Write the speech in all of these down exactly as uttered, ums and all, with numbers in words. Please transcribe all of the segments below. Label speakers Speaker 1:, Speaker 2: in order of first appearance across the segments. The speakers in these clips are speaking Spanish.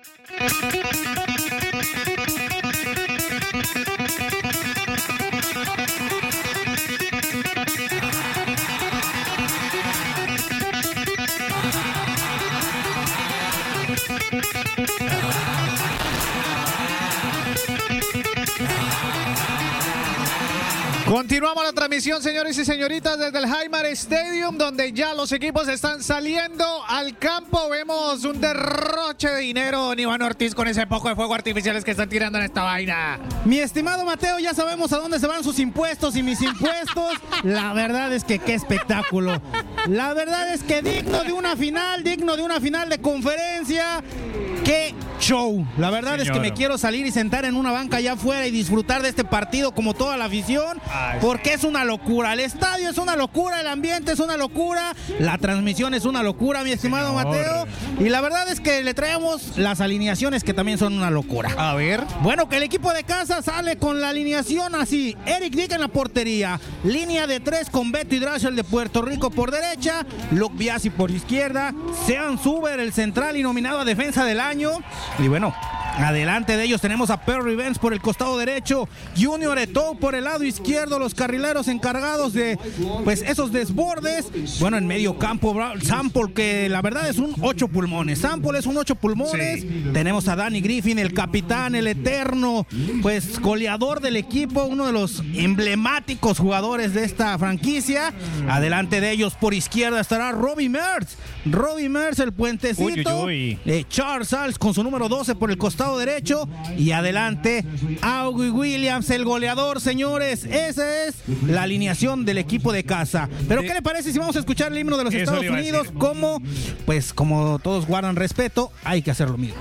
Speaker 1: Continuamos la transmisión, señores y señoritas, desde el Highmark Stadium, donde ya los equipos están saliendo al campo. Vemos un derroche de dinero, don Iván Ortiz, con ese poco de fuego artificiales que están tirando en esta vaina.
Speaker 2: Mi estimado Mateo, ya sabemos a dónde se van sus impuestos y mis impuestos. La verdad es que qué espectáculo. La verdad es que digno de una final, digno de una final de conferencia. ¡Qué show! La verdad Señor. es que me quiero salir y sentar en una banca allá afuera y disfrutar de este partido como toda la afición, Ay, porque sí. es una locura. El estadio es una locura, el ambiente es una locura, la transmisión es una locura, mi estimado Señor. Mateo. Y la verdad es que le traemos las alineaciones que también son una locura.
Speaker 1: A ver.
Speaker 2: Bueno, que el equipo de casa sale con la alineación así. Eric Dick en la portería. Línea de tres con Beto Hidracio, el de Puerto Rico, por derecha. Luke Biasi por izquierda. Sean Zuber, el central y nominado a defensa del año. Y bueno, adelante de ellos tenemos a Perry Benz por el costado derecho, Junior Eto'o por el lado izquierdo, los carrileros encargados de pues esos desbordes. Bueno, en medio campo, Sample, que la verdad es un ocho pulmones. Sample es un ocho pulmones. Sí. Tenemos a Danny Griffin, el capitán, el eterno, pues goleador del equipo, uno de los emblemáticos jugadores de esta franquicia. Adelante de ellos por izquierda estará Robbie Mertz. Robbie Mertz, el puentecito. Uy, uy, uy. Eh, Charles Sals con su número doce por el costado derecho. Y adelante, Augie Williams, el goleador, señores. Esa es la alineación del equipo de casa. Pero ¿qué le parece si vamos a escuchar el himno de los Eso Estados Unidos? Como, pues, como todos guardan respeto, hay que hacer lo mismo.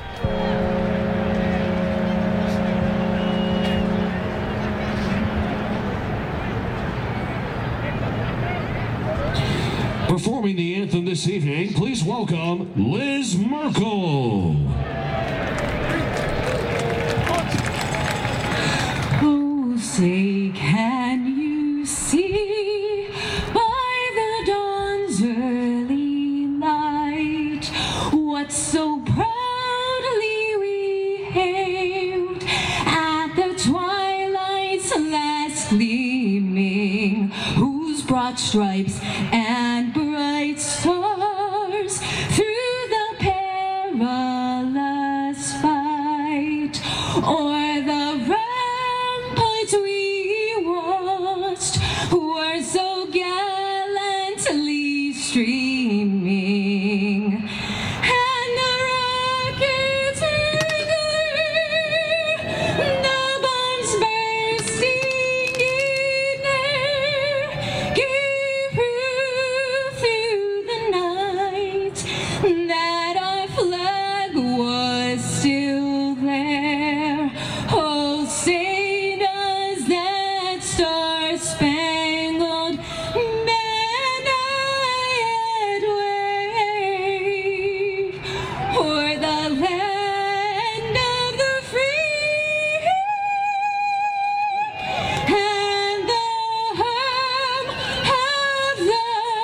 Speaker 3: Performing the anthem this evening, please welcome Liz Merkel.
Speaker 4: Oh, say can you see by the dawn's early light what so proudly we hailed at the twilight's last gleaming, whose broad stripes and bright stars through the perilous fight o'er the ramparts we watched were so gallantly streaming, and the rockets in the air, the bombs bursting in air, gave proof through the night that our flag was still there. Oh, say does that star-spangled banner yet wave o'er the land of the free and the home of the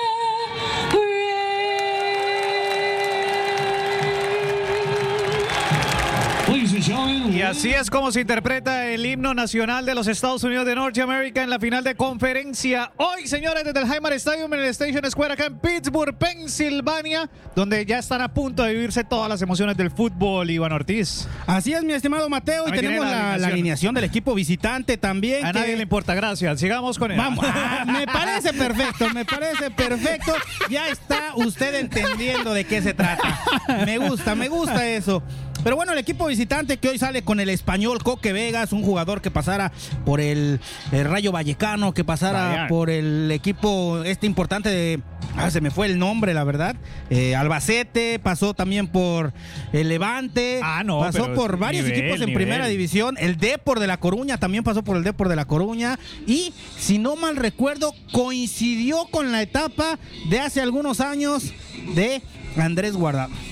Speaker 4: brave.
Speaker 3: Please and gentlemen,
Speaker 1: Y así es como se interpreta el himno nacional de los Estados Unidos de Norteamérica en la final de conferencia. Hoy, señores, desde el Highmark Stadium en el Station Square acá en Pittsburgh, Pensilvania, donde ya están a punto de vivirse todas las emociones del fútbol, Iván Ortiz.
Speaker 2: Así es, mi estimado Mateo, y
Speaker 1: Ahí
Speaker 2: tenemos
Speaker 1: tiene la
Speaker 2: la, la
Speaker 1: alineación.
Speaker 2: alineación del equipo visitante también.
Speaker 1: A
Speaker 2: que-
Speaker 1: nadie le importa, gracias. Sigamos con él.
Speaker 2: Vamos, ah, me parece perfecto, me parece perfecto. Ya está usted entendiendo de qué se trata. Me gusta, me gusta eso. Pero bueno, el equipo visitante que hoy sale con el español Coque Vegas, un jugador que pasara por el, el Rayo Vallecano, que pasara
Speaker 1: Vaya.
Speaker 2: por el equipo este importante de... Ah, se me fue el nombre, la verdad. Eh, Albacete, pasó también por el Levante.
Speaker 1: Ah, no,
Speaker 2: pasó
Speaker 1: pero
Speaker 2: por varios
Speaker 1: nivel,
Speaker 2: equipos en
Speaker 1: nivel.
Speaker 2: primera división. El Depor de La Coruña también pasó por el Depor de La Coruña. Y, si no mal recuerdo, coincidió con la etapa de hace algunos años de Andrés Guardado.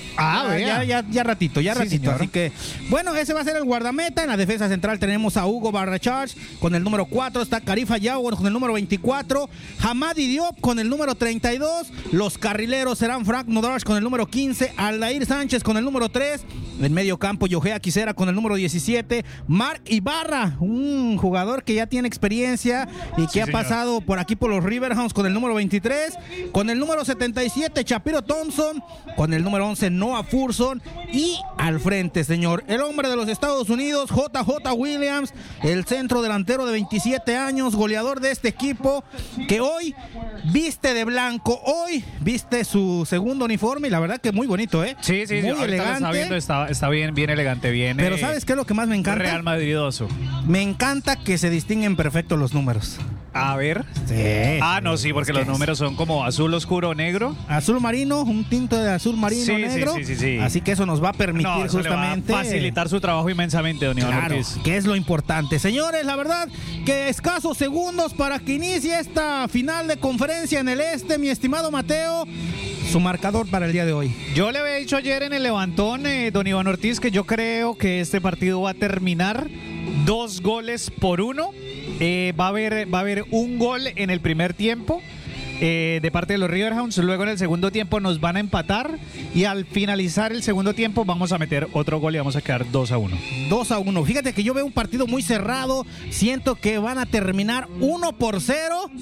Speaker 1: Ah,
Speaker 2: ya,
Speaker 1: vea.
Speaker 2: ya, ya, ya ratito, ya
Speaker 1: Sí,
Speaker 2: ratito.
Speaker 1: señor.
Speaker 2: Así que, bueno, ese va a ser el guardameta. En la defensa central tenemos a Hugo Barrachars con el número cuatro. Está Carifa Yawar con el número veinticuatro. Hamadi Diop con el número treinta y dos. Los carrileros serán Frank Nodrash con el número quince. Aldair Sánchez con el número tres. En medio campo, Yojea Quisera con el número diecisiete. Mark Ibarra, un jugador que ya tiene experiencia y que
Speaker 1: Sí,
Speaker 2: ha
Speaker 1: señor.
Speaker 2: pasado por aquí por los Riverhounds con el número veintitrés. Con el número setenta y siete, Chapiro Thompson. Con el número once, Noah Furson. Y al frente, señor, el hombre de los Estados Unidos, J J Williams, el centro delantero de veintisiete años, goleador de este equipo, que hoy viste de blanco, hoy viste su segundo uniforme y la verdad que muy bonito, ¿eh?
Speaker 1: Sí, sí, sí.
Speaker 2: muy
Speaker 1: Ahorita lo
Speaker 2: elegante.
Speaker 1: está viendo, está, está bien, bien elegante, bien.
Speaker 2: Pero
Speaker 1: eh,
Speaker 2: ¿sabes qué es lo que más me encanta?
Speaker 1: Real Madridoso.
Speaker 2: Me encanta que se distinguen perfecto los números.
Speaker 1: A ver.
Speaker 2: Sí.
Speaker 1: Ah, no, sí, porque
Speaker 2: Es
Speaker 1: los
Speaker 2: que
Speaker 1: números son como azul oscuro negro.
Speaker 2: azul marino, un tinto de azul marino
Speaker 1: Sí, sí,
Speaker 2: negro.
Speaker 1: sí, sí, sí.
Speaker 2: Así que eso nos va a permitir
Speaker 1: No, eso
Speaker 2: justamente
Speaker 1: le va a facilitar su trabajo inmensamente, don Iván
Speaker 2: Claro,
Speaker 1: Ortiz.
Speaker 2: que es lo importante. Señores, la verdad que escasos segundos para que inicie esta final de conferencia en el este, mi estimado Mateo. Su marcador para el día de hoy.
Speaker 1: Yo le había dicho ayer en el levantón, eh, don Iván Ortiz, que yo creo que este partido va a terminar dos goles por uno. Eh, va a haber, va a haber un gol en el primer tiempo eh, de parte de los Riverhounds. Luego en el segundo tiempo nos van a empatar y al finalizar el segundo tiempo vamos a meter otro gol y vamos a quedar dos a uno.
Speaker 2: dos a uno. Fíjate que yo veo un partido muy cerrado. Siento que van a terminar uno por cero.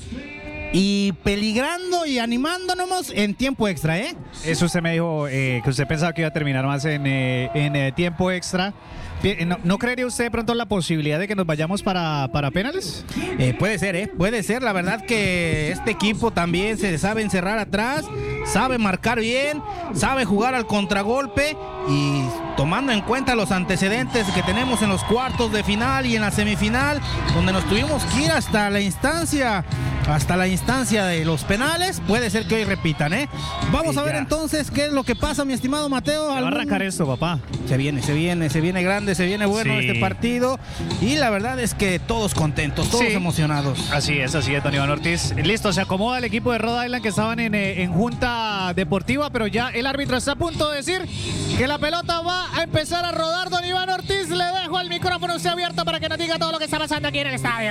Speaker 2: Y peligrando y animándonos en tiempo extra, ¿eh?
Speaker 1: Eso usted me dijo, eh, que usted pensaba que iba a terminar más en, eh, en eh, tiempo extra. Pi- ¿No, ¿No creería usted de pronto la posibilidad de que nos vayamos para, para penales?
Speaker 2: Eh, puede ser, ¿eh? Puede ser. La verdad que este equipo también se sabe encerrar atrás, sabe marcar bien, sabe jugar al contragolpe y tomando en cuenta los antecedentes que tenemos en los cuartos de final y en la semifinal, donde nos tuvimos que ir hasta la instancia, hasta la instancia de los penales, puede ser que hoy repitan, ¿eh? Vamos
Speaker 1: Y
Speaker 2: a ver
Speaker 1: ya.
Speaker 2: entonces qué es lo que pasa, mi estimado Mateo.
Speaker 1: Va a
Speaker 2: ¿Algún-
Speaker 1: arrancar esto, papá.
Speaker 2: Se viene, se viene, se viene grande, se viene bueno
Speaker 1: Sí.
Speaker 2: este partido y la verdad es que todos contentos, todos
Speaker 1: Sí.
Speaker 2: emocionados.
Speaker 1: Así es, así es, don Iván Ortiz. Listo, se acomoda el equipo de Rhode Island que estaban en, eh, en junta deportiva, pero ya el árbitro está a punto de decir que la pelota va a empezar a rodar. Don Iván Ortiz, le dejo el micrófono usted abierto para que nos diga todo lo que está pasando aquí en el estadio.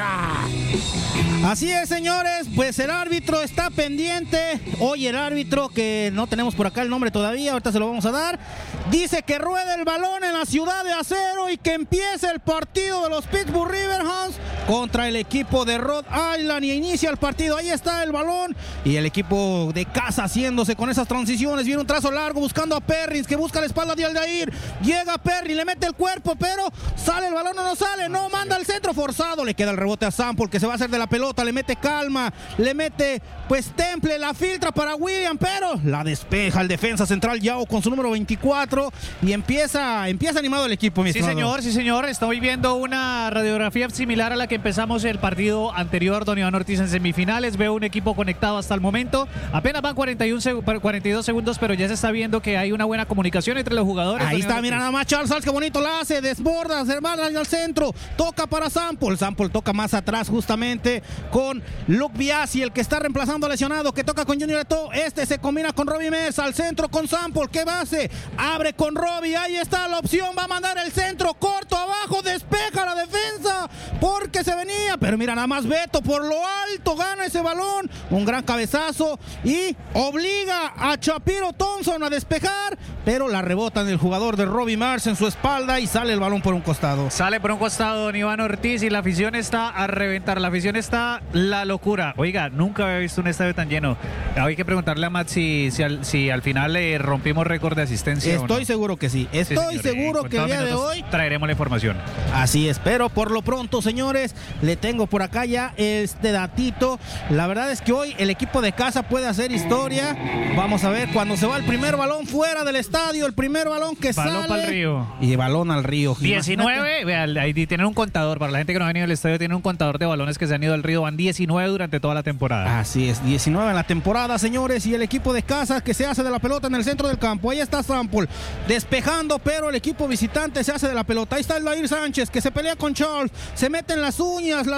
Speaker 2: Así es, señores, pues el árbitro está pendiente. Hoy el árbitro, que no tenemos por acá el nombre todavía, ahorita se lo vamos a dar, dice que ruede el balón en la ciudad de acero y que empiece el partido de los Pittsburgh Riverhounds contra el equipo de Rhode Island y inicia el partido. Ahí está el balón y el equipo de casa haciéndose con esas transiciones. Viene un trazo largo buscando a Perrins, que busca la espalda de Aldair. Llega Perry, le mete el cuerpo, pero sale el balón o no sale, no manda el centro forzado. Le queda el rebote a Sample, que se va a hacer de la pelota, le mete calma, le mete pues Temple, la filtra para William, pero la despeja el defensa central Yao con su número veinticuatro y empieza, empieza animado el equipo, mi
Speaker 1: Sí,
Speaker 2: estimado.
Speaker 1: señor, sí, señor. Estoy viendo una radiografía similar a la que empezamos el partido anterior, don Iván Ortiz, en semifinales. Veo un equipo conectado hasta el momento. Apenas van cuarenta y uno seg- cuarenta y dos segundos, pero ya se está viendo que hay una buena comunicación entre los jugadores.
Speaker 2: Ahí
Speaker 1: don
Speaker 2: está,
Speaker 1: Iván
Speaker 2: mira
Speaker 1: Ortiz.
Speaker 2: nada más Charles Sals, qué bonito la hace, desborda, se va al centro, toca para Sample, Sample toca más atrás justamente con Luke Biasi, el que está reemplazando lesionado, que toca con Junior Eto'o, este se combina con Robbie Mesa, al centro con Sample, ¿qué base? Abre con Robbie, ahí está la opción, va a mandar el centro, corto abajo, despeja la defensa, porque se venía, pero mira nada más Beto, por lo alto gana ese balón, un gran cabezazo y obliga a Chapiro Thompson a despejar, pero la rebota en el jugador de Robbie Mars en su espalda y sale el balón por un costado.
Speaker 1: Sale por un costado don Iván Ortiz y la afición está a reventar, la afición está la locura. Oiga, nunca había visto un estadio tan lleno. Hay que preguntarle a Matt si, si, al, si al final le rompimos récord de asistencia.
Speaker 2: Estoy
Speaker 1: o no.
Speaker 2: seguro que sí,
Speaker 1: Sí,
Speaker 2: estoy
Speaker 1: señor.
Speaker 2: seguro
Speaker 1: En
Speaker 2: que el
Speaker 1: cuantos
Speaker 2: día de
Speaker 1: minutos
Speaker 2: hoy
Speaker 1: traeremos la información.
Speaker 2: así es, pero por lo pronto, señores, le tengo por acá ya este datito. La verdad es que hoy el equipo de casa puede hacer historia. Vamos a ver cuando se va el primer balón fuera del estadio, el primer balón que
Speaker 1: Balón
Speaker 2: sale.
Speaker 1: pa'l río.
Speaker 2: Y balón al río.
Speaker 1: diecinueve, vea, ahí tienen un contador. Para la gente que no ha venido al estadio, tienen un contador de balones que se han ido al río. Van diecinueve durante toda la temporada.
Speaker 2: Así es, diecinueve en la temporada, señores, y el equipo de casa que se hace de la pelota en el centro del campo. Ahí está Sample despejando, pero el equipo visitante se hace de la pelota. Ahí está el Aldair Sánchez que se pelea con Charles, se meten las uñas, las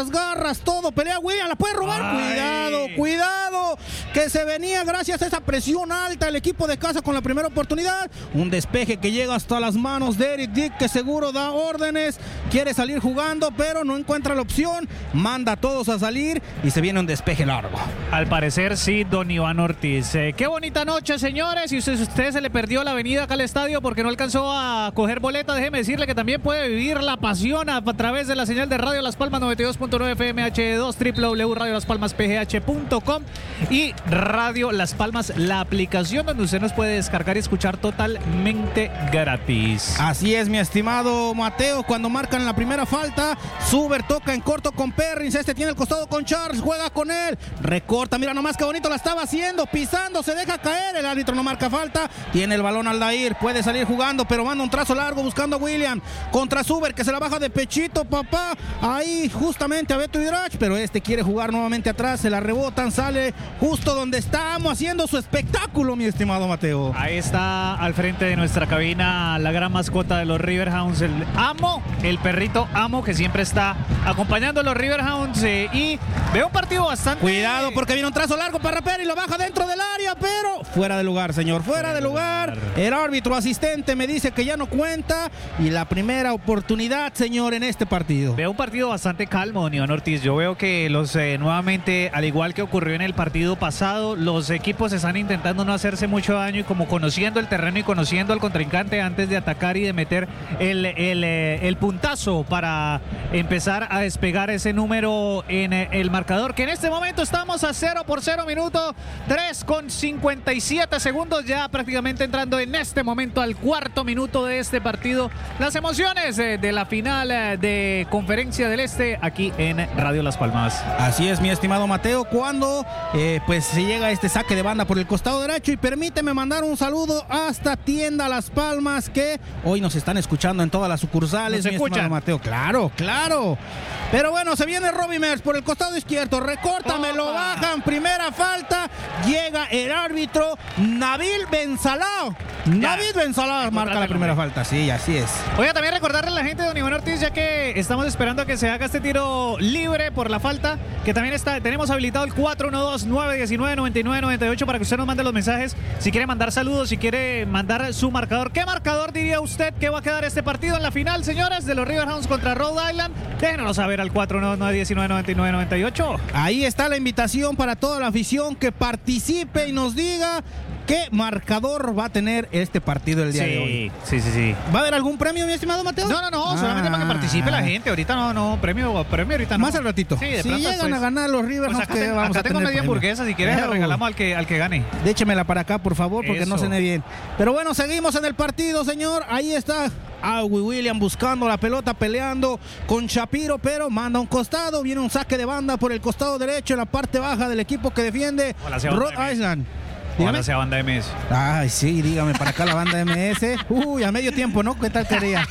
Speaker 2: las garras, todo, pelea William, la puede robar.
Speaker 1: Ay.
Speaker 2: Cuidado, cuidado, que se venía gracias a esa presión alta el equipo de casa con la primera oportunidad. Un despeje que llega hasta las manos de Eric Dick, que seguro da órdenes, quiere salir jugando, pero no encuentra la opción, manda a todos a salir y se viene un despeje largo.
Speaker 1: Al parecer sí, don Iván Ortiz. Eh, qué bonita noche, señores. Y usted, usted se le perdió la venida acá al estadio porque no alcanzó a coger boleta, déjeme decirle que también puede vivir la pasión a, a través de la señal de Radio Las Palmas noventa y dos punto nueve F M H D dos, doble u doble u doble u punto radio las palmas p g h punto com y Radio Las Palmas, la aplicación donde usted nos puede descargar y escuchar totalmente gratis.
Speaker 2: Así es, mi estimado Mateo, cuando marcan la primera falta, Suber toca en corto con Perrins, este tiene el costado con Charles, juega con él, recorta, mira nomás qué bonito la estaba haciendo, pisando, se deja caer, el árbitro no marca falta, tiene el balón Aldair, puede salir jugando, pero manda un trazo largo buscando a William, contra Suber, que se la baja de pechito, papá, ahí justamente a Beto Hidrach, pero este quiere jugar nuevamente atrás, se la rebotan, sale justo donde estamos haciendo su espectáculo, mi estimado Mateo.
Speaker 1: Ahí está al frente de nuestra cabina la gran mascota de los Riverhounds, el Amo, el perrito Amo, que siempre está acompañando a los Riverhounds, eh, y veo un partido bastante...
Speaker 2: Cuidado porque viene un trazo largo para Rapper y lo baja dentro del área, pero fuera de lugar, señor, fuera de lugar. El árbitro asistente me dice que ya no cuenta y la primera oportunidad, señor, en este partido.
Speaker 1: Veo un partido bastante calmo, don Iván Ortiz. Yo veo que los eh, nuevamente, al igual que ocurrió en el partido pasado, los equipos están intentando no hacerse mucho daño y como conociendo el terreno y conociendo al contrincante antes de atacar y de meter el, el, eh, el puntazo para empezar a despegar ese número en eh, el marcador, que en este momento estamos a cero por cero, minuto tres con cincuenta y siete segundos, ya prácticamente entrando en este momento al cuarto minuto de este partido. Las emociones eh, de la final eh, de Conferencia del Este aquí en Radio Las Palmas.
Speaker 2: Así es, mi estimado Mateo, cuando eh, pues se llega este saque de banda por el costado derecho, y permíteme mandar un saludo hasta Tienda Las Palmas, que hoy nos están escuchando en todas las sucursales,
Speaker 1: ¿Nos
Speaker 2: mi
Speaker 1: escuchan?
Speaker 2: estimado Mateo. Claro, claro. Pero bueno, se viene Robbie Mers por el costado izquierdo, recorta, me lo
Speaker 1: Opa.
Speaker 2: bajan, primera falta, llega el árbitro Nabil Bensalá. Nabil Bensalá marca la primera falta, sí, así es.
Speaker 1: Oiga, también recordarle a la gente de don Iván Ortiz, ya que estamos esperando a que se haga este tiro libre por la falta, que también está, tenemos habilitado el cuatro uno dos, nueve uno nueve, nueve nueve nueve ocho para que usted nos mande los mensajes, si quiere mandar saludos, si quiere mandar su marcador. ¿Qué marcador diría usted que va a quedar este partido en la final, señores, de los Riverhounds contra Rhode Island? Déjenos saber al cuatro uno dos, nueve uno nueve, nueve nueve nueve ocho.
Speaker 2: Ahí está la invitación para toda la afición que participe y nos diga qué marcador va a tener este partido el día de hoy.
Speaker 1: Sí, sí, sí.
Speaker 2: ¿Va a haber algún premio, mi estimado Mateo?
Speaker 1: No, no, no,
Speaker 2: Ah.
Speaker 1: solamente para que participe la gente. Ahorita no, no, premio, premio ahorita no.
Speaker 2: Más al ratito.
Speaker 1: Sí, de
Speaker 2: si
Speaker 1: pronto
Speaker 2: llegan
Speaker 1: después.
Speaker 2: a ganar los Riverhounds,
Speaker 1: Pues acá,
Speaker 2: que
Speaker 1: ten-
Speaker 2: vamos
Speaker 1: acá
Speaker 2: a
Speaker 1: tengo
Speaker 2: tener
Speaker 1: media
Speaker 2: premio.
Speaker 1: hamburguesa, si quieres la
Speaker 2: Eso.
Speaker 1: regalamos al que, al que gane.
Speaker 2: Déchemela para acá, por favor, porque
Speaker 1: Eso.
Speaker 2: no cené bien. Pero bueno, seguimos en el partido, señor. Ahí está Awi William buscando la pelota, peleando con Shapiro, pero manda un costado. Viene un saque de banda por el costado derecho, en la parte baja del equipo que defiende
Speaker 1: Hola, sea banda
Speaker 2: Rhode
Speaker 1: M S.
Speaker 2: Island.
Speaker 1: Ojalá
Speaker 2: Dígame.
Speaker 1: sea banda M S.
Speaker 2: Ay, sí, dígame, para acá la banda M S. Uy, a medio tiempo, ¿no? ¿Qué tal quería?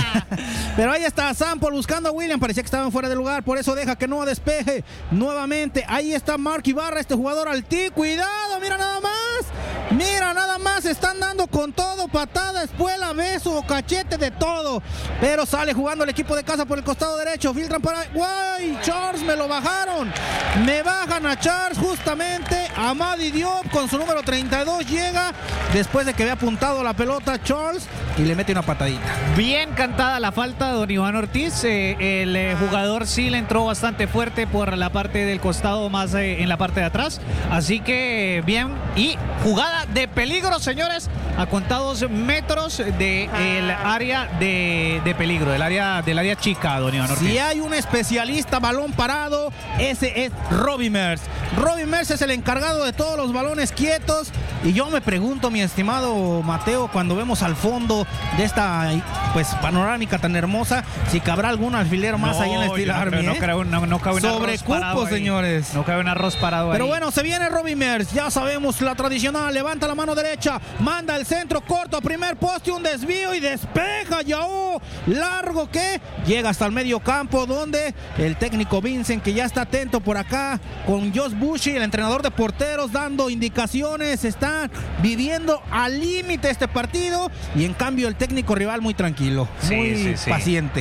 Speaker 2: Pero ahí está Sample buscando a William. Parecía que estaban fuera de lugar, por eso deja que no despeje nuevamente. Ahí está Mark Ibarra, este jugador altí. Cuidado, mira nada más. Mira nada más, están dando con todo, patada, espuela, beso, cachete, de todo. Pero sale jugando el equipo de casa por el costado derecho. Filtran para... ¡Guay! Charles, me lo bajaron. Me bajan a Charles justamente. Amadi Diop con su número treinta y dos llega después de que había apuntado la pelota Charles y le mete una patadita.
Speaker 1: Bien cantada la falta de don Iván Ortiz. Eh, el eh, jugador sí le entró bastante fuerte por la parte del costado, más eh, en la parte de atrás. Así que eh, bien. Y jugada de peligro, señores, a contados metros del área de, de peligro, del área, del área chica, don Iván Ortiz.
Speaker 2: Si hay un especialista balón parado, ese es Robbie Mers. Robbie Mers es el encargado de todos los balones quietos. Y yo me pregunto, mi estimado Mateo, cuando vemos al fondo de esta pues panorámica tan hermosa, si cabrá algún alfilero más ahí en la Steel
Speaker 1: yo no
Speaker 2: Army.
Speaker 1: creo- no
Speaker 2: ¿eh?
Speaker 1: creo- no- no cabe un
Speaker 2: Sobre
Speaker 1: arroz parado
Speaker 2: cupos,
Speaker 1: ahí.
Speaker 2: señores.
Speaker 1: No cabe un arroz parado
Speaker 2: Pero
Speaker 1: ahí.
Speaker 2: bueno, se viene Robbie Mers, ya sabemos la tradicional, levanta la mano derecha, manda el centro corto a primer poste, un desvío y despeja Yao, largo que llega hasta el medio campo, donde el técnico Vincent, que ya está atento por acá con Josh Bushy, el entrenador de porteros, dando indicaciones, están viviendo al límite este partido, y en cambio el técnico rival muy tranquilo,
Speaker 1: Sí,
Speaker 2: muy
Speaker 1: sí, sí.
Speaker 2: paciente.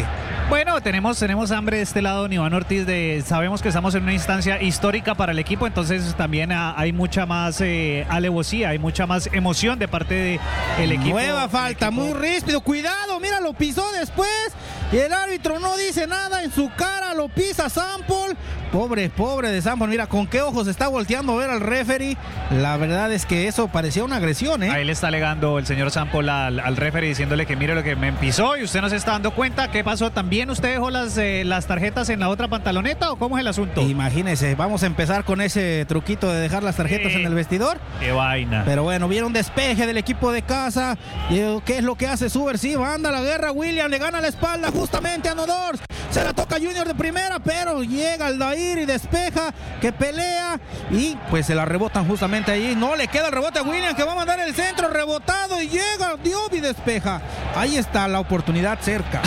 Speaker 1: Bueno, tenemos, tenemos hambre de este lado, Iván Ortiz. De, sabemos que estamos en una instancia histórica para el equipo, entonces también a, hay mucha más eh, alevosía, hay mucha más emoción de parte del equipo.
Speaker 2: Nueva falta,
Speaker 1: equipo.
Speaker 2: muy ríspido. Cuidado, mira, lo pisó después. Y el árbitro no dice nada, en su cara lo pisa Sample. Pobre, pobre de Sample. Mira con qué ojos está volteando a ver al referee. La verdad es que eso parecía una agresión, ¿eh?
Speaker 1: Ahí le está alegando el señor Sample al, al referee diciéndole que mire lo que me pisó y usted no se está dando cuenta. ¿Qué pasó? ¿También usted dejó las, eh, las tarjetas en la otra pantaloneta o cómo es el asunto?
Speaker 2: Imagínese, vamos a empezar con ese truquito de dejar las tarjetas
Speaker 1: Sí.
Speaker 2: en el vestidor.
Speaker 1: Qué vaina.
Speaker 2: Pero bueno, viene un despeje del equipo de casa. ¿Qué es lo que hace Subversiva? Anda la guerra, William le gana la espalda justamente a Nodors. Se la toca Junior de primera, pero llega Aldair y despeja, que pelea y pues se la rebotan justamente allí. No le queda el rebote a William, que va a mandar el centro rebotado y llega Diop y despeja. Ahí está la oportunidad cerca.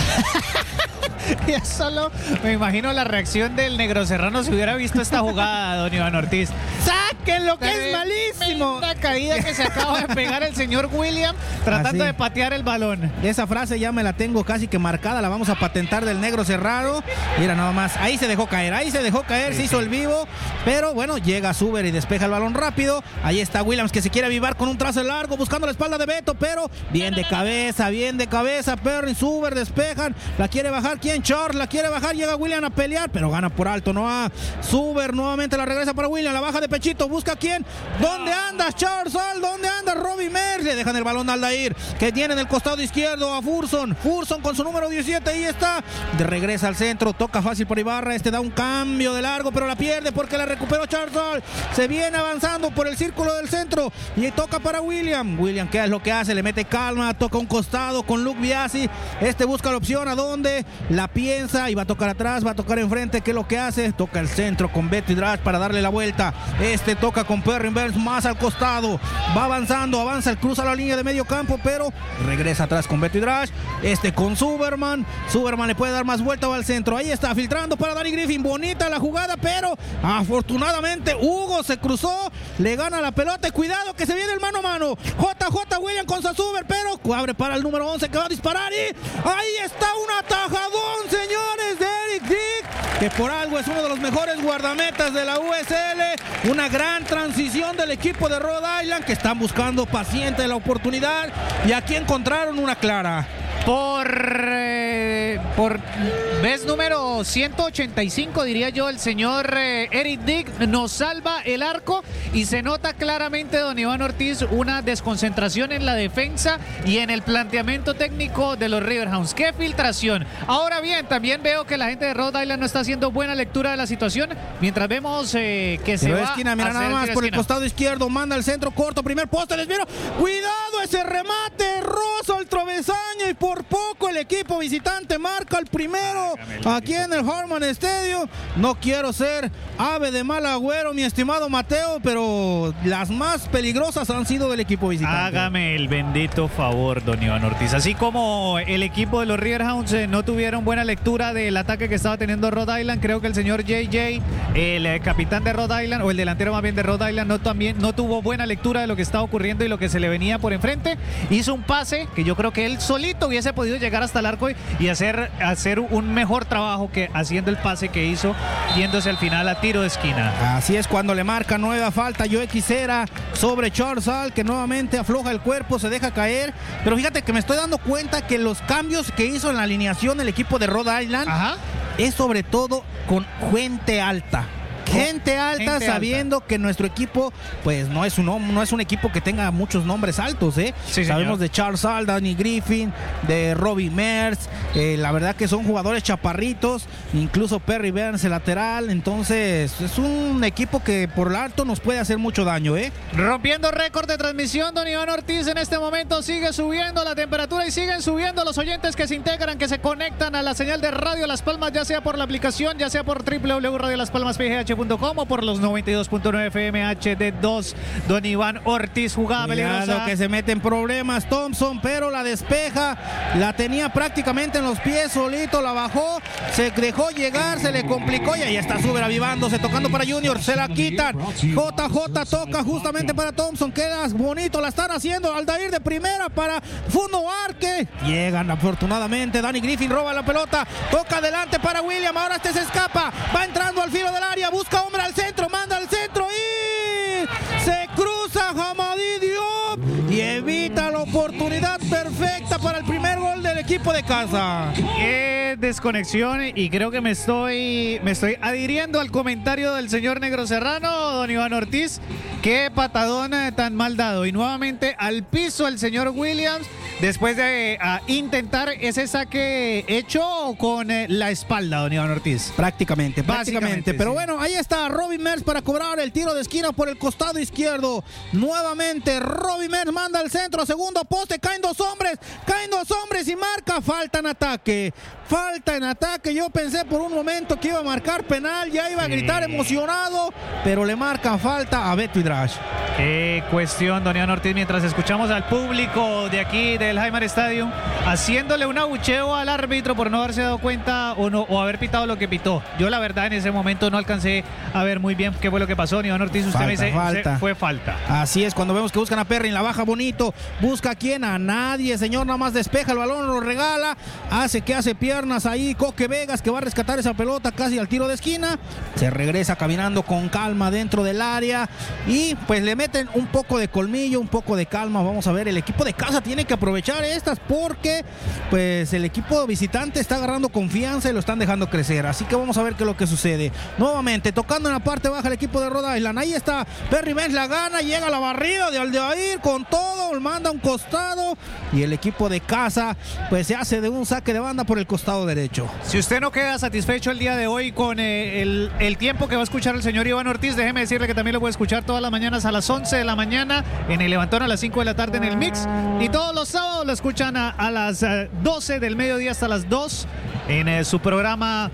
Speaker 1: Ya solo me imagino la reacción del Negro Serrano si hubiera visto esta jugada, don Iván Ortiz.
Speaker 2: ¡Saquen lo que es malísimo!
Speaker 1: La caída que se acaba de pegar el señor William tratando
Speaker 2: Así.
Speaker 1: de patear el balón.
Speaker 2: Esa frase ya me la tengo casi que marcada, la vamos a patentar del Negro Cerrado. Mira nada más, ahí se dejó caer, ahí se dejó caer,
Speaker 1: Sí,
Speaker 2: se hizo
Speaker 1: sí.
Speaker 2: el vivo, pero bueno, llega Suber y despeja el balón rápido. Ahí está Williams que se quiere avivar con un trazo largo buscando la espalda de Beto, pero bien de cabeza, bien de cabeza, Perry, Suber despejan, la quiere bajar, ¿quién? Charles, la quiere bajar, llega William a pelear, pero gana por alto, no a Suber, nuevamente la regresa para William, la baja de pechito, busca a quién, ¿dónde andas Charles Al? ¿Dónde anda Robbie Merz? Le dejan el balón a Aldair, que tiene en el costado izquierdo a Furson, Furson con su número diecisiete, ahí está, de regresa al centro, toca fácil por Ibarra, este da un cambio de largo, pero la pierde porque la recuperó Charles Al, se viene avanzando por el círculo del centro, y toca para William, William, ¿qué es lo que hace? Le mete calma, toca un costado con Luke Biasi, este busca la opción, ¿a dónde? La piensa, y va a tocar atrás, va a tocar enfrente, ¿qué es lo que hace? Toca el centro con Betty Drash para darle la vuelta, este toca con Perry Burns más al costado, va avanzando, avanza, cruza la línea de medio campo, pero regresa atrás con Betty Drash, este con Suberman, Suberman le puede dar más vuelta, va al centro, ahí está, filtrando para Danny Griffin, bonita la jugada, pero afortunadamente Hugo se cruzó, le gana la pelota, y cuidado que se viene el mano a mano, J J William con Sasuber, pero abre para el número once que va a disparar, y ahí está un atajadón, señores, de Eric Dick, que por algo es uno de los mejores guardametas de la U S L, una gran transición del equipo de Rhode Island, que están buscando paciente la oportunidad, y aquí encontraron una clara.
Speaker 1: Por, eh, por vez número ciento ochenta y cinco, diría yo, el señor eh, Eric Dick nos salva el arco y se nota claramente, don Iván Ortiz, una desconcentración en la defensa y en el planteamiento técnico de los Riverhounds. ¡Qué filtración! Ahora bien, también veo que la gente de Rhode Island no está haciendo buena lectura de la situación, mientras vemos eh, que se
Speaker 2: Tiro de
Speaker 1: va
Speaker 2: esquina,
Speaker 1: a
Speaker 2: mira
Speaker 1: hacer
Speaker 2: nada más
Speaker 1: tiro de
Speaker 2: por el
Speaker 1: esquina.
Speaker 2: costado izquierdo, manda el centro corto, primer poste, desvío, cuidado ese remate, roza el travesaño y por poco el equipo visitante marca el primero aquí en el Harman Stadium. No quiero ser ave de mal agüero, mi estimado Mateo, pero las más peligrosas han sido del equipo visitante.
Speaker 1: Hágame el bendito favor, don Iván Ortiz. Así como el equipo de los Riverhounds eh, no tuvieron buena lectura del ataque que estaba teniendo Rhode Island, creo que el señor J J, el eh, capitán de Rhode Island, o el delantero más bien de Rhode Island, no, también, no tuvo buena lectura de lo que estaba ocurriendo y lo que se le venía por enfrente. Hizo un pase que yo creo que él solito hubiese podido llegar hasta el arco y, y hacer, hacer un mejor trabajo que haciendo el pase que hizo, yéndose al final a tiro de esquina.
Speaker 2: Así es cuando le marca nueva falta Joe Quisera sobre Charles Al, que nuevamente afloja el cuerpo, se deja caer. Pero fíjate que me estoy dando cuenta que los cambios que hizo en la alineación el equipo de Rhode Island
Speaker 1: Ajá.
Speaker 2: es sobre todo con gente alta. Gente alta,
Speaker 1: Gente
Speaker 2: sabiendo
Speaker 1: alta.
Speaker 2: que nuestro equipo, pues no es un no es un equipo que tenga muchos nombres altos, ¿eh?
Speaker 1: Sí,
Speaker 2: Sabemos
Speaker 1: señor.
Speaker 2: de Charles Al, Danny Griffin, de Robbie Merz, eh, la verdad que son jugadores chaparritos, incluso Perry Burns, el lateral, entonces es un equipo que por lo alto nos puede hacer mucho daño, ¿eh?
Speaker 1: Rompiendo récord de transmisión, don Iván Ortiz, en este momento sigue subiendo la temperatura y siguen subiendo los oyentes que se integran, que se conectan a la señal de Radio Las Palmas, ya sea por la aplicación, ya sea por w w w punto radio las palmas p g h h punto com o por los noventa y dos punto nueve F M H D dos. Don Iván Ortiz jugaba peligrosa.
Speaker 2: Cuidado que se mete en problemas Thompson, pero la despeja, la tenía prácticamente en los pies, solito la bajó, se dejó llegar, se le complicó y ahí está Suber avivándose, tocando para Junior, se la quitan. J J toca justamente para Thompson, queda bonito, la están haciendo. Aldair de primera para Funo Arque. Llegan afortunadamente, Danny Griffin roba la pelota, toca adelante para William, ahora este se escapa, va entrando al filo del área, busca hombre al centro, manda al centro y se cruza Hamadi Diop y evita la oportunidad perfecta para el primer gol del equipo de casa.
Speaker 1: Qué desconexión, y creo que me estoy me estoy adhiriendo al comentario del señor Negro Serrano, don Iván Ortiz. Qué patadón eh, tan mal dado, y nuevamente al piso el señor Williams después de uh, intentar ese saque hecho con eh, la espalda, don Iván Ortiz.
Speaker 2: Prácticamente, prácticamente. Pero
Speaker 1: sí.
Speaker 2: Bueno, ahí está Robin Mers para cobrar el tiro de esquina por el costado izquierdo. Nuevamente Robin Mers manda al centro, segundo poste, caen dos hombres, caen dos hombres y marca falta en ataque. Falta en ataque, yo pensé por un momento que iba a marcar penal, ya iba a gritar emocionado, pero le marcan falta a Beto Hidrash.
Speaker 1: Qué cuestión, don Iván Ortiz, mientras escuchamos al público de aquí del Highmark Stadium haciéndole un abucheo al árbitro por no haberse dado cuenta o, no, o haber pitado lo que pitó. Yo la verdad en ese momento no alcancé a ver muy bien qué fue lo que pasó. Don Iván Ortiz, usted
Speaker 2: Falta,
Speaker 1: me dice,
Speaker 2: falta.
Speaker 1: fue falta.
Speaker 2: Así es, cuando vemos que buscan a Perrin, la baja bonito, busca a quién, a nadie, señor, nada más despeja el balón, lo regala, hace que hace piernas ahí, Coque Vegas, que va a rescatar esa pelota casi al tiro de esquina, se regresa caminando con calma dentro del área y pues le meten un poco de colmillo, un poco de calma. Vamos a ver, el equipo de casa tiene que aprovechar estas porque pues el equipo visitante está agarrando confianza y lo están dejando crecer, así que vamos a ver qué es lo que sucede. Nuevamente tocando en la parte baja el equipo de Rhode Island, ahí está Perry Benz, la gana, llega la barrida de Aldair con todo, manda un costado y el equipo de casa pues se hace de un saque de banda por el costado derecho.
Speaker 1: Si usted no queda satisfecho el día de hoy con eh, el, el tiempo que va a escuchar el señor Iván Ortiz, déjeme decirle que también lo puede escuchar todas las mañanas a las once de la mañana, en el Levantón a las cinco de la tarde en el Mix, y todos los sábados lo escuchan a, a las uh, doce del mediodía hasta las dos en eh, su programa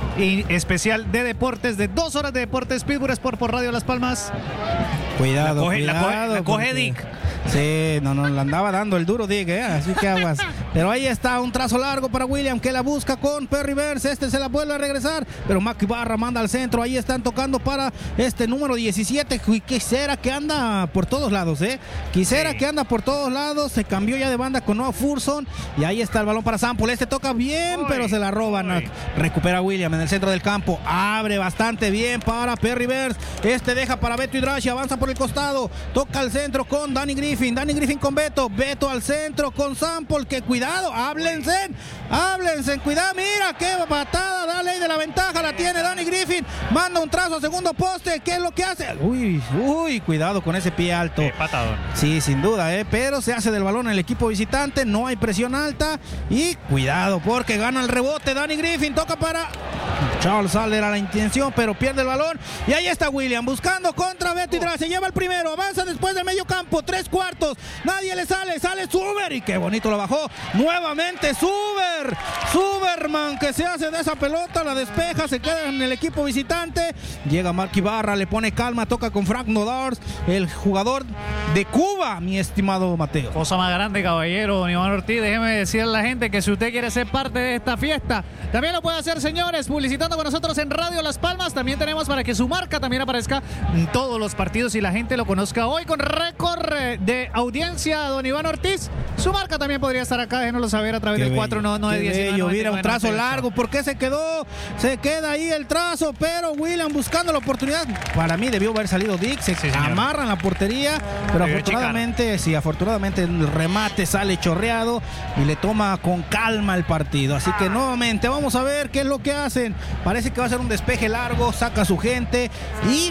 Speaker 1: y especial de deportes, de dos horas de deportes, Pittsburgh Sport por Radio Las Palmas.
Speaker 2: Cuidado,
Speaker 1: la coge,
Speaker 2: cuidado.
Speaker 1: La coge, la coge
Speaker 2: porque...
Speaker 1: Dick.
Speaker 2: Sí, no, no, le andaba dando el duro Dick, ¿eh? Así que aguas. Pero ahí está un trazo largo para William, que la busca con Perry Benz. Este se la vuelve a regresar, pero Mac Barra manda al centro. Ahí están tocando para este número diecisiete. Quisiera que anda por todos lados, ¿eh? Quisiera sí. que anda por todos lados. Se cambió ya de banda con Noah Furson. Y ahí está el balón para Sample. Este toca bien, uy, pero se la roban. Uy. Recupera William en el centro del campo. Abre bastante bien para Perry Benz. Este deja para Beto Hidrash. Avanza por el costado. Toca al centro con Danny Griffin. Danny Griffin con Beto, Beto al centro con Sample, que cuidado, háblense, háblense, cuidado, mira qué patada, da ley de la ventaja, la tiene Danny Griffin, manda un trazo a segundo poste, ¿qué es lo que hace? Uy, uy, cuidado con ese pie alto.
Speaker 1: Qué patadón.
Speaker 2: Sí, sin duda, eh, pero se hace del balón el equipo visitante, no hay presión alta y cuidado porque gana el rebote Danny Griffin, toca para Charles Salder a la intención, pero pierde el balón y ahí está William buscando contra Beto Hidrash, se lleva el primero, avanza después del medio campo, tres cuartos. Nadie le sale, sale Suber y qué bonito lo bajó. Nuevamente Suber, Suberman que se hace de esa pelota, la despeja, se queda en el equipo visitante. Llega Mark Ibarra, le pone calma, toca con Frank Nodars, el jugador de Cuba, mi estimado Mateo.
Speaker 1: Cosa más grande, caballero, don Iván Ortiz. Déjeme decirle a la gente que si usted quiere ser parte de esta fiesta, también lo puede hacer, señores, publicitando con nosotros en Radio Las Palmas. También tenemos para que su marca también aparezca en todos los partidos y la gente lo conozca hoy con récord de audiencia, don Iván Ortiz. Su marca también podría estar acá, déjenoslo saber a través
Speaker 2: qué
Speaker 1: del
Speaker 2: bello,
Speaker 1: cuatro nueve nueve, diez nueve.
Speaker 2: Mira, un trazo largo, ¿por qué se quedó? Se queda ahí el trazo, pero William buscando la oportunidad. Para mí debió haber salido Dick, se sí, amarra en la portería, pero Debe afortunadamente, chicar. sí, afortunadamente el remate sale chorreado y le toma con calma el partido. Así que nuevamente vamos a ver qué es lo que hacen. Parece que va a ser un despeje largo, saca a su gente y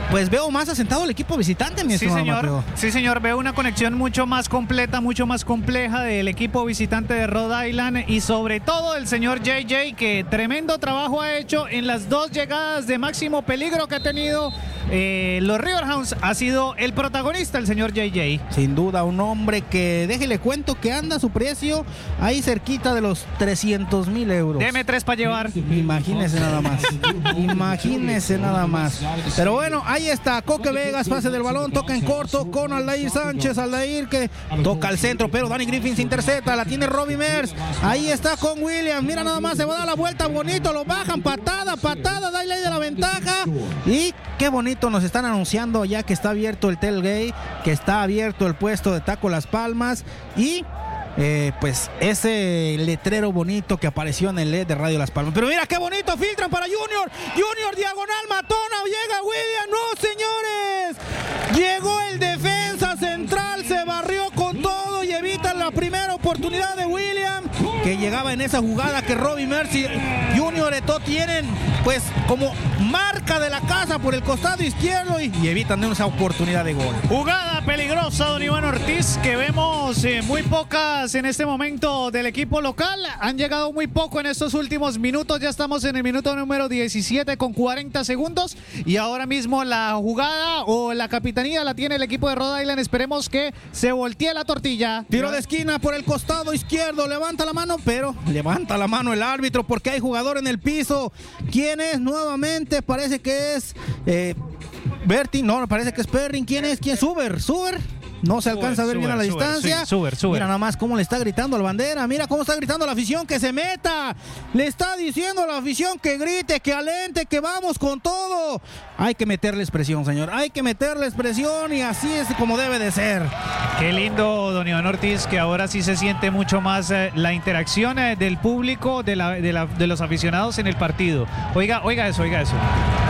Speaker 2: pues veo más asentado el equipo visitante, mi
Speaker 1: Sí,
Speaker 2: estimado
Speaker 1: señor.
Speaker 2: Mateo.
Speaker 1: Sí, señor. Veo una conexión mucho más completa, mucho más compleja del equipo visitante de Rhode Island y sobre todo el señor J J, que tremendo trabajo ha hecho en las dos llegadas de máximo peligro que ha tenido eh, los Riverhounds. Ha sido el protagonista, el señor J J.
Speaker 2: Sin duda, un hombre que, déjele cuento que anda a su precio ahí cerquita de los trescientos mil euros.
Speaker 1: Deme tres para llevar.
Speaker 2: Imagínese nada más. Imagínese nada más. Pero bueno, ahí está. Coque Vegas, pase del balón, toca en corto con Aldair Sánchez. Aldair que toca al centro, pero Danny Griffin se intercepta. La tiene Robbie Merz. Ahí está con Williams. Mira nada más, se va a dar la vuelta bonito. Lo bajan, patada, patada, da ley de la ventaja. Y qué bonito nos están anunciando ya que está abierto el tailgate, que está abierto el puesto de Taco Las Palmas. Y Eh, pues ese letrero bonito que apareció en el L E D de Radio Las Palmas. Pero mira qué bonito, filtran para Junior. Junior diagonal, matona, llega William. No, señores. Llegó el defensa central, se barrió con todo y evita la primera oportunidad de William, que llegaba en esa jugada que Robbie Merz y Junior Eto'o tienen pues como marca de la casa por el costado izquierdo y, y evitan esa oportunidad de gol.
Speaker 1: Jugada peligrosa, don Iván Ortiz, que vemos eh, muy pocas en este momento del equipo local. Han llegado muy poco en estos últimos minutos. Ya estamos en el minuto número diecisiete con cuarenta segundos. Y ahora mismo la jugada o la capitanía la tiene el equipo de Rhode Island. Esperemos que se voltee la tortilla.
Speaker 2: Tiro de esquina por el costado izquierdo. Levanta la mano, pero levanta la mano el árbitro porque hay jugador en el piso. ¿Quién es? Nuevamente parece que es eh, Berti. No, parece que es Perrin. ¿Quién es? ¿Quién? Suber. Suber. No se alcanza
Speaker 1: Suber,
Speaker 2: a ver bien a la
Speaker 1: Suber,
Speaker 2: distancia.
Speaker 1: sí, Suber, Suber.
Speaker 2: Mira nada más cómo le está gritando a la bandera. Mira cómo está gritando a la afición que se meta. Le está diciendo a la afición que grite, que alente, que vamos con todo. Hay que meterles presión, señor. Hay que meterles presión y así es como debe de ser.
Speaker 1: Qué lindo, don Iván Ortiz, que ahora sí se siente mucho más eh, la interacción eh, del público, de, la, de, la, de los aficionados en el partido. Oiga, oiga eso, oiga eso.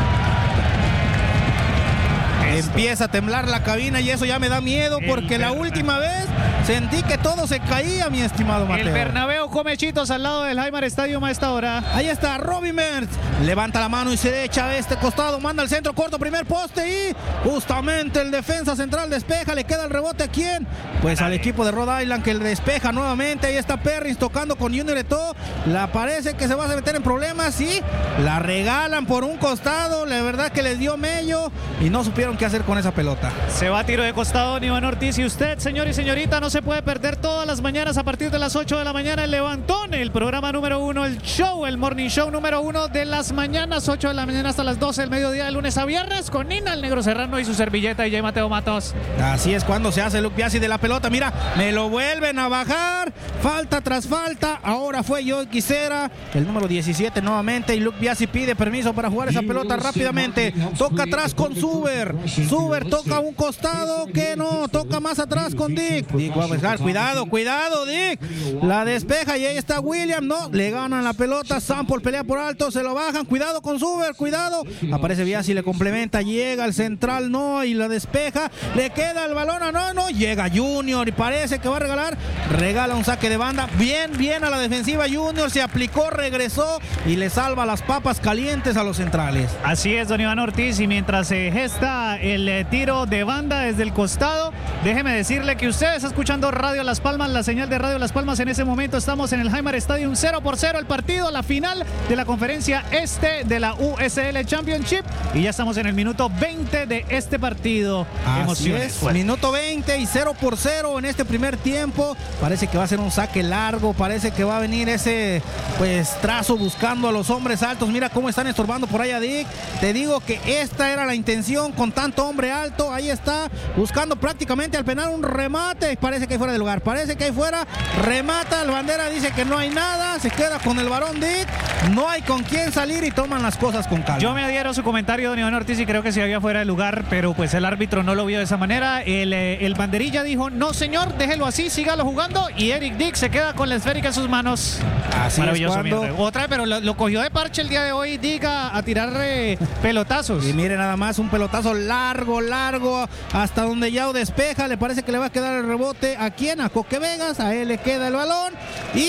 Speaker 2: Empieza a temblar la cabina y eso ya me da miedo porque
Speaker 1: El
Speaker 2: la
Speaker 1: Berna-
Speaker 2: última vez sentí que todo se caía, mi estimado Mateo.
Speaker 1: El Bernabéu come chitos al lado del Highmark Stadium a esta hora.
Speaker 2: Ahí está Robbie Merz. Levanta la mano y se echa a este costado. Manda al centro corto, primer poste y justamente el defensa central despeja. Le queda el rebote a quién? Pues al equipo de Rhode Island que le despeja nuevamente. Ahí está Perrins tocando con Junior Eto'o. La parece que se va a meter en problemas y la regalan por un costado. La verdad que les dio mello y no supieron qué hacer con esa pelota.
Speaker 1: Se va a tiro de costado don Iván Ortiz. Y usted, señor y señorita, no se puede perder todas las mañanas a partir de las ocho de la mañana el Levantón, el programa número uno, el show, el morning show número uno de las mañanas, ocho de la mañana hasta las doce del mediodía, de lunes a viernes, con Nina, el Negro Serrano y su servilleta y J. Mateo Matos.
Speaker 2: Así es cuando se hace Luke Biasi de la pelota. Mira, me lo vuelven a bajar. Falta tras falta. Ahora fue Joey Quisera, el número diecisiete nuevamente. Y Luke Biasi pide permiso para jugar esa pelota rápidamente. Toca atrás con Suber. Suber toca un costado que no. Toca más atrás con Dick. Dick va a buscar. Cuidado, cuidado, Dick. La despeja y ahí está William. No, le ganan la pelota. Sample pelea por alto. Se lo bajan. Cuidado con Suber. Cuidado. Aparece Biasi, le complementa. Llega al central. No, y la despeja. Le queda el balón a no, no. Llega Junior y parece que va a regalar. Regala un saque de banda. Bien, bien a la defensiva. Junior se aplicó, regresó y le salva las papas calientes a los centrales.
Speaker 1: Así es, don Iván Ortiz, y mientras se gesta el eh, tiro de banda desde el costado, déjeme decirle que usted está escuchando Radio Las Palmas, la señal de Radio Las Palmas. En ese momento estamos en el Highmark Stadium, cero por cero el partido, la final de la conferencia este de la U S L Championship, y ya estamos en el minuto veinte de este partido.
Speaker 2: Así
Speaker 1: Emociones
Speaker 2: es,
Speaker 1: fuertes.
Speaker 2: minuto veinte y cero por cero en este primer tiempo. Parece que va a ser un saque largo, parece que va a venir ese pues trazo buscando a los hombres altos. Mira cómo están estorbando por ahí a Dick. Te digo que esta era la intención con tanto hombre alto. Ahí está, buscando prácticamente al penal un remate. Parece que hay fuera de lugar, parece que hay fuera. Remata, el bandera dice que no hay nada. Se queda con el varón Dick. No hay con quién salir y toman las cosas con calma.
Speaker 1: Yo me adhiero a su comentario, don Iván Ortiz, y creo que sí había fuera de lugar, pero pues el árbitro no lo vio de esa manera. El, eh, el banderilla dijo, no señor, déjelo así, sígalo jugando, y Eric Dick se queda con la esférica en sus manos.
Speaker 2: Así
Speaker 1: Maravilloso,
Speaker 2: es cuando...
Speaker 1: mira. Otra vez, pero lo, lo cogió de parche el día de hoy, Dick, a, a tirar eh, pelotazos.
Speaker 2: Y mire nada más, un pelotazo largo, largo, hasta donde Yao despeja. Le parece que le va a quedar el rebote. ¿A quién? A Coque Vegas. A él le queda el balón. Y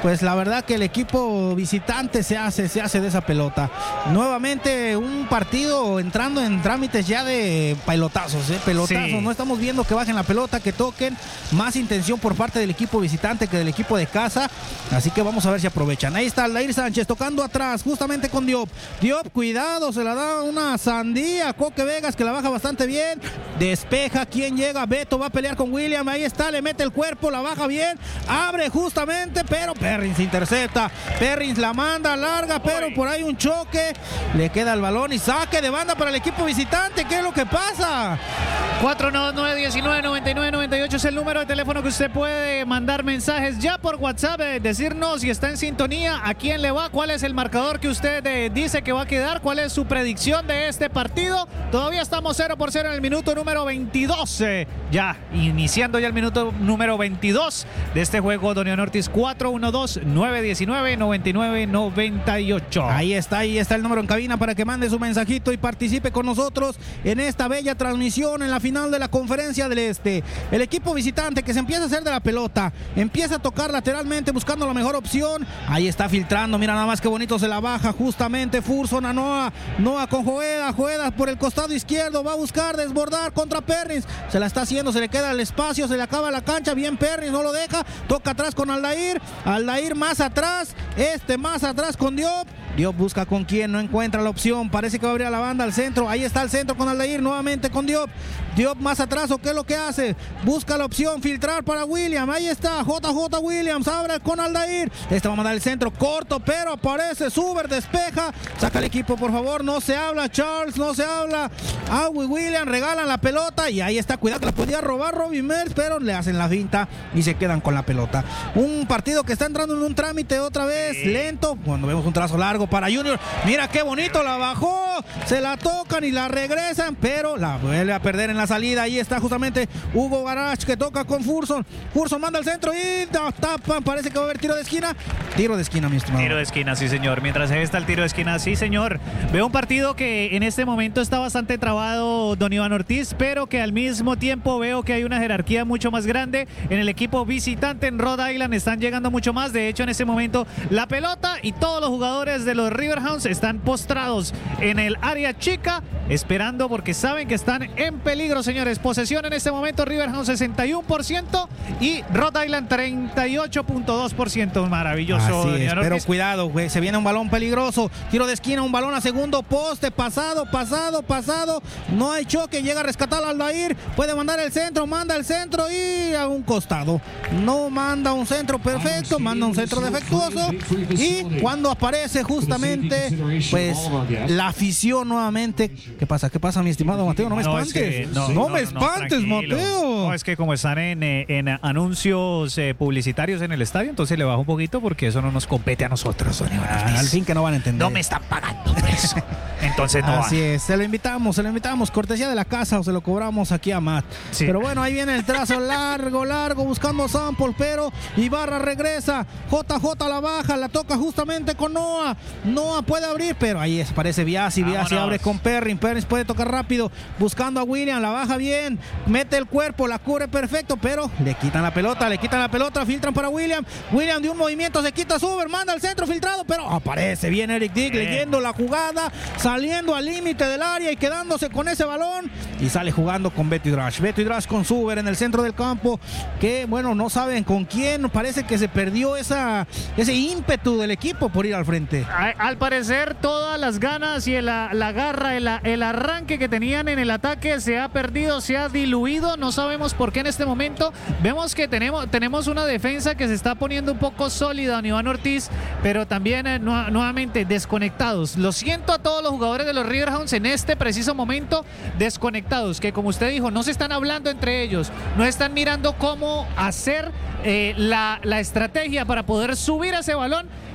Speaker 2: pues la verdad que el equipo visitante se hace, se hace de esa pelota. Nuevamente un partido entrando en trámites ya de pelotazos, ¿eh? pelotazos.
Speaker 1: Sí.
Speaker 2: No estamos viendo que bajen la pelota, que toquen, más intención por parte del equipo visitante que del equipo de casa. Así que vamos a ver si aprovechan. Ahí está Aldair Sánchez tocando atrás, justamente con Diop. Diop, cuidado, se la da una sandía a Coque Vegas, que la baja bastante bien. Despeja, ¿quién llega? Beto va a pelear con William. Ahí está, le mete el cuerpo, la baja bien. Abre justamente, pero Perrins intercepta. Perrins la manda larga, pero por ahí un choque. Le queda el balón y saque de banda para el equipo visitante. ¿Qué es lo que pasa?
Speaker 1: cuatro nueve uno nueve, nueve nueve nueve ocho es el número de teléfono que usted puede mandar mensajes ya por WhatsApp, eh, decirnos si está en sintonía, a quién le va, cuál es el marcador que usted eh, dice que va a quedar, cuál es su predicción de este partido. Todavía estamos cero por cero en el minuto número veintidós, eh, ya iniciando ya el minuto número veintidós de este juego. Don Iván Ortiz cuatro uno dos, nueve uno nueve, nueve nueve nueve ocho.
Speaker 2: Ahí está, ahí está el número en cabina para que mande su mensajito y participe con nosotros en esta bella transmisión en la final de la Conferencia del Este. El equipo visitante que se empieza a hacer de la pelota, empieza a tocar lateralmente buscando la mejor opción. Ahí está filtrando, mira nada más que bonito, se la baja justamente Furson a Noah. Noah con Joeda, Joeda por el costado izquierdo, va a buscar desbordar contra Perrins. Se la está haciendo, se le queda el espacio, se le acaba la cancha, bien Perrins, no lo deja, toca atrás con Aldair. Aldair más atrás, este más atrás con Diop. Diop busca con quién, no encuentra la opción, parece que va a abrir a la banda al centro. Ahí está el centro con Aldair, nuevamente con Diop. Diop más atrás, ¿o qué es lo que hace? Busca la opción, filtrar para William. Ahí está, J J Williams, abre con Aldair. Este va a mandar el centro corto, pero aparece Suber, despeja. Saca el equipo, por favor, no se habla Charles, no se habla. Ah, William, regalan la pelota y ahí está, cuidado que la podía robar Robbie Mills, pero le hacen la finta y se quedan con la pelota. Un partido que está entrando en un trámite otra vez, sí. lento, cuando vemos un trazo largo para Junior. Mira qué bonito, la bajó, se la tocan y la regresan, pero la vuelve a perder en la salida. Ahí está justamente Hugo Garach que toca con Furson. Furson manda al centro y tapan. Parece que va a haber tiro de esquina. Tiro de esquina, mi estimado.
Speaker 1: Tiro de esquina, sí, señor. Mientras ahí está el tiro de esquina, sí, señor. Veo un partido que en este momento está bastante trabado, don Iván Ortiz, pero que al mismo tiempo veo que hay una jerarquía mucho más grande en el equipo visitante en Rhode Island. Están llegando mucho más. De hecho, en este momento la pelota y todos los jugadores de los Riverhounds están postrados en el área chica, esperando porque saben que están en peligro, señores. Posesión en este momento, Riverhounds sesenta y uno por ciento y Rhode Island treinta y ocho punto dos por ciento. Maravilloso.
Speaker 2: Así es, pero cuidado, güey, se viene un balón peligroso. Tiro de esquina, un balón a segundo poste, pasado, pasado, pasado. No hay choque, llega a rescatar al Aldair. Puede mandar el centro, manda el centro y a un costado. No manda un centro perfecto, manda un centro defectuoso. Y cuando aparece justamente, pues, la afición nuevamente. ¿Qué pasa? ¿Qué pasa, mi estimado Mateo? No me
Speaker 1: No,
Speaker 2: espantes.
Speaker 1: es que-
Speaker 2: no,
Speaker 1: no,
Speaker 2: me
Speaker 1: no, no,
Speaker 2: espantes,
Speaker 1: tranquilo.
Speaker 2: Mateo.
Speaker 1: No, es que como están en, eh, en anuncios eh, publicitarios en el estadio, entonces le bajo un poquito porque eso no nos compete a nosotros, don Iván
Speaker 2: Ah,
Speaker 1: Ortiz.
Speaker 2: al fin que no van a entender.
Speaker 1: No me están pagando por eso. Entonces no
Speaker 2: Así
Speaker 1: van.
Speaker 2: es, se lo invitamos, se lo invitamos, cortesía de la casa o se lo cobramos aquí a Matt.
Speaker 1: Sí.
Speaker 2: Pero bueno, ahí viene el trazo largo, largo, buscando sample, pero Ibarra regresa, J J la baja, la toca justamente con Noah. Noah puede abrir, pero ahí es, parece Biasi, Biasi
Speaker 1: Vámonos.
Speaker 2: abre con Perrin, Perrin puede tocar rápido, buscando a William, la baja bien, mete el cuerpo, la cubre perfecto, pero le quitan la pelota, le quitan la pelota, filtran para William, William de un movimiento se quita Suber, manda al centro filtrado, pero aparece bien Eric Dick,
Speaker 1: Bien.
Speaker 2: leyendo la jugada, saliendo al límite del área y quedándose con ese balón y sale jugando con Beto Drash. Beto Drash con Suber en el centro del campo, que bueno, no saben con quién, parece que se perdió esa, ese ímpetu del equipo por ir al frente.
Speaker 1: A- Al parecer todas las ganas y el- la, la garra, el, el arranque que tenían en el ataque se ha perdido, se ha diluido, no sabemos por qué en este momento. Vemos que tenemos, tenemos una defensa que se está poniendo un poco sólida, don Iván Ortiz, pero también eh, nu- nuevamente desconectados. Lo siento a todos los jugadores de los Riverhounds en este preciso momento, desconectados, que como usted dijo, no se están hablando entre ellos, no están mirando cómo hacer eh, la, la estrategia para poder subir a ese balón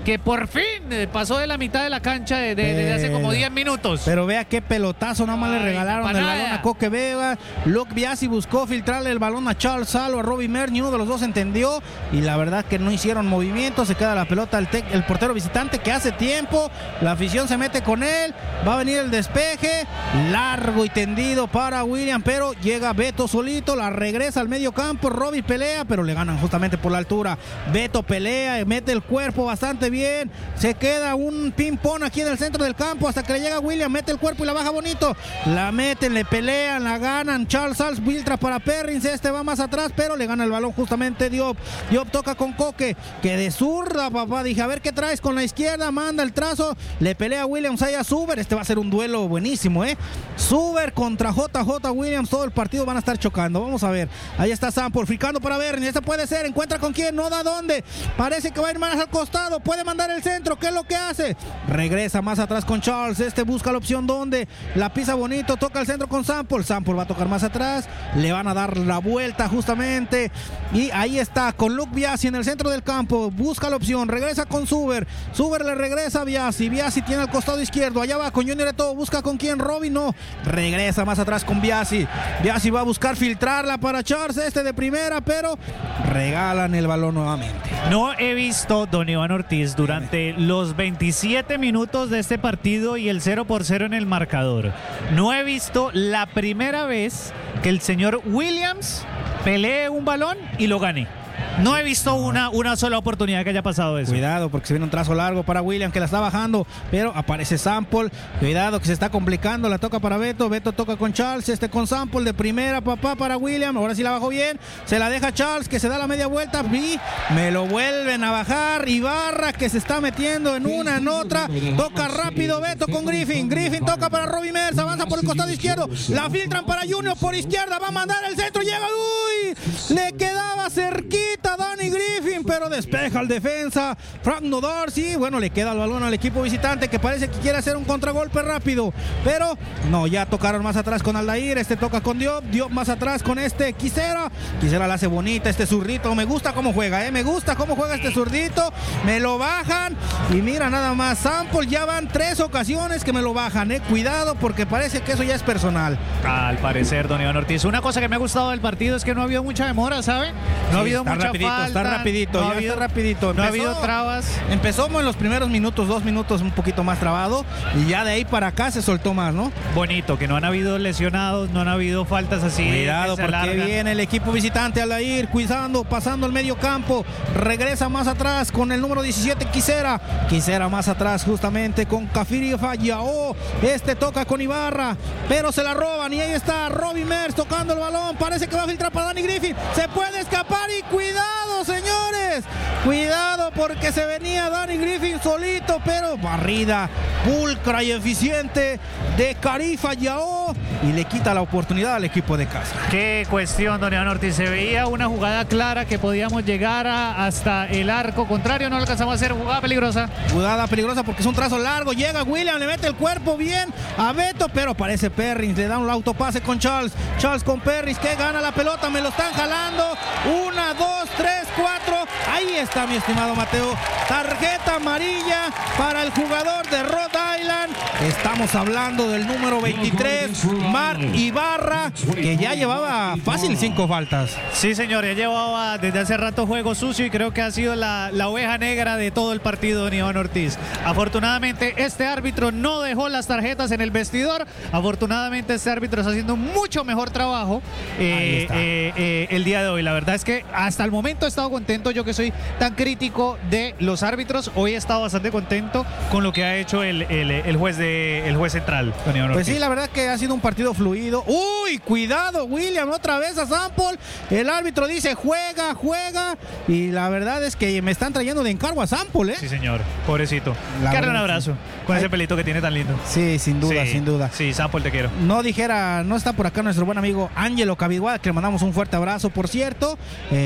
Speaker 1: que por fin eh, pasó de la mitad de la cancha de, de- desde hace como diez minutos.
Speaker 2: Pero vea qué pelotazo, nada más le
Speaker 1: Ay,
Speaker 2: regalaron
Speaker 1: pa'
Speaker 2: el
Speaker 1: nada.
Speaker 2: balón a Coque Vega. Luke Biasi buscó filtrarle el balón a Charles Salo, a Robbie Mer, ni uno de los dos entendió y la verdad que no hicieron movimiento. Se queda la pelota el, tec- el portero visitante que hace tiempo, la afición se mete con él, va a venir el despeje, largo y tendido para William, pero llega Beto solito, la regresa al medio campo, Robbie pelea, pero le ganan justamente por la altura. Beto pelea, mete el cuerpo bastante bien, se queda un ping-pong aquí en el centro del campo hasta que le llega William, mete el cuerpo y la baja bonito, la meten, le pelean, la ganan. Charles Sals filtra para Perrins, este va más atrás, pero le gana el balón justamente Diop. Diop toca con Coque, que de zurda, papá, dije, a ver qué traes con la izquierda, manda el trazo, le pelea a Williams ahí a Zuber, este va a ser un duelo buenísimo, eh. Zuber contra J J Williams, todo el partido van a estar chocando, vamos a ver, ahí está Sample, fricando para Bernie, este puede ser, encuentra con quién, no da dónde, parece que va a ir más al costado, puede mandar el centro, ¿qué es lo que hace? Regresa más atrás con Charles, este busca la opción donde, la pisa bonito, toca el centro con Sample, Sample va a tocar más atrás, le van a dar la vuelta justamente, y ahí está, con Luke Biasi en el centro del campo, busca la opción, regresa con Zuber, Zuber le regresa a Biasi, Biasi tiene al costado izquierdo, allá va con Junior Eto'o, busca con quién, Robin, no, regresa más atrás con Biasi, Biasi va a buscar filtrarla para Charles, este de primera, pero regalan el balón nuevamente.
Speaker 1: No he visto, don Iván Ortiz, durante los veintisiete minutos de este partido y el cero por cero en el marcador, no he visto la primera vez que el señor Williams pelee un balón y lo gane. No he visto una, una sola oportunidad que haya pasado eso.
Speaker 2: Cuidado porque se viene un trazo largo para William que la está bajando, pero aparece Sample, cuidado que se está complicando, la toca para Beto, Beto toca con Charles, este con Sample de primera, papá para William, ahora sí la bajó bien, se la deja Charles que se da la media vuelta y me lo vuelven a bajar, Ibarra que se está metiendo en una, en otra, toca rápido Beto con Griffin, Griffin toca para Robbie Mers, avanza por el costado izquierdo, la filtran para Junior por izquierda, va a mandar el centro, llega, uy, le quedaba cerquita Danny Griffin, pero despeja al defensa Frank Nodar, sí, bueno, le queda el balón al equipo visitante que parece que quiere hacer un contragolpe rápido, pero no, ya tocaron más atrás con Aldair, este toca con Diop, Diop más atrás con este Quisera, Quisera la hace bonita, este zurdito, me gusta cómo juega, eh, me gusta cómo juega este zurdito, me lo bajan y mira nada más, Sample ya van tres ocasiones que me lo bajan, eh, cuidado porque parece que eso ya es personal.
Speaker 1: Al parecer, don Iván Ortiz, una cosa que me ha gustado del partido es que no ha habido mucha demora, ¿sabe? No
Speaker 2: Sí,
Speaker 1: ha habido
Speaker 2: está
Speaker 1: mucha
Speaker 2: rapidito,
Speaker 1: falta,
Speaker 2: está rapidito,
Speaker 1: no ha
Speaker 2: ya
Speaker 1: habido,
Speaker 2: está rapidito.
Speaker 1: no ha
Speaker 2: Empezó-
Speaker 1: habido trabas.
Speaker 2: Empezó en los primeros minutos, dos minutos un poquito más trabado y ya de ahí para acá se soltó más, ¿no?
Speaker 1: Bonito, que no han habido lesionados, no han habido faltas así.
Speaker 2: Cuidado
Speaker 1: que se
Speaker 2: porque
Speaker 1: alargan.
Speaker 2: viene el equipo visitante al ir cuidando, pasando el medio campo, regresa más atrás con el número diecisiete Quisera, Quisera más atrás justamente con Cafiri Fallao, este toca con Ibarra, pero se la roban y ahí está Robbie Mers tocando el balón, parece que va a filtrar para Danny Griffin, se puede escapar y cuidado señores, cuidado porque se venía Danny Griffin solito, pero barrida pulcra y eficiente de Carifa Yao y le quita la oportunidad al equipo de casa.
Speaker 1: Qué cuestión, don Iván Ortiz. Se veía una jugada clara que podíamos llegar a- hasta el arco contrario. No alcanzamos a hacer jugada peligrosa.
Speaker 2: Jugada peligrosa porque es un trazo largo. Llega William, le mete el cuerpo bien a Beto, pero aparece Perrins. Le da un autopase con Charles. Charles con Perrins que gana la pelota. Me lo están jalando. Una, dos, tres, cuatro. Ahí está, mi estimado Mateo. Tarjeta amarilla para el jugador de Rhode Island. Estamos hablando del número veintitrés, Mar Ibarra, que ya llevaba fácil cinco faltas.
Speaker 1: Sí, señor, ya llevaba desde hace rato juego sucio y creo que ha sido la, la oveja negra de todo el partido, don Iván Ortiz. Afortunadamente, este árbitro no dejó las tarjetas en el vestidor. Afortunadamente, este árbitro está haciendo un mucho mejor trabajo eh,
Speaker 2: Ahí está.
Speaker 1: eh, eh, el día de hoy. La verdad es que hasta el momento he estado contento. Yo que soy tan crítico de los árbitros, hoy he estado bastante contento con lo que ha hecho el, el, el juez de el juez central, don Iván
Speaker 2: Pues
Speaker 1: Ortiz.
Speaker 2: sí, la verdad que ha sido un partido fluido. Uy, cuidado, William, otra vez a Sample. El árbitro dice juega, juega. Y la verdad es que me están trayendo de encargo a Sample, ¿eh?
Speaker 1: Sí, señor, pobrecito.
Speaker 2: La
Speaker 1: Carle un
Speaker 2: verdad,
Speaker 1: abrazo con
Speaker 2: Ay.
Speaker 1: ese pelito que tiene tan lindo.
Speaker 2: Sí, sin duda,
Speaker 1: Sí,
Speaker 2: sin duda.
Speaker 1: Sí, Sample, te quiero.
Speaker 2: No dijera, no está por acá nuestro buen amigo Ángelo Cabiguá, que le mandamos un fuerte abrazo, por cierto. Eh,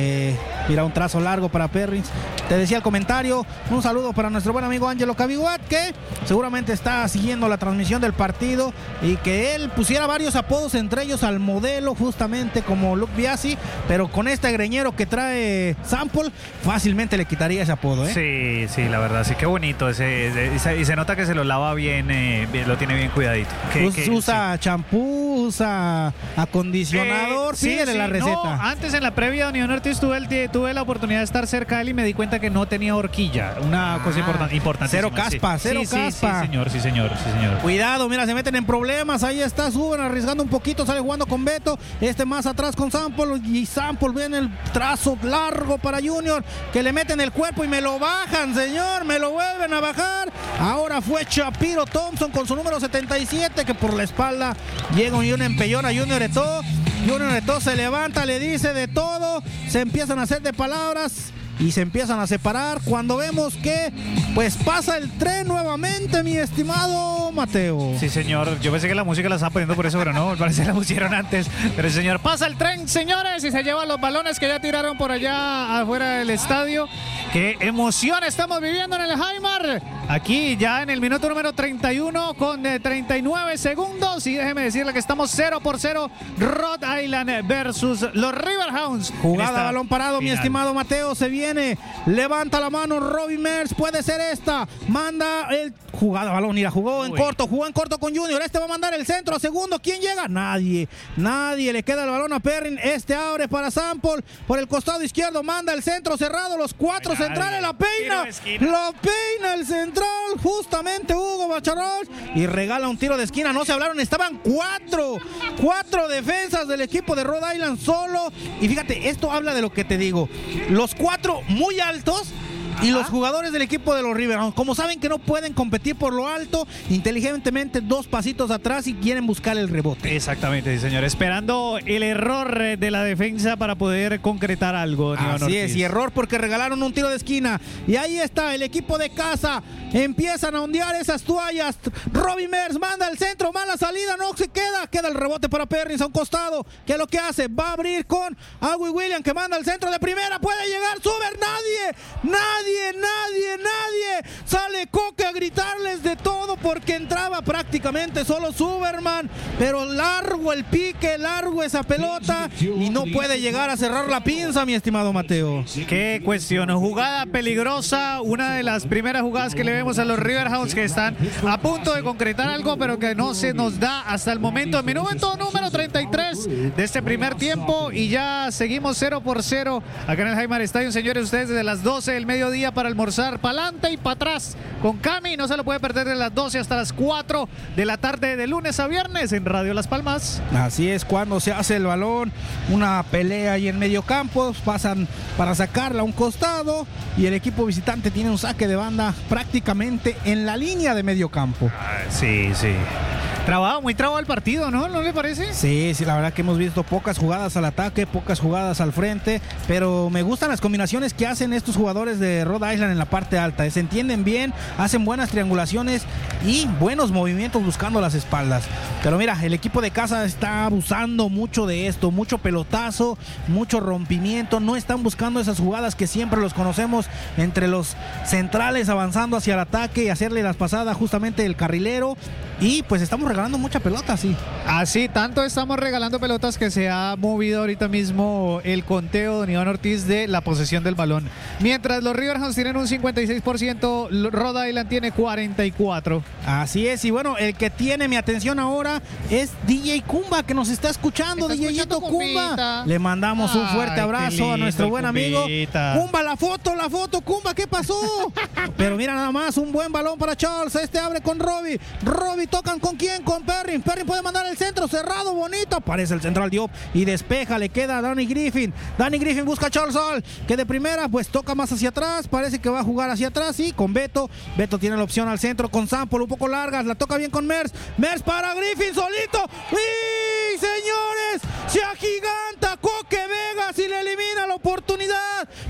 Speaker 2: Mira, un trazo largo para Perrins. Te decía el comentario, un saludo para nuestro buen amigo Angelo Caviguat, que seguramente está siguiendo la transmisión del partido y que él pusiera varios apodos, entre ellos al modelo, justamente como Luke Biasi, pero con este greñero que trae Sample, fácilmente le quitaría ese apodo, ¿eh?
Speaker 1: Sí, sí, la verdad, sí, qué bonito ese, ese y se nota que se lo lava bien, eh, bien lo tiene bien cuidadito. Que,
Speaker 2: Us,
Speaker 1: que,
Speaker 2: usa champú, usa acondicionador,
Speaker 1: Eh, sí,
Speaker 2: pídele
Speaker 1: sí,
Speaker 2: la receta.
Speaker 1: no, antes en la previa, Don Iván Ortiz, tuve, el, tuve la oportunidad de estar cerca de él y me di cuenta que no tenía horquilla. Una
Speaker 2: Ah,
Speaker 1: cosa importante, importantísima.
Speaker 2: cero caspa,
Speaker 1: sí.
Speaker 2: cero
Speaker 1: sí,
Speaker 2: caspa.
Speaker 1: Sí, sí, señor, sí, señor, sí, señor.
Speaker 2: Cuidado, mira, se meten en problemas. Ahí está, suben arriesgando un poquito. Sale jugando con Beto. Este más atrás con Sample. Y Sample viene el trazo largo para Junior, que le meten el cuerpo y me lo bajan, señor. Me lo vuelven a bajar. Ahora fue Shapiro Thompson con su número setenta y siete, que por la espalda llega un empellón a Junior Eto'o. Junior Eto'o se levanta, le dice de todo. Se empiezan a hacer de palabras y se empiezan a separar cuando vemos que pues pasa el tren nuevamente, mi estimado Mateo.
Speaker 1: Sí, señor. Yo pensé que la música la estaba poniendo por eso, pero no, parece que la pusieron antes. Pero el señor pasa el tren, señores, y se lleva los balones que ya tiraron por allá afuera del estadio. ¡Qué emoción estamos viviendo en el Highmark! Aquí ya en el minuto número treinta y uno con eh, treinta y nueve segundos. Y déjeme decirle que estamos cero por cero. Rhode Island versus los Riverhounds.
Speaker 2: Jugada balón parado,
Speaker 1: final.
Speaker 2: mi estimado Mateo. Se viene, levanta la mano Robbie Mers. Puede ser esta. Manda el jugada balón. Mira, jugó en
Speaker 1: Uy.
Speaker 2: corto, jugó en corto con Junior. Este va a mandar el centro a segundo. ¿Quién llega? Nadie. Nadie. Le queda el balón a Perrin. Este abre para Sample. Por el costado izquierdo manda el centro cerrado. Los cuatro
Speaker 1: Nadie.
Speaker 2: centrales. La
Speaker 1: Tiro
Speaker 2: peina.
Speaker 1: de esquina.
Speaker 2: La peina el central. Justamente Hugo Bacharol. Y regala un tiro de esquina. No se hablaron. Estaban cuatro. Cuatro defensas del equipo de Rhode Island solo. Y fíjate, esto habla de lo que te digo. Los cuatro muy altos. Y los jugadores del equipo de los Riverhounds, como saben que no pueden competir por lo alto, inteligentemente dos pasitos atrás y quieren buscar el rebote.
Speaker 1: Exactamente, sí, señor. Esperando el error eh, de la defensa para poder concretar algo. Don Iván
Speaker 2: Así es,
Speaker 1: Ortiz.
Speaker 2: y error porque regalaron un tiro de esquina. Y ahí está el equipo de casa. Empiezan a ondear esas toallas. Robbie Mers manda el centro, mala salida, no se queda. Queda el rebote para Perrins a un costado. ¿Qué es lo que hace? Va a abrir con Agui William, que manda el centro de primera. Puede llegar, sube nadie. Nadie, nadie, nadie. Sale Coque a gritarles de todo porque entraba prácticamente solo Superman. Pero largo el pique, largo esa pelota. Y no puede llegar a cerrar la pinza, mi estimado Mateo.
Speaker 1: Qué cuestión, jugada peligrosa, una de las primeras jugadas que le vemos a los Riverhounds que están a punto de concretar algo, pero que no se nos da hasta el momento. En minuto número treinta y tres de este primer tiempo y ya seguimos cero por cero acá en el Highmark Stadium, señores, ustedes desde las doce del mediodía para almorzar, para adelante y para atrás con Cami, no se lo puede perder de las doce hasta las cuatro de la tarde de lunes a viernes en Radio Las Palmas.
Speaker 2: Así es, cuando se hace el balón, una pelea ahí en medio campo, pasan para sacarla a un costado y el equipo visitante tiene un saque de banda prácticamente en la línea de medio campo.
Speaker 1: Ah, sí, sí. Trabado, muy trabado el partido, ¿no? ¿No le parece?
Speaker 2: Sí, sí, la verdad que hemos visto pocas jugadas al ataque, pocas jugadas al frente, pero me gustan las combinaciones que hacen estos jugadores de Rhode Island en la parte alta. Se entienden bien, hacen buenas triangulaciones y buenos movimientos buscando las espaldas. Pero mira, el equipo de casa está abusando mucho de esto, mucho pelotazo, mucho rompimiento. No están buscando esas jugadas que siempre los conocemos entre los centrales avanzando hacia el ataque y hacerle las pasadas justamente el carrilero. Y pues estamos regalando mucha pelota, sí.
Speaker 1: Así, tanto estamos regalando pelotas que se ha movido ahorita mismo el conteo, don Iván Ortiz, de la posesión del balón. Mientras los Riverhounds tienen un cincuenta y seis por ciento, Rhode Island tiene cuarenta y cuatro por ciento.
Speaker 2: Así es, y bueno, el que tiene mi atención ahora es D J Kumba, que nos está escuchando,
Speaker 1: ¿Está
Speaker 2: DJito
Speaker 1: escuchando,
Speaker 2: Kumba.
Speaker 1: Kumbita?
Speaker 2: Le mandamos un
Speaker 1: Ay,
Speaker 2: fuerte
Speaker 1: qué
Speaker 2: abrazo
Speaker 1: lindo
Speaker 2: a nuestro
Speaker 1: el
Speaker 2: buen amigo.
Speaker 1: Kumbita.
Speaker 2: Kumba, la foto, la foto, Kumba, ¿qué pasó? Pero mira nada más, un buen balón para Charles, este abre con Robbie. Robbie tocan con quién, con Perrin. Perrin puede mandar el centro, cerrado, bonito. Aparece el central Diop y despeja, le queda a Danny Griffin. Danny Griffin busca a Charles Hall, que de primera pues toca más hacia atrás, parece que va a jugar hacia atrás y con Beto. Beto tiene la opción al centro con Sample, un poco largas, la toca bien con Mers. Mers para Griffin solito. ¡Y señores! Se agiganta Coque Vegas y le elimina la oportunidad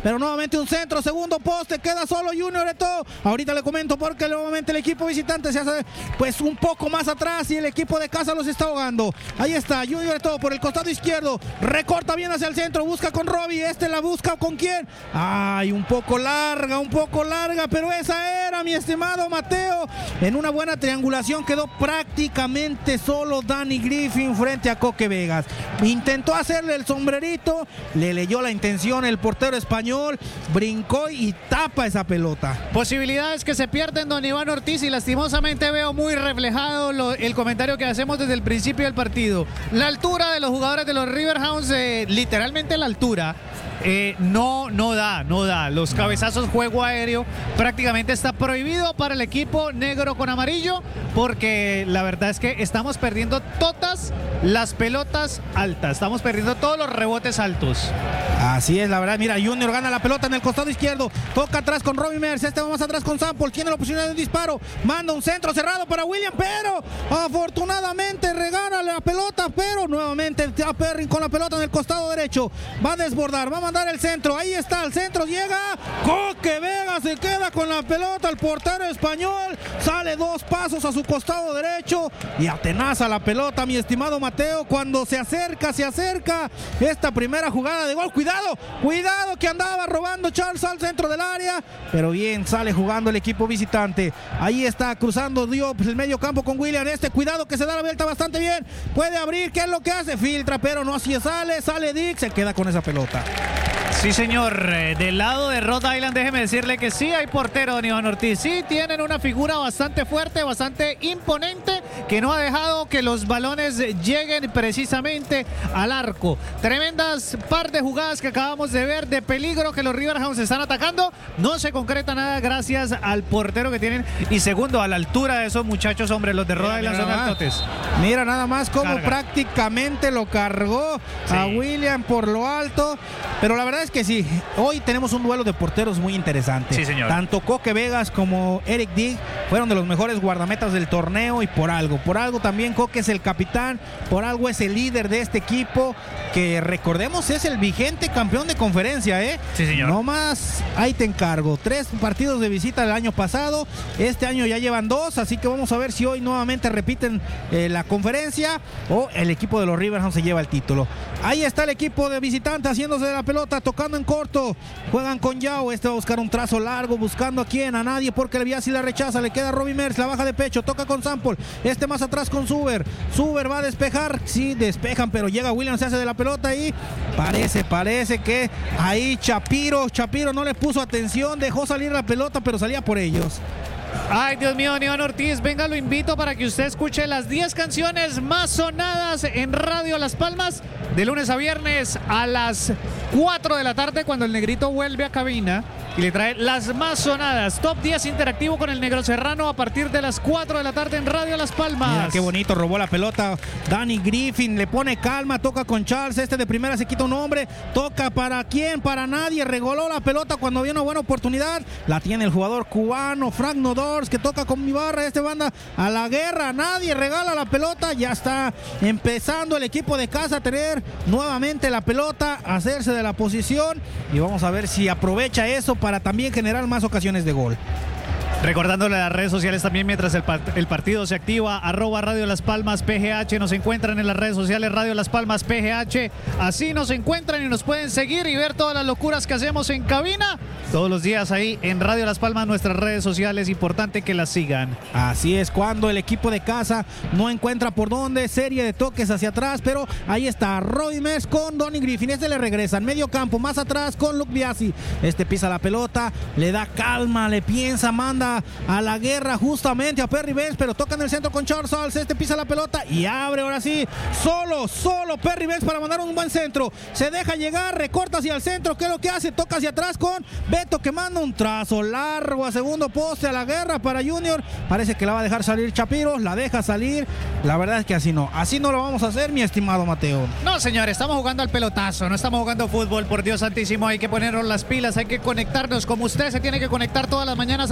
Speaker 2: pero nuevamente un centro, segundo poste, queda solo Junior Eto'o. Ahorita le comento porque nuevamente el equipo visitante se hace pues un poco más atrás y el equipo de casa los está ahogando. Ahí está Junior Eto'o por el costado izquierdo, recorta bien hacia el centro, busca con Robbie, este la busca con quién. Ay, un poco larga, un poco larga, pero esa era, mi estimado Mateo. En una buena triangulación quedó prácticamente solo Danny Griffin frente a Coque Vegas. Intentó hacerle el sombrerito, le leyó la intención el portero español, brincó y tapa esa pelota.
Speaker 1: Posibilidades que se pierden, don Iván Ortiz, y lastimosamente veo muy reflejado lo, el comentario que hacemos desde el principio del partido. La altura de los jugadores de los Riverhounds, eh, literalmente la altura. Eh, no, no da, no da. Los cabezazos, juego aéreo, prácticamente está prohibido para el equipo negro con amarillo, porque la verdad es que estamos perdiendo todas las pelotas altas, estamos perdiendo todos los rebotes altos.
Speaker 2: Así es, la verdad. Mira, Junior gana la pelota en el costado izquierdo, toca atrás con Robbie Mers, este va más atrás con Sample, tiene la oportunidad de un disparo, manda un centro cerrado para William, pero afortunadamente regala la pelota, pero nuevamente a Perrin con la pelota en el costado derecho, va a desbordar, va a mandar el centro, ahí está, el centro llega, Coque Vega se queda con la pelota, el portero español sale dos pasos a su costado derecho y atenaza la pelota, mi estimado Mateo, cuando se acerca, se acerca esta primera jugada de gol. Cuidado, cuidado que andaba robando Charles al centro del área, pero bien sale jugando el equipo visitante. Ahí está cruzando Diop el medio campo con William, este cuidado que se da la vuelta bastante bien, puede abrir, ¿qué es lo que hace? Filtra, pero no así sale, sale Dick, se queda con esa pelota.
Speaker 1: Sí, señor. Eh, del lado de Rhode Island, déjeme decirle que sí hay portero, don Iván Ortiz. Sí tienen una figura bastante fuerte, bastante imponente, que no ha dejado que los balones lleguen precisamente al arco. Tremendas par de jugadas que acabamos de ver de peligro que los Riverhounds están atacando. No se concreta nada gracias al portero que tienen. Y segundo, a la altura de esos muchachos, hombre, los de Rhode Island son altotes.
Speaker 2: Mira nada más cómo
Speaker 1: Carga.
Speaker 2: prácticamente lo cargó sí. a William por lo alto. Pero la verdad es que sí, hoy tenemos un duelo de porteros muy interesante.
Speaker 1: Sí, señor.
Speaker 2: Tanto Coque Vegas como Eric Dick fueron de los mejores guardametas del torneo y por algo. Por algo también Coque es el capitán, por algo es el líder de este equipo que recordemos es el vigente campeón de conferencia, ¿eh?
Speaker 1: Sí, señor.
Speaker 2: No más, ahí te encargo. Tres partidos de visita el año pasado, este año ya llevan dos, así que vamos a ver si hoy nuevamente repiten eh, la conferencia o el equipo de los Riverhounds se lleva el título. Ahí está el equipo de visitante haciéndose de la pelota, tocando en corto, juegan con Yao, este va a buscar un trazo largo, buscando a quién, a nadie, porque el Biasi la rechaza, le queda Robbie Mers, la baja de pecho, toca con Sample, este más atrás con Suber, Suber va a despejar, sí, despejan, pero llega Williams, se hace de la pelota y parece, parece que ahí Chapiro, Chapiro no le puso atención, dejó salir la pelota, pero salía por ellos.
Speaker 1: Ay, Dios mío, don Iván Ortiz, venga, lo invito para que usted escuche las diez canciones más sonadas en Radio Las Palmas de lunes a viernes a las cuatro de la tarde, cuando el Negrito vuelve a cabina y le trae las más sonadas. Top diez interactivo con el Negro Serrano a partir de las cuatro de la tarde en Radio Las Palmas.
Speaker 2: Mira qué bonito, robó la pelota Danny Griffin, le pone calma, toca con Charles, este de primera se quita un hombre, toca para quién, para nadie, regoló la pelota cuando había una buena oportunidad, la tiene el jugador cubano Frank Nodors, que toca con mi barra, este banda a la guerra, nadie regala la pelota, ya está empezando el equipo de casa a tener nuevamente la pelota, a hacerse de la posición y vamos a ver si aprovecha eso para también generar más ocasiones de gol.
Speaker 1: Recordándole las redes sociales también mientras el, el partido se activa, arroba Radio Las Palmas P G H, nos encuentran en las redes sociales Radio Las Palmas P G H, así nos encuentran y nos pueden seguir y ver todas las locuras que hacemos en cabina, todos los días ahí en Radio Las Palmas, nuestras redes sociales, importante que las sigan.
Speaker 2: Así es, cuando el equipo de casa no encuentra por dónde, serie de toques hacia atrás, pero ahí está Robbie Mers con Donnie Griffin, este le regresa en medio campo, más atrás con Luke Biasi, este pisa la pelota, le da calma, le piensa, manda a la guerra justamente a Perry Benz, pero toca en el centro con Charles Salz, este pisa la pelota y abre ahora sí, solo, solo Perry Benz para mandar un buen centro, se deja llegar, recorta hacia el centro, ¿qué es lo que hace? Toca hacia atrás con Beto que manda un trazo largo a segundo poste a la guerra para Junior, parece que la va a dejar salir Chapiro, la deja salir, la verdad es que así no, así no lo vamos a hacer, mi estimado Mateo.
Speaker 1: No, señor, estamos jugando al pelotazo, no estamos jugando fútbol, por Dios santísimo, hay que ponernos las pilas, hay que conectarnos como usted se tiene que conectar todas las mañanas a las seis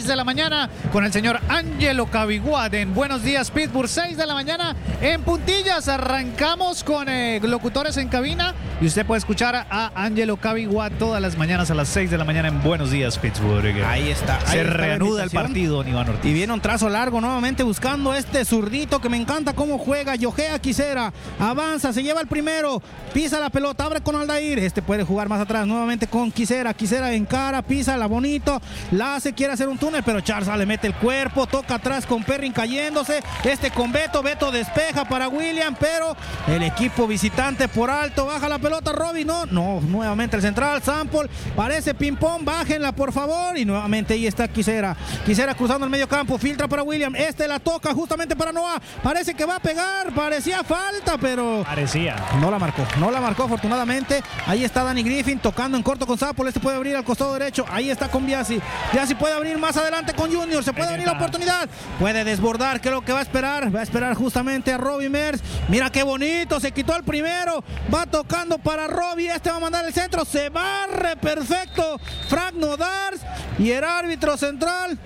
Speaker 1: de la mañana con el señor Angelo Cabiguad en Buenos Días Pittsburgh. seis de la mañana en puntillas. Arrancamos con eh, locutores en cabina y usted puede escuchar a Angelo Cabiguad todas las mañanas a las seis de la mañana en Buenos Días Pittsburgh.
Speaker 2: Ahí está.
Speaker 1: Se
Speaker 2: ahí está
Speaker 1: reanuda el partido, don Iván Ortiz.
Speaker 2: Y viene un trazo largo nuevamente buscando este zurdito que me encanta cómo juega. Yohea Quisera avanza, se lleva el primero, pisa la pelota, abre con Aldair. Este puede jugar más atrás nuevamente con Quisera. Quisera en cara, pisa la bonito, la hace, quiere hacer un túnel, pero Charza le mete el cuerpo, toca atrás con Perrin cayéndose. Este con Beto, Beto despeja para William, pero el equipo visitante por alto baja la pelota. Robbie, no, no, nuevamente el central, Sample, parece ping-pong, bájenla por favor. Y nuevamente ahí está Quisera. Quisera cruzando el medio campo, filtra para William. Este la toca justamente para Noah. Parece que va a pegar, parecía falta, pero
Speaker 1: parecía.
Speaker 2: No la marcó, no la marcó afortunadamente. Ahí está Danny Griffin tocando en corto con Sample. Este puede abrir al costado derecho. Ahí está con Biasi. Biasi puede abrir más adelante con Junior. Se puede abrir la oportunidad. Puede desbordar, que es lo que va a esperar. Va a esperar justamente a Robbie Mers. Mira qué bonito, se quitó el primero. Va tocando para Robbie. Este va a mandar el centro. Se barre perfecto Frank Nodars. Y el árbitro central.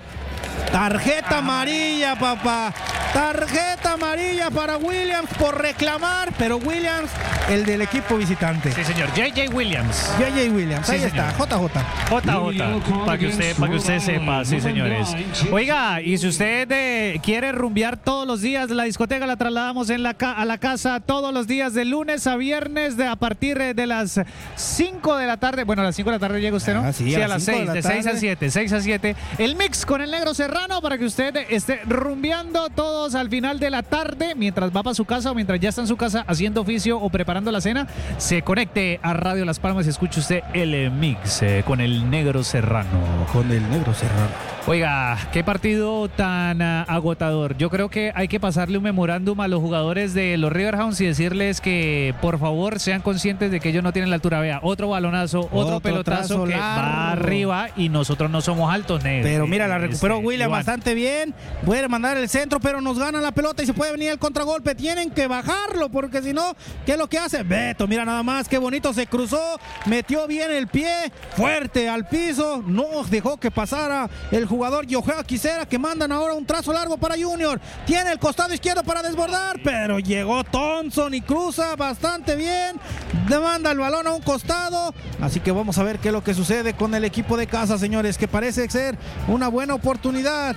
Speaker 2: Tarjeta amarilla, papá. Tarjeta amarilla para Williams por reclamar, pero Williams, el del equipo visitante.
Speaker 1: Sí, señor. J J Williams.
Speaker 2: J J Williams,
Speaker 1: Sí,
Speaker 2: ahí
Speaker 1: señor.
Speaker 2: está, J J.
Speaker 1: J J, para que usted, para que usted sepa, sí, señores. Oiga, y si usted eh, quiere rumbear todos los días, la discoteca la trasladamos en la ca a la casa todos los días, de lunes a viernes, de a partir eh, de las cinco de la tarde. Bueno, a las cinco de la tarde llega usted, ¿no?
Speaker 2: Ah, sí,
Speaker 1: a,
Speaker 2: a
Speaker 1: las
Speaker 2: las cinco
Speaker 1: seis,
Speaker 2: de
Speaker 1: de
Speaker 2: la
Speaker 1: seis a
Speaker 2: tarde.
Speaker 1: siete, seis a siete. El mix con el Negro Serrano para que usted esté rumbeando todos al final de la tarde, mientras va para su casa o mientras ya está en su casa haciendo oficio o preparando la cena. Se conecte a Radio Las Palmas y escuche usted el eh, mix eh, con el Negro Serrano.
Speaker 2: Con el Negro Serrano.
Speaker 1: Oiga, qué partido tan uh, agotador. Yo creo que hay que pasarle un memorándum a los jugadores de los Riverhounds y decirles que por favor sean conscientes de que ellos no tienen la altura. Vea, otro balonazo, otro,
Speaker 2: Otro
Speaker 1: pelotazo
Speaker 2: trazo
Speaker 1: que
Speaker 2: largo.
Speaker 1: va arriba y nosotros no somos altos, negro.
Speaker 2: Pero mira, la recuperó
Speaker 1: Este,
Speaker 2: William
Speaker 1: Iván.
Speaker 2: bastante bien. Puede mandar el centro, pero nos gana la pelota y se puede venir el contragolpe. Tienen que bajarlo, porque si no, ¿qué es lo que hace? Beto, mira nada más, qué bonito se cruzó. Metió bien el pie, fuerte al piso. No dejó que pasara el jugador Yohea Quisera, que mandan ahora un trazo largo para Junior. Tiene el costado izquierdo para desbordar, pero llegó Thompson y cruza bastante bien. Demanda el balón a un costado. Así que vamos a ver qué es lo que sucede con el equipo de casa, señores, que parece ser una buena oportunidad.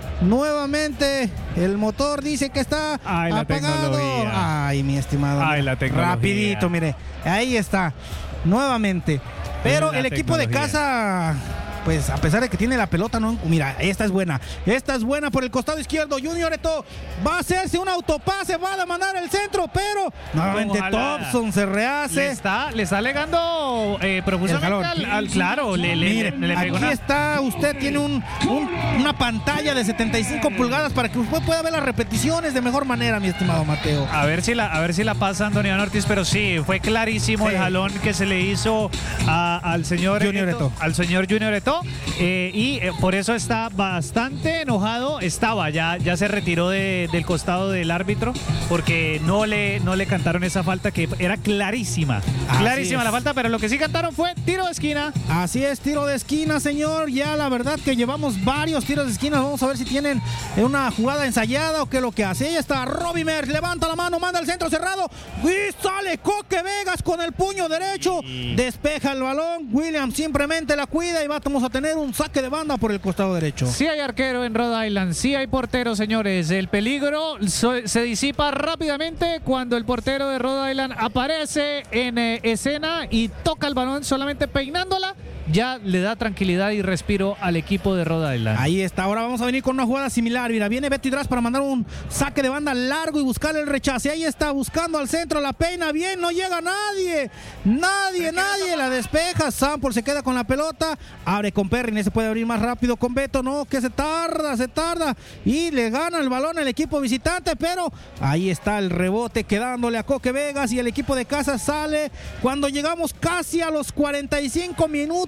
Speaker 2: Nuevamente el motor dice que está
Speaker 1: Ay, la
Speaker 2: apagado.
Speaker 1: tecnología.
Speaker 2: Ay, mi estimado.
Speaker 1: Ay,
Speaker 2: mira,
Speaker 1: la tecnología.
Speaker 2: Rapidito, mire. Ahí está. Nuevamente. Pero
Speaker 1: La
Speaker 2: el equipo de
Speaker 1: tecnología.
Speaker 2: casa, pues a pesar de que tiene la pelota, no, mira, esta es buena. Esta es buena por el costado izquierdo. Junior Eto va a hacerse un autopase, va a demandar el centro, pero nuevamente
Speaker 1: Ojalá.
Speaker 2: Thompson se
Speaker 1: Le
Speaker 2: rehace.
Speaker 1: está, le está alegando eh, profusamente
Speaker 2: jalón.
Speaker 1: al, al- claro, le, le,
Speaker 2: Mire,
Speaker 1: le- le pegó
Speaker 2: aquí
Speaker 1: una-
Speaker 2: está, usted tiene un, un- una pantalla de setenta y cinco pulgadas para que usted pueda ver las repeticiones de mejor manera, mi estimado Mateo.
Speaker 1: A ver si la, a ver si la pasa Antonio Iván Ortiz, pero sí, fue clarísimo
Speaker 2: Sí.
Speaker 1: el jalón que se le hizo a- al señor
Speaker 2: Junior
Speaker 1: Eto,
Speaker 2: Eto.
Speaker 1: al señor Junior Eto, eh, y eh, por eso está bastante enojado. Estaba, ya, ya se retiró de- del costado del árbitro porque no le, no le cantaron esa falta que era clarísima,
Speaker 2: Así
Speaker 1: clarísima
Speaker 2: es.
Speaker 1: la falta, pero lo que sí cantaron fue tiro de esquina.
Speaker 2: Así es, tiro de esquina, señor. Ya la verdad que llevamos varios tiros de esquina. Vamos a ver si tienen una jugada ensayada o qué es lo que hace. Ahí está Robbie Mers, levanta la mano, manda el centro cerrado. Y sale Coque Vegas con el puño derecho. Despeja el balón. Williams simplemente la cuida y vamos a tener un saque de banda por el costado derecho.
Speaker 1: Sí hay arquero en Rhode Island, sí hay portero, señores. El peligro so- se disipa rápidamente cuando el portero de Rhode Island aparece en eh, escena y toca el balón solamente peinándola. Ya le da tranquilidad y respiro al equipo de Rhode Island.
Speaker 2: Ahí está, ahora vamos a venir con una jugada similar. Mira, viene Beto Hidraz para mandar un saque de banda largo y buscar el rechace. Ahí está, buscando al centro, la peina bien, no llega nadie. Nadie, nadie, la despeja. Sample se queda con la pelota, abre con Perrin, ese puede abrir más rápido con Beto. No, que se tarda, se tarda. Y le gana el balón al equipo visitante, pero ahí está el rebote quedándole a Coque Vegas y el equipo de casa sale cuando llegamos casi a los cuarenta y cinco minutos.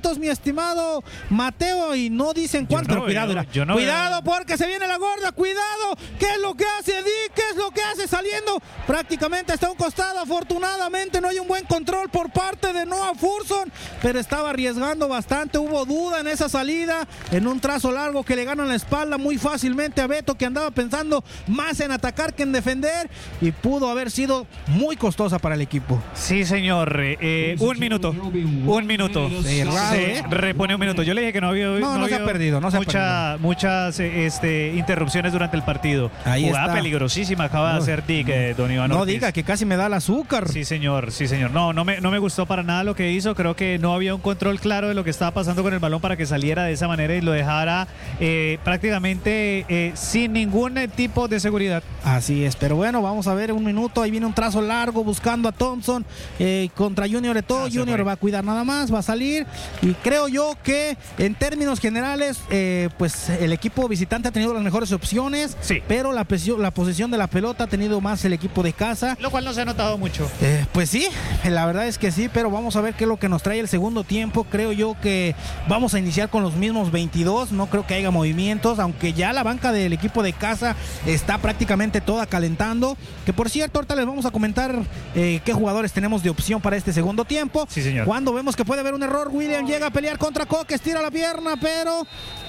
Speaker 2: minutos, mi estimado Mateo, y no dicen cuánto,
Speaker 1: no
Speaker 2: pero cuidado,
Speaker 1: veo,
Speaker 2: mira.
Speaker 1: yo no
Speaker 2: cuidado
Speaker 1: veo.
Speaker 2: porque se viene la gorda, cuidado, ¿qué es lo que hace Dick? ¿Qué es lo que hace saliendo? Prácticamente está a un costado, afortunadamente no hay un buen control por parte de Noah Furson, pero estaba arriesgando bastante, hubo duda en esa salida, en un trazo largo que le gana la espalda muy fácilmente a Beto, que andaba pensando más en atacar que en defender, y pudo haber sido muy costosa para el equipo.
Speaker 1: Sí, señor. Eh, eh, un minuto. Un minuto.
Speaker 2: Sí, raro,
Speaker 1: Se
Speaker 2: ¿eh?
Speaker 1: repone un minuto. Yo le dije que no había.
Speaker 2: No, no se
Speaker 1: había
Speaker 2: ha perdido, no se ha
Speaker 1: mucha- Muchas eh, este, interrupciones durante el partido.
Speaker 2: Ahí
Speaker 1: Jugada
Speaker 2: está.
Speaker 1: peligrosísima acaba de
Speaker 2: Uy.
Speaker 1: hacer Dick, eh, don Iván
Speaker 2: No
Speaker 1: Ortiz.
Speaker 2: diga que casi me da el azúcar.
Speaker 1: Sí, señor, sí, señor. No, no me, no me gustó para nada lo que hizo. Creo que no había un control claro de lo que estaba pasando con el balón para que saliera de esa manera y lo dejara eh, prácticamente eh, sin ningún eh, tipo de seguridad.
Speaker 2: Así es, pero bueno, vamos a ver un minuto. Ahí viene un trazo largo buscando a Thompson eh, contra Junior Eto'o.
Speaker 1: Ah, se
Speaker 2: Junior
Speaker 1: fue.
Speaker 2: va a cuidar nada más, va a salir. Y creo yo que en términos generales, eh, pues el equipo visitante ha tenido las mejores opciones.
Speaker 1: Sí.
Speaker 2: Pero la, presión- la posesión de la pelota ha tenido más el equipo de casa.
Speaker 1: Lo cual no se ha notado mucho.
Speaker 2: Eh, pues sí, la verdad es que sí, pero vamos a ver qué es lo que nos trae el segundo tiempo. Creo yo que vamos a iniciar con los mismos veintidós, no creo que haya movimientos, aunque ya la banca del equipo de casa está prácticamente toda calentando, que por cierto ahorita les vamos a comentar eh, qué jugadores tenemos de opción para este segundo tiempo.
Speaker 1: Sí, señor.
Speaker 2: Cuando vemos que puede haber un error, William llega a pelear contra Coque, estira la pierna, pero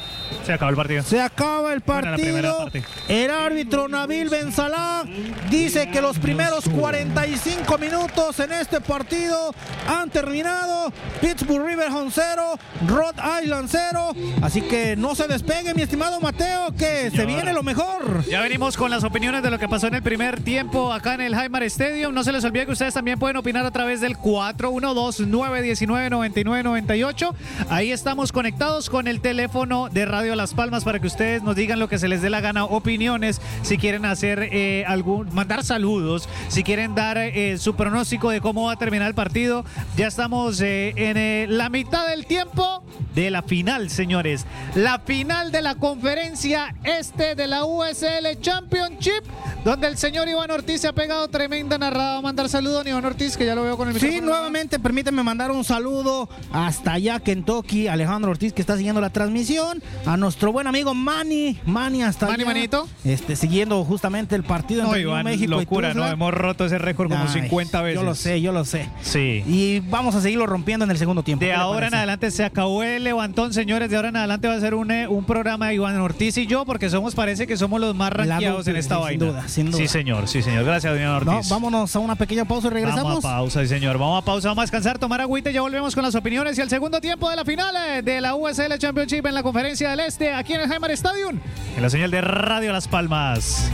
Speaker 1: Se acabó el partido.
Speaker 2: se acaba el
Speaker 1: Buena la primera
Speaker 2: partido.
Speaker 1: parte.
Speaker 2: El árbitro Nabil Ben Salah dice que los primeros cuarenta y cinco minutos en este partido han terminado. Pittsburgh Riverhounds cero, Rhode Island cero. Así que no se despegue, mi estimado Mateo, que se
Speaker 1: Señor.
Speaker 2: viene lo mejor.
Speaker 1: Ya venimos con las opiniones de lo que pasó en el primer tiempo acá en el Highmark Stadium. No se les olvide que ustedes también pueden opinar a través del cuatro uno dos, nueve uno nueve, nueve nueve nueve ocho. Ahí estamos conectados con el teléfono de Radio Las Palmas para que ustedes nos digan lo que se les dé la gana, opiniones, si quieren hacer eh, algún, mandar saludos, si quieren dar eh, su pronóstico de cómo va a terminar el partido. Ya estamos eh, en eh, la mitad del tiempo de la final, señores. La final de la conferencia este de la U S L Championship, donde el señor Iván Ortiz se ha pegado tremenda narrada. Va a mandar saludos a Iván Ortiz, que ya lo veo con el
Speaker 2: Sí,
Speaker 1: micrófono.
Speaker 2: nuevamente permíteme mandar un saludo hasta allá Kentucky, Alejandro Ortiz, que está siguiendo la transmisión, a nuestro buen amigo Manny, Manny hasta
Speaker 1: Manny,
Speaker 2: allá,
Speaker 1: manito.
Speaker 2: este, siguiendo justamente el partido
Speaker 1: No,
Speaker 2: entre
Speaker 1: Iván,
Speaker 2: New México
Speaker 1: locura,
Speaker 2: y
Speaker 1: no
Speaker 2: Tulsa.
Speaker 1: hemos roto ese récord como
Speaker 2: Ay,
Speaker 1: cincuenta veces.
Speaker 2: Yo lo sé, yo lo sé.
Speaker 1: Sí.
Speaker 2: Y vamos a seguirlo rompiendo en el segundo tiempo.
Speaker 1: De
Speaker 2: ¿Qué le
Speaker 1: ahora en
Speaker 2: parece?
Speaker 1: adelante se acabó el levantón, señores. De ahora en adelante va a ser un, eh, un programa de Iván Ortiz y yo, porque somos, parece que somos los más
Speaker 2: La
Speaker 1: rankeados
Speaker 2: dupla,
Speaker 1: en esta
Speaker 2: sí,
Speaker 1: vaina.
Speaker 2: sin duda, sin duda.
Speaker 1: Sí, señor, sí, señor. Gracias, Iván
Speaker 2: No,
Speaker 1: Ortiz.
Speaker 2: vámonos a una pequeña pausa y regresamos.
Speaker 1: Vamos a pausa, sí, señor. Vamos a pausa, vamos a descansar, tomar agüita y ya volvemos con las opiniones y el segundo tiempo de la final eh, de la U S L Championship en la Conferencia del Este, aquí en el Highmark Stadium, en la señal de Radio Las Palmas.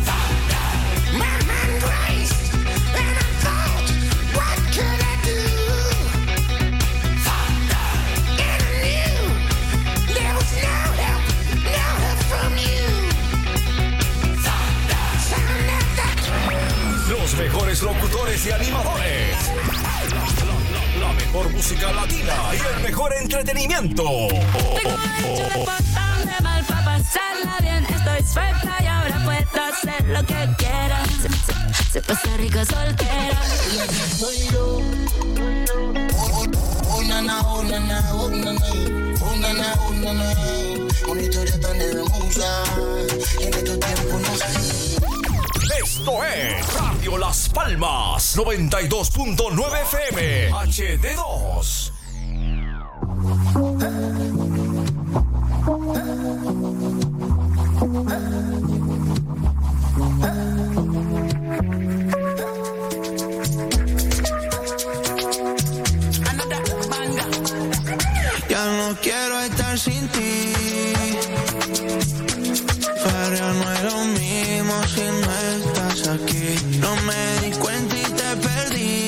Speaker 5: Los mejores locutores y animadores. La, la- la mejor música latina y el mejor entretenimiento.
Speaker 4: Tengo derecho de portarme mal para pasarla bien. Estoy suelta y ahora puedo hacer lo que quiera. Se, se, se pasa rico soltera.
Speaker 6: Soy yo. Oh, oh, nana, oh, nana, oh, nana, oh, nana, oh, nana. Una historia tan hermosa y en estos tiempos no sé.
Speaker 5: Esto es Radio Las Palmas noventa y dos punto nueve F M H D dos.
Speaker 6: Ya no quiero estar sin ti. Pero no es lo mismo si no estás aquí. No me di cuenta y te perdí.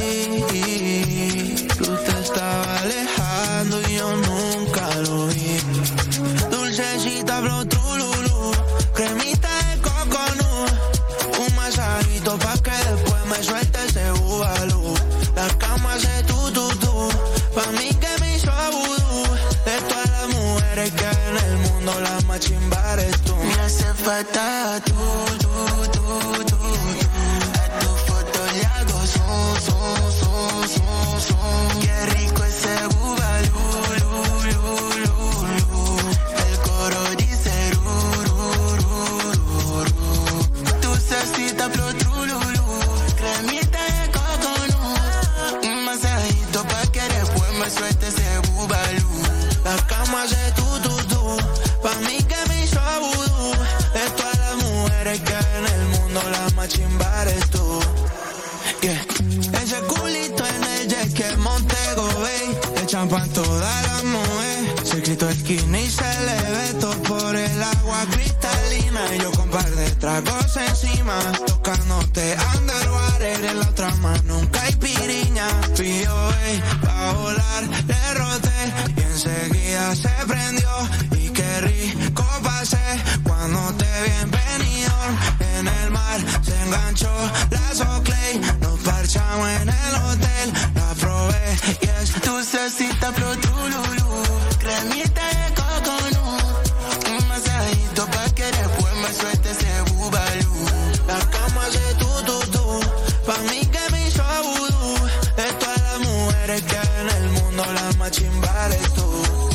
Speaker 6: Tú te estabas alejando y yo nunca lo vi. Dulcecita flow trululú, cremita de coconut. Un masajito pa' que después me suelte ese bubalú. La cama hace tu tu tu, pa' mí que me hizo vudú. De todas las mujeres que hay en el mundo, la más chimba eres tú. Me hace falta tú, tú, tú, tú. A tu foto le hago son, son, son, son, son. Qué rico ese bubalú, lu, más chimba eres tú. Yeah. Ese culito en el jet que Montego Bay, el champán toda la mujer, se quitó el skinny y se le ve todo por el agua cristalina. Y yo con par de tragos encima, tocándote underwater, en la otra mano nunca hay piriña. P O A, pa' volar, le roté y enseguida se prendió. Y qué rico pasé cuando te vi en Benidorm, en el mar se enganchó la Soclay. Nos parchamos en el hotel, la probé y es dulcecita pero trululú, cremita de coconut, un masajito pa' que después me suelte ese bubalú. La cama hace tu tu tu, pa' mí que me hizo vudú. De todas las mujeres que hay en el mundo, la más chimba eres tú.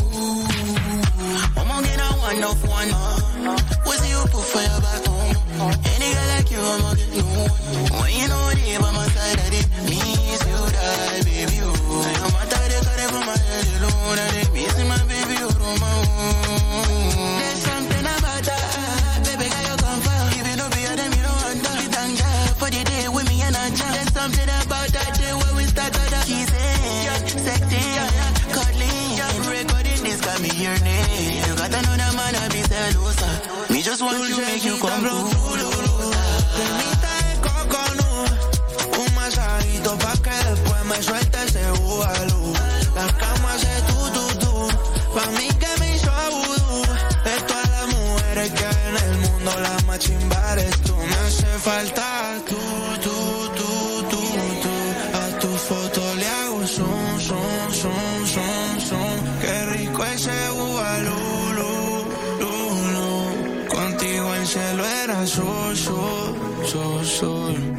Speaker 6: I'ma get a one of one, pussy you put for your back home. Any girl like you, I'ma get no. When you know it, by my side of it, means you die, baby, you. I'm a tired of it from my head alone, and it means my baby, you from my home. There's something about that, baby, got your comfort. If you don't be a them, you don't want that. Thank God for the day with me and I jump. There's something about that day when we started that. Kissing, sexting, cuddling, recording this got me your name. You got another man, I be celosa. Me just want to make you come through. Cremita de coconut, un masajito pa' que después me suelte ese bubalú. La cama hace tu tu tu, pa' mí que me hizo vudú. De todas las mujeres que hay en el mundo, la más chimba eres tú. Me hace falta tú, tú, tú, tú, tú. A tu foto le hago zoom, zoom, zoom, zoom, zoom. Qué rico ese bubalú, lu, lu, lu. Contigo el cielo era sol, sol, sol, sol.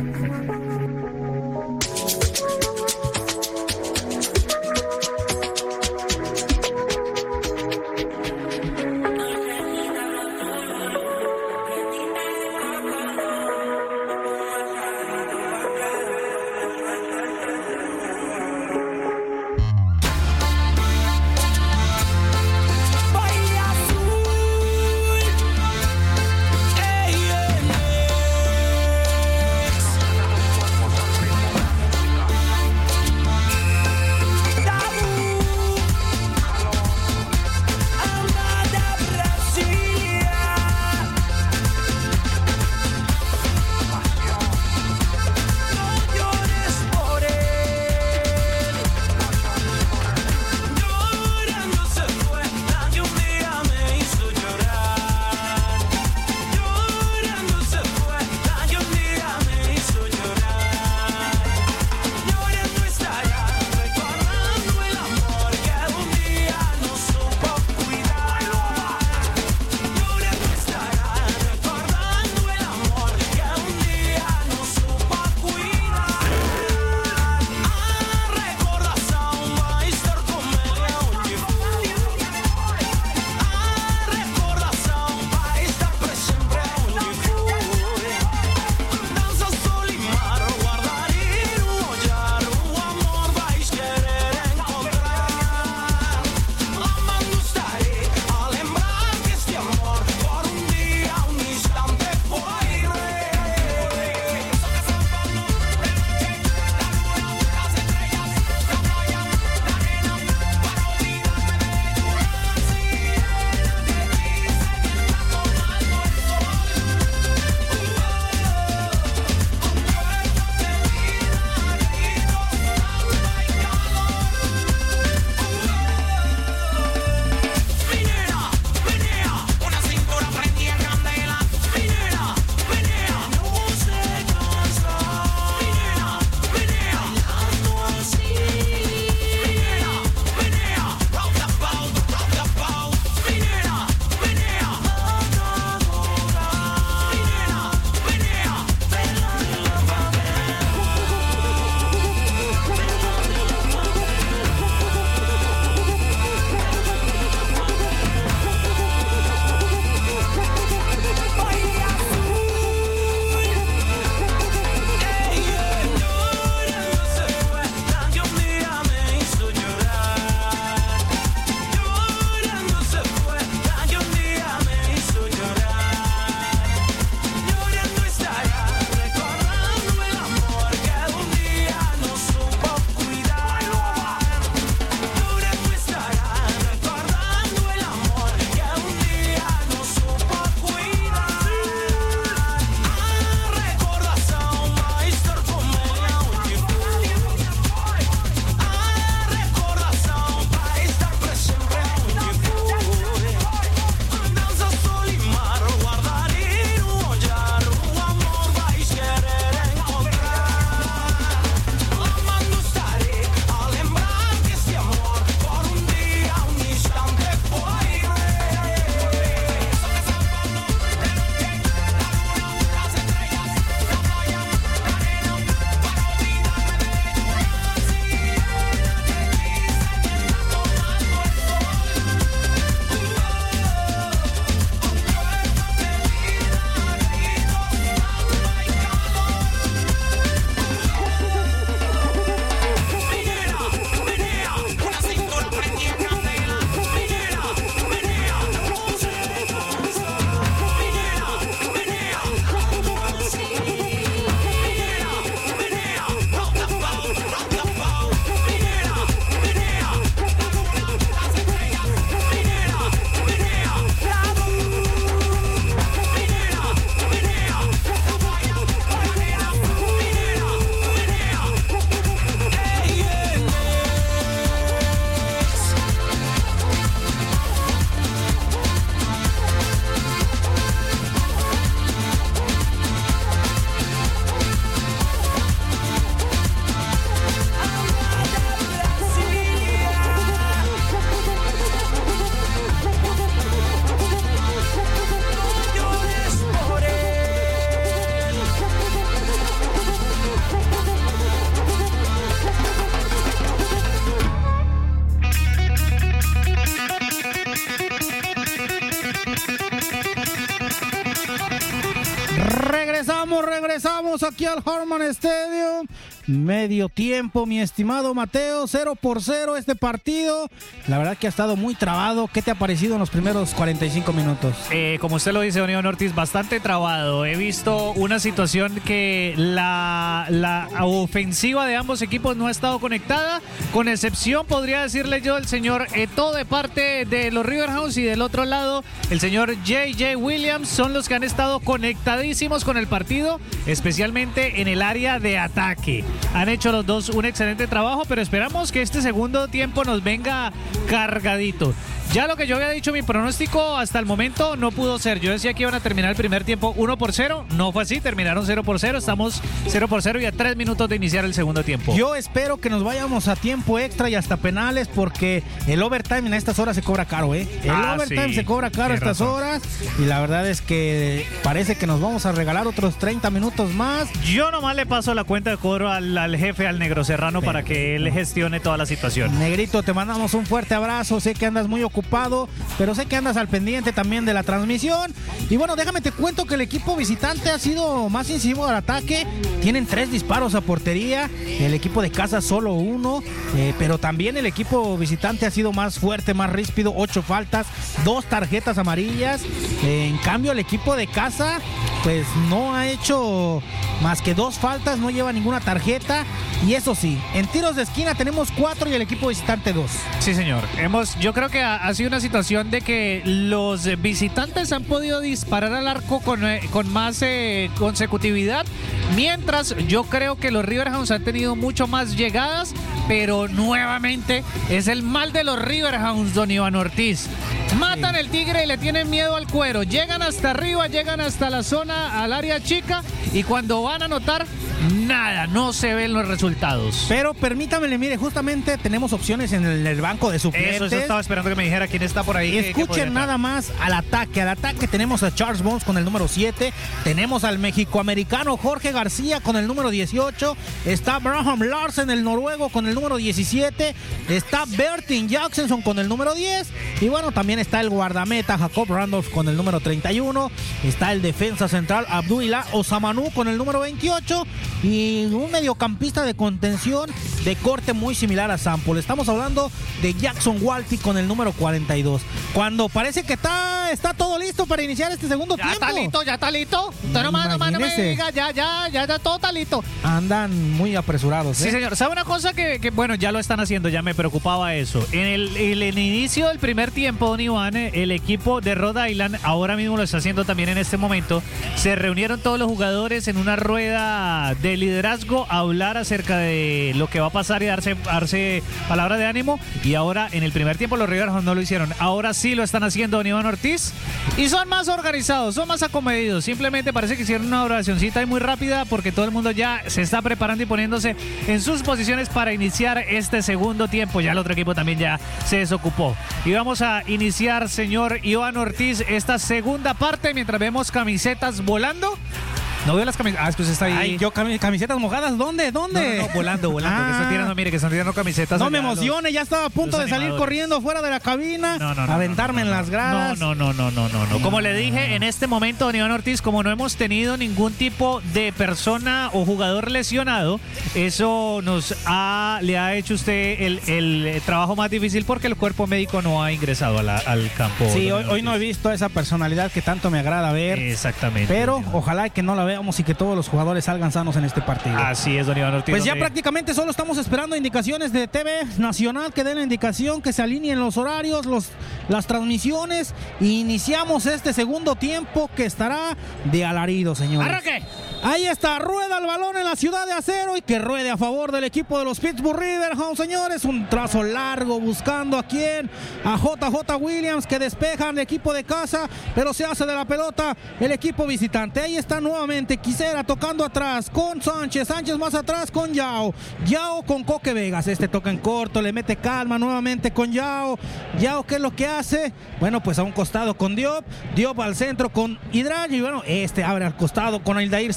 Speaker 2: Regresamos, regresamos aquí al Harman Stadium. Medio tiempo, mi estimado Mateo, cero por cero este partido. La verdad que ha estado muy trabado. ¿Qué te ha parecido en los primeros cuarenta y cinco minutos?
Speaker 1: Eh, como usted lo dice, don Iván Ortiz, bastante trabado. He visto una situación que la, la ofensiva de ambos equipos no ha estado conectada, con excepción, podría decirle yo, el señor Eto'o de parte de los Riverhounds, y del otro lado el señor J J Williams. Son los que han estado conectadísimos con el partido, especialmente en el área de ataque. Han hecho los dos un excelente trabajo, pero esperamos que este segundo tiempo nos venga cargadito. Ya lo que yo había dicho, mi pronóstico hasta el momento no pudo ser. Yo decía que iban a terminar el primer tiempo uno por cero. No fue así, terminaron cero por cero. Estamos cero por cero y a tres minutos de iniciar el segundo tiempo.
Speaker 2: Yo espero que nos vayamos a tiempo extra y hasta penales, porque el overtime en estas horas se cobra caro, ¿eh? El
Speaker 1: ah,
Speaker 2: overtime
Speaker 1: sí.
Speaker 2: se cobra caro a estas
Speaker 1: razón.
Speaker 2: horas, y la verdad es que parece que nos vamos a regalar otros treinta minutos más.
Speaker 1: Yo nomás le paso la cuenta de cobro al, al jefe, al Negro Serrano, para que él gestione toda la situación.
Speaker 2: Negrito, te mandamos un fuerte abrazo. Sé que andas muy ocupado, pero sé que andas al pendiente también de la transmisión. Y bueno, déjame te cuento que el equipo visitante ha sido más incisivo al ataque. Tienen tres disparos a portería, el equipo de casa solo uno, eh, pero también el equipo visitante ha sido más fuerte, más ríspido. Ocho faltas, dos tarjetas amarillas. Eh, en cambio, el equipo de casa pues no ha hecho más que dos faltas, no lleva ninguna tarjeta. Y eso sí, en tiros de esquina tenemos cuatro y el equipo visitante dos.
Speaker 1: Sí, señor. Hemos, yo creo que ha, ha sido una situación de que los visitantes han podido disparar al arco con, eh, con más eh, consecutividad, mientras yo creo que los Riverhounds han tenido mucho más llegadas, pero nuevamente es el mal de los Riverhounds, don Iván Ortiz. Matan sí. el tigre y le tienen miedo al cuero. Llegan hasta arriba, llegan hasta la zona, al área chica, y cuando van a anotar, nada, no se ven los resultados.
Speaker 2: Pero permítame, le mire, justamente tenemos opciones en el, el banco de suplentes.
Speaker 1: Eso, eso estaba esperando que me dijera quién está por ahí.
Speaker 2: Escuchen nada más al ataque. Al ataque tenemos a Charles Bones con el número siete. Tenemos al mexicoamericano Jorge García con el número dieciocho. Está Braham Larsen, el noruego, con el número diecisiete. Está Bertin Jackson con el número diez. Y bueno, también está el guardameta Jacob Randolph con el número treinta y uno. Está el defensa central Abdullah Osamanu con el número veintiocho. Y un mediocampista de contención de corte muy similar a Sample. Estamos hablando de Jackson Walty con el número cuarenta y dos. Cuando parece que está, está todo listo para iniciar este segundo
Speaker 1: ya
Speaker 2: tiempo.
Speaker 1: Ya está listo, ya está listo. Usted no más, no más, no me diga, ya, ya, ya está todo está listo.
Speaker 2: Andan muy apresurados, ¿eh?
Speaker 1: Sí, señor. ¿Sabe una cosa que, que, bueno, ya lo están haciendo, ya me preocupaba eso? En el, el, el inicio del primer tiempo, don Iván, el equipo de Rhode Island, ahora mismo lo está haciendo también en este momento, se reunieron todos los jugadores en una rueda de liderazgo a hablar acerca de lo que va a pasar y darse, darse palabra de ánimo. Y ahora en el primer tiempo los Riverhounds no lo hicieron, ahora sí lo están haciendo, don Iván Ortiz, y son más organizados, son más acomedidos. Simplemente parece que hicieron una oracióncita y muy rápida, porque todo el mundo ya se está preparando y poniéndose en sus posiciones para iniciar este segundo tiempo. Ya el otro equipo también ya se desocupó y vamos a iniciar, señor Iván Ortiz, esta segunda parte mientras vemos camisetas volando. No veo las camisetas. Ah, es que usted está ahí.
Speaker 2: Ay, yo cami camisetas mojadas. ¿Dónde? ¿Dónde?
Speaker 1: No, no, no, volando, volando. Ah. Que están tirando, mire, que están tirando camisetas.
Speaker 2: No me emocione, los, ya estaba a punto de salir corriendo fuera de la cabina, no, no, no, aventarme no, no, no, en las gradas.
Speaker 1: No, no, no, no, no, no. Como le dije, en este momento, don Iván Ortiz, como no hemos tenido ningún tipo de persona o jugador lesionado, eso nos ha, le ha hecho usted el, el trabajo más difícil, porque el cuerpo médico no ha ingresado a la, al campo.
Speaker 2: Sí, hoy, hoy no he visto esa personalidad que tanto me agrada ver.
Speaker 1: Exactamente.
Speaker 2: Pero ojalá que no la vea y que todos los jugadores salgan sanos en este partido.
Speaker 1: Así es, don Iván Ortiz.
Speaker 2: Pues ya prácticamente solo estamos esperando indicaciones de T V Nacional que den la indicación, que se alineen los horarios, los, las transmisiones. Y iniciamos este segundo tiempo que estará de alarido, señores.
Speaker 1: ¡Arranque!
Speaker 2: Ahí está, rueda el balón en la Ciudad de Acero y que ruede a favor del equipo de los Pittsburgh Riverhounds, señores. Un trazo largo buscando a quién, a J J Williams, que despejan el equipo de casa, pero se hace de la pelota el equipo visitante. Ahí está nuevamente Quisera tocando atrás con Sánchez, Sánchez más atrás con Yao, Yao con Coque Vegas. Este toca en corto, le mete calma nuevamente con Yao. Yao, ¿qué es lo que hace? Bueno, pues a un costado con Diop, Diop al centro con Hidrall, y bueno, este abre al costado con Aldair Sánchez.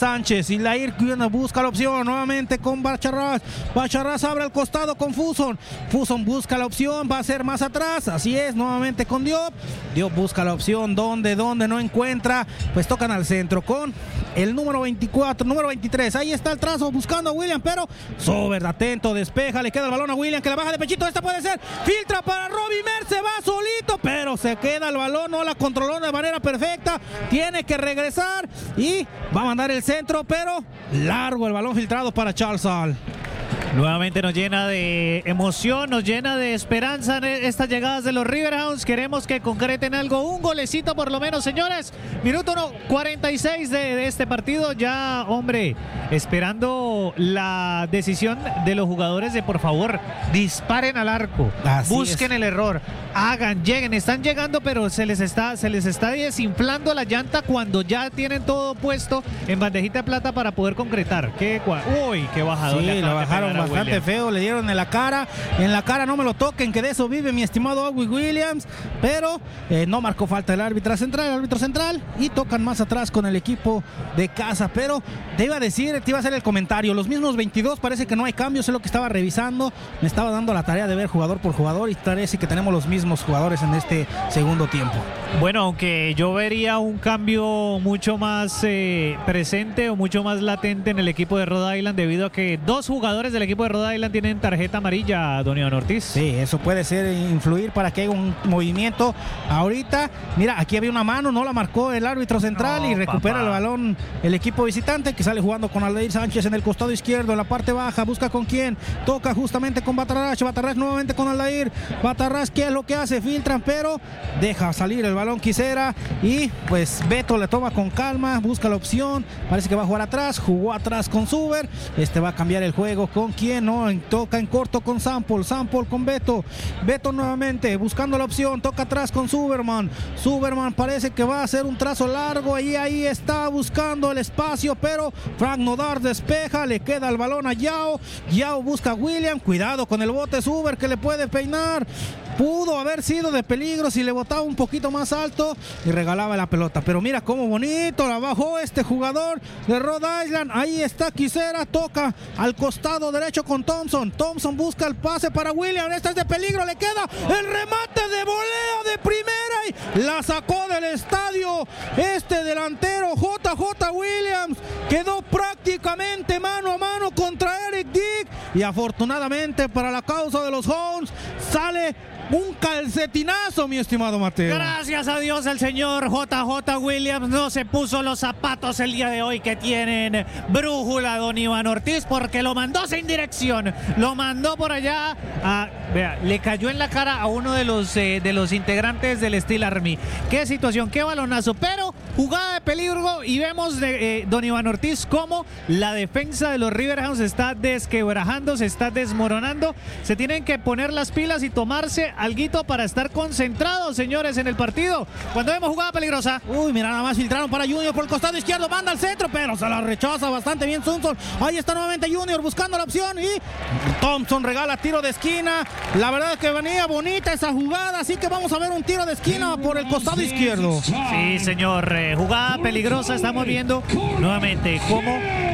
Speaker 2: Sánchez. Ilair busca la opción nuevamente con Bacharraz. Bacharraz abre al costado con Fuson. Fuson busca la opción, va a ser más atrás. Así es, nuevamente con Diop. Diop busca la opción, donde, donde no encuentra. Pues tocan al centro con el número veinticuatro, número veintitrés. Ahí está el trazo buscando a William, pero Sober atento, despeja, le queda el balón a William que la baja de pechito. Esta puede ser, filtra para Robbie Mer, se va solito, pero se queda el balón, no la controló de manera perfecta. Tiene que regresar y va a mandar el centro, pero largo el balón filtrado para Charles Hall.
Speaker 1: Nuevamente nos llena de emoción, nos llena de esperanza en estas llegadas de los Riverhounds. Queremos que concreten algo, un golecito por lo menos, señores. Minuto no, cuarenta y seis de, de este partido. Ya, hombre, esperando la decisión de los jugadores de por favor, disparen al arco. Así busquen es. El error, hagan, lleguen. Están llegando, pero se les está, se les está desinflando la llanta cuando ya tienen todo puesto en bandejita de plata para poder concretar. ¿Qué, uy, qué bajador.
Speaker 2: Sí, lo bajaron bastante William. Feo, le dieron en la cara, en la cara no me lo toquen, que de eso vive mi estimado Owen Williams, pero eh, no marcó falta el árbitro central, el árbitro central, y tocan más atrás con el equipo de casa. Pero te iba a decir, te iba a hacer el comentario, los mismos veintidós, parece que no hay cambios, es lo que estaba revisando, me estaba dando la tarea de ver jugador por jugador y parece que tenemos los mismos jugadores en este segundo tiempo.
Speaker 1: Bueno, aunque yo vería un cambio mucho más eh, presente o mucho más latente en el equipo de Rhode Island, debido a que dos jugadores del equipo de Rhode Island tienen tarjeta amarilla, don Iván Ortiz.
Speaker 2: Sí, eso puede ser influir para que haya un movimiento. Ahorita, mira, aquí había una mano, no la marcó el árbitro central, no, y recupera papá. El balón el equipo visitante, que sale jugando con Aldair Sánchez en el costado izquierdo, en la parte baja, busca con quién, toca justamente con Batarrash, Batarrash nuevamente con Aldair, Batarrash, ¿qué es lo que hace? Filtran, pero deja salir el balón Quisera, y pues Beto le toma con calma, busca la opción, parece que va a jugar atrás, jugó atrás con Suber, este va a cambiar el juego con quién, no, toca en corto con Sample, Sample con Beto, Beto nuevamente buscando la opción, toca atrás con Suberman, Suberman parece que va a hacer un trazo largo y ahí está buscando el espacio, pero Frank Nodar despeja, le queda el balón a Yao, Yao busca a William, cuidado con el bote Suber que le puede peinar, pudo haber sido de peligro si le botaba un poquito más alto y regalaba la pelota, pero mira cómo bonito la bajó este jugador de Rhode Island. Ahí está Quisera, toca al costado derecho con Thompson, Thompson busca el pase para William, esta es de peligro, le queda el remate de voleo de primera y la sacó del estadio este delantero J J Williams, quedó prácticamente mano a mano contra Eric Dick y afortunadamente para la causa de los Hounds sale un calcetinazo, mi estimado Mateo.
Speaker 1: Gracias a Dios el señor J J Williams no se puso los zapatos el día de hoy que tienen brújula, don Iván Ortiz, porque lo mandó sin dirección, lo mandó por allá a, vea, le cayó en la cara a uno de los eh, de los integrantes del Steel Army. Qué situación, qué balonazo, pero jugada de peligro y vemos de eh, don Iván Ortiz cómo la defensa de los Riverhounds se está desquebrajando, se está desmoronando. Se tienen que poner las pilas y tomarse alguito para estar concentrados, señores, en el partido. Cuando vemos jugada peligrosa.
Speaker 2: Uy, mira, nada más filtraron para Junior por el costado izquierdo, manda al centro, pero se la rechaza bastante bien Sunson. Ahí está nuevamente Junior buscando la opción y Thompson regala tiro de esquina. La verdad es que venía bonita esa jugada, así que vamos a ver un tiro de esquina por el costado izquierdo.
Speaker 1: Sí, señor, eh, jugada peligrosa. Estamos viendo nuevamente cómo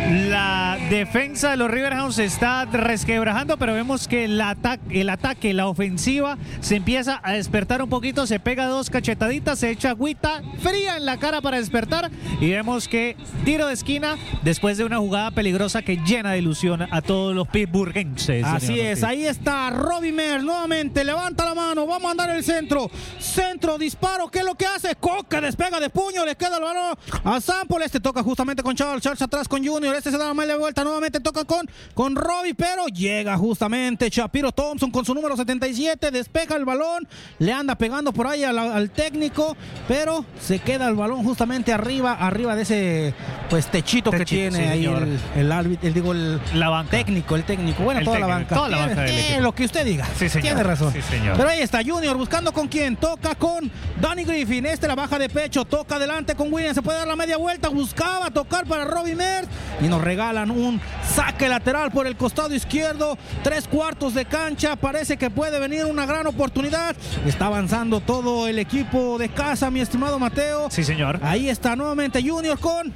Speaker 1: la defensa de los Riverhounds se está resquebrajando, pero vemos que el, ata el ataque, la ofensiva se empieza a despertar un poquito, se pega dos cachetaditas, se echa agüita fría en la cara para despertar y vemos que tiro de esquina después de una jugada peligrosa que llena de ilusión a todos los pittsburghenses.
Speaker 2: Así es, ahí está Robbie Mer nuevamente, levanta la mano, va a mandar el centro, centro, disparo, ¿qué es lo que hace? Coca despega de puño, le queda el balón a Sample, este toca justamente con Charles, Charles atrás con Junior, este se da la media vuelta, nuevamente toca con, con Robbie, pero llega justamente Shapiro Thompson con su número setenta y siete, despega el balón, le anda pegando por ahí al, al técnico, pero se queda el balón justamente arriba, arriba de ese pues techito, techito que tiene sí, ahí el, el árbitro, el, digo el
Speaker 1: la banca.
Speaker 2: técnico, el técnico, bueno, el toda técnico, la banca,
Speaker 1: toda la banca del
Speaker 2: eh, lo que usted diga,
Speaker 1: sí,
Speaker 2: tiene razón,
Speaker 1: sí, señor.
Speaker 2: Pero ahí está Junior buscando con quién, toca con Danny Griffin, este la baja de pecho, toca adelante con Williams, se puede dar la media vuelta, buscaba tocar para Robbie Mer y nos regalan un saque lateral por el costado izquierdo, tres cuartos de cancha, parece que puede venir una gran oportunidad, está avanzando todo el equipo de casa, mi estimado Mateo.
Speaker 1: Sí, señor.
Speaker 2: Ahí está nuevamente Junior con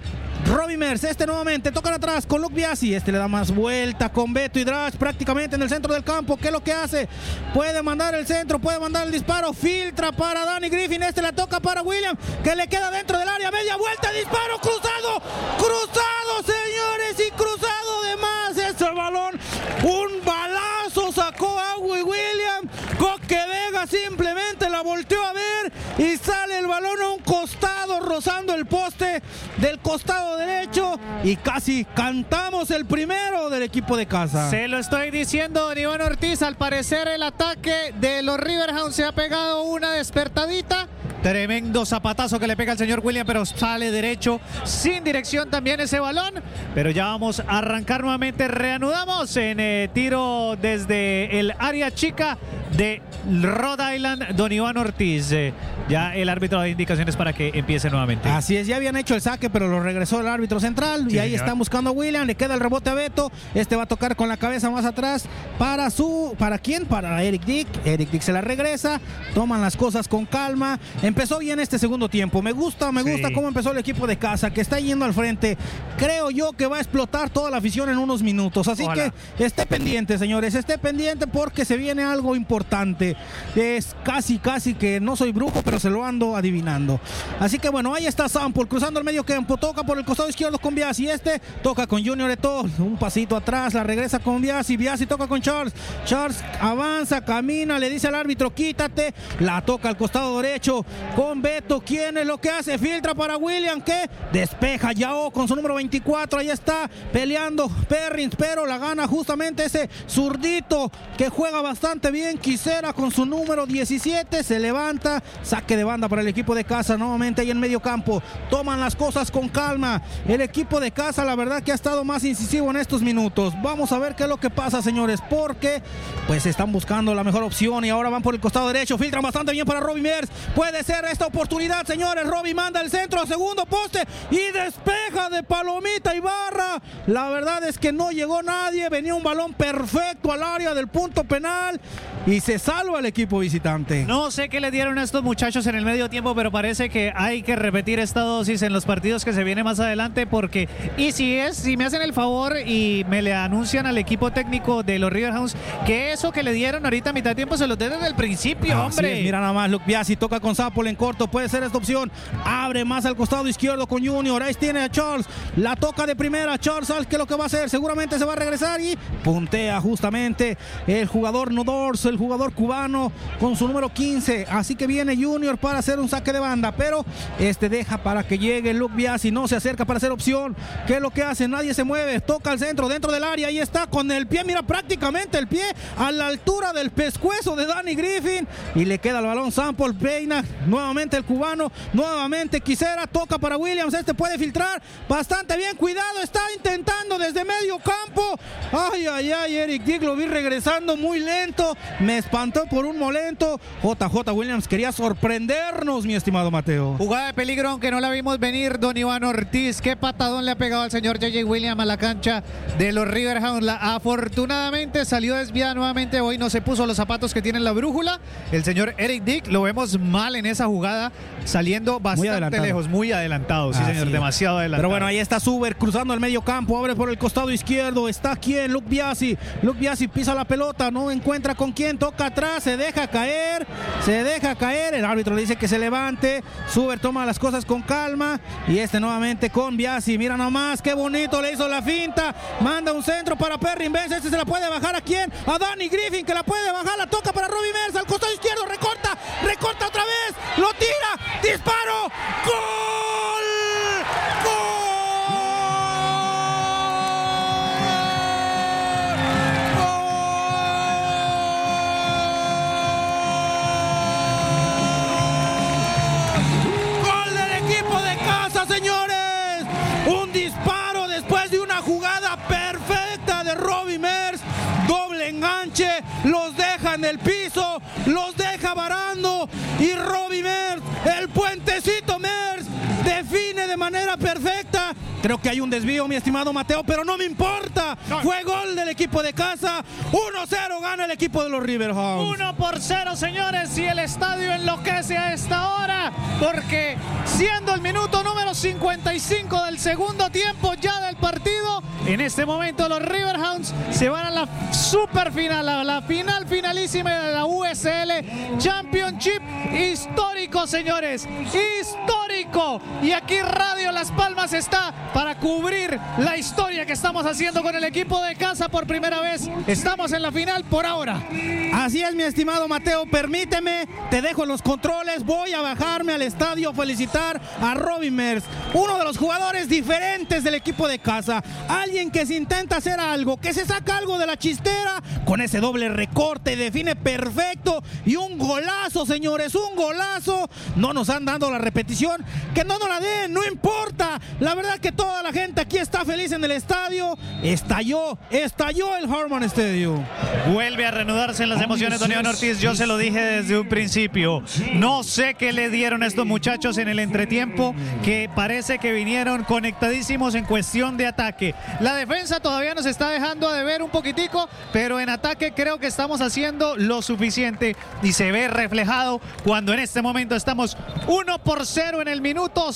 Speaker 2: Robbie Mers, este nuevamente tocan atrás con Luke Biasi, este le da más vuelta con Beto y Drash prácticamente en el centro del campo. ¿Qué es lo que hace? Puede mandar el centro, puede mandar el disparo, filtra para Danny Griffin, este la toca para William, que le queda dentro del área, media vuelta, disparo, cruzado, cruzado, señores, y cruzado de más ese balón, un balazo sacó a William, Coque Vega simplemente la volteó a ver y sale el balón a un costado, rozando el poste del costado derecho, y casi cantamos el primero del equipo de casa.
Speaker 1: Se lo estoy diciendo, don Iván Ortiz, al parecer el ataque de los Riverhounds se ha pegado una despertadita. Tremendo zapatazo que le pega al señor William, pero sale derecho, sin dirección también ese balón. Pero ya vamos a arrancar nuevamente, reanudamos en eh, tiro desde el área chica de Rhode Island, don Iván Ortiz. Eh, ya el árbitro da indicaciones para que empiece nuevamente.
Speaker 2: Así es, ya habían hecho el saque, pero lo regresó el árbitro central, sí, y ahí señor. Están buscando a William, le queda el rebote a Beto, este va a tocar con la cabeza más atrás para su, ¿para quién? Para Eric Dick, Eric Dick se la regresa, toman las cosas con calma. Empezó bien este segundo tiempo, me gusta, me gusta sí. cómo empezó el equipo de casa, que está yendo al frente. Creo yo que va a explotar toda la afición en unos minutos, así Hola. que esté pendiente, señores, esté pendiente porque se viene algo importante. Es casi, casi que no soy brujo, pero se lo ando adivinando. Así que bueno, ahí está Sample cruzando el medio campo, toca por el costado izquierdo con Biasi, este toca con Junior Eto'o, un pasito atrás, la regresa con Biasi, Biasi toca con Charles, Charles avanza, camina, le dice al árbitro quítate, la toca al costado derecho con Beto, ¿quién es lo que hace? Filtra para William, que despeja Yao con su número veinticuatro, ahí está peleando Perrins, pero la gana justamente ese zurdito que juega bastante bien, Quisera con su número diecisiete, se levanta, saque de banda para el equipo de casa, nuevamente ahí en medio campo, toman las cosas con calma, el equipo de casa la verdad que ha estado más incisivo en estos minutos. Vamos a ver qué es lo que pasa, señores, porque pues están buscando la mejor opción y ahora van por el costado derecho, filtran bastante bien para Robbie Mers, puede ser esta oportunidad, señores. Robbie manda el centro a segundo poste y despeja de palomita Ibarra. La verdad es que no llegó nadie, venía un balón perfecto al área del punto penal y se salva el equipo visitante.
Speaker 1: No sé qué le dieron a estos muchachos en el medio tiempo, pero parece que hay que repetir esta dosis en los partidos que se vienen más adelante, porque y si es, si me hacen el favor y me le anuncian al equipo técnico de los Riverhounds que eso que le dieron ahorita a mitad de tiempo se lo den desde el principio, ah, hombre.
Speaker 2: Sí, mira nada más, Luke Biasi toca con Sample en corto, puede ser esta opción, abre más al costado izquierdo con Junior, ahí tiene a Charles, la toca de primera, Charles, ¿sabes qué es lo que va a hacer? Seguramente se va a regresar y puntea justamente el jugador Nodors, el jugador cubano con su número quince, así que viene Junior para hacer un saque de banda, pero este deja para que llegue Luke Biasi, no se acerca para hacer opción, ¿qué es lo que hace? Nadie se mueve, toca al centro, dentro del área, ahí está con el pie, mira prácticamente el pie a la altura del pescuezo de Danny Griffin y le queda el balón Sample, peina nuevamente el cubano, nuevamente Quisera, toca para Williams, este puede filtrar bastante bien, cuidado, está intentando desde medio campo, ay, ay, ay, Eric Dick lo vi regresando muy lento, me espantó por un momento, J J Williams quería sorprendernos, mi estimado Mateo.
Speaker 1: Jugada de peligro, aunque no la vimos venir, don Iván Ortiz, qué patadón le ha pegado al señor J J Williams a la cancha de los Riverhounds, la, afortunadamente salió desviada nuevamente, hoy no se puso los zapatos que tiene la brújula, el señor Eric Dick, lo vemos mal en esa jugada, saliendo bastante muy lejos, muy adelantado, sí, ah, señor, sí. demasiado adelantado.
Speaker 2: Pero bueno, ahí está Suber cruzando el medio campo, abre por el costado izquierdo, está quien, Luke Biasi, Luke Biasi pisa la pelota, no encuentra con quién, toca atrás, se deja caer, se deja caer, el árbitro le dice que se levante, Suber toma las cosas con calma y este nuevamente con Biasi, mira nomás, qué bonito le hizo la finta, manda un centro para Perrin Benz, este se la puede bajar a quién, a Danny Griffin que la puede bajar, la toca para Robbie Mers, al costado izquierdo, recorta, recorta otra vez, lo tira, disparo, gol, gol. Señores, un disparo después de una jugada perfecta de Robbie Mers, doble enganche, los deja en el piso, los deja varando y Robbie Mers, el puentecito Mers, define de manera perfecta. Creo que hay un desvío, mi estimado Mateo, pero no me importa.
Speaker 1: No.
Speaker 2: Fue gol del equipo de casa. uno cero gana el equipo de los Riverhounds.
Speaker 1: uno por cero, señores, y el estadio enloquece a esta hora, porque siendo el minuto número cincuenta y cinco del segundo tiempo ya del partido, en este momento los Riverhounds se van a la super final, a la final finalísima de la U S L Championship. Histórico, señores, histórico. Y aquí Radio Las Palmas está para cubrir la historia que estamos haciendo con el equipo de casa por primera vez. Estamos en la final por ahora.
Speaker 2: Así es, mi estimado Mateo, permíteme, te dejo en los controles, voy a bajarme al estadio a felicitar a Robin Mers, uno de los jugadores diferentes del equipo de casa, alguien que se intenta hacer algo, que se saca algo de la chistera, con ese doble recorte, define perfecto, y un golazo, señores, un golazo. No nos han dado la repetición, que no nos la den, no importa, la verdad que toda la gente aquí está feliz en el estadio. Estalló, estalló el Harman Stadium.
Speaker 1: Vuelve a reanudarse en las emociones, don Iván Ortiz. Yo se lo dije desde un principio. No sé qué le dieron a estos muchachos en el entretiempo, que parece que vinieron conectadísimos en cuestión de ataque. La defensa todavía nos está dejando a deber un poquitico, pero en ataque creo que estamos haciendo lo suficiente y se ve reflejado cuando en este momento estamos uno por cero en el minuto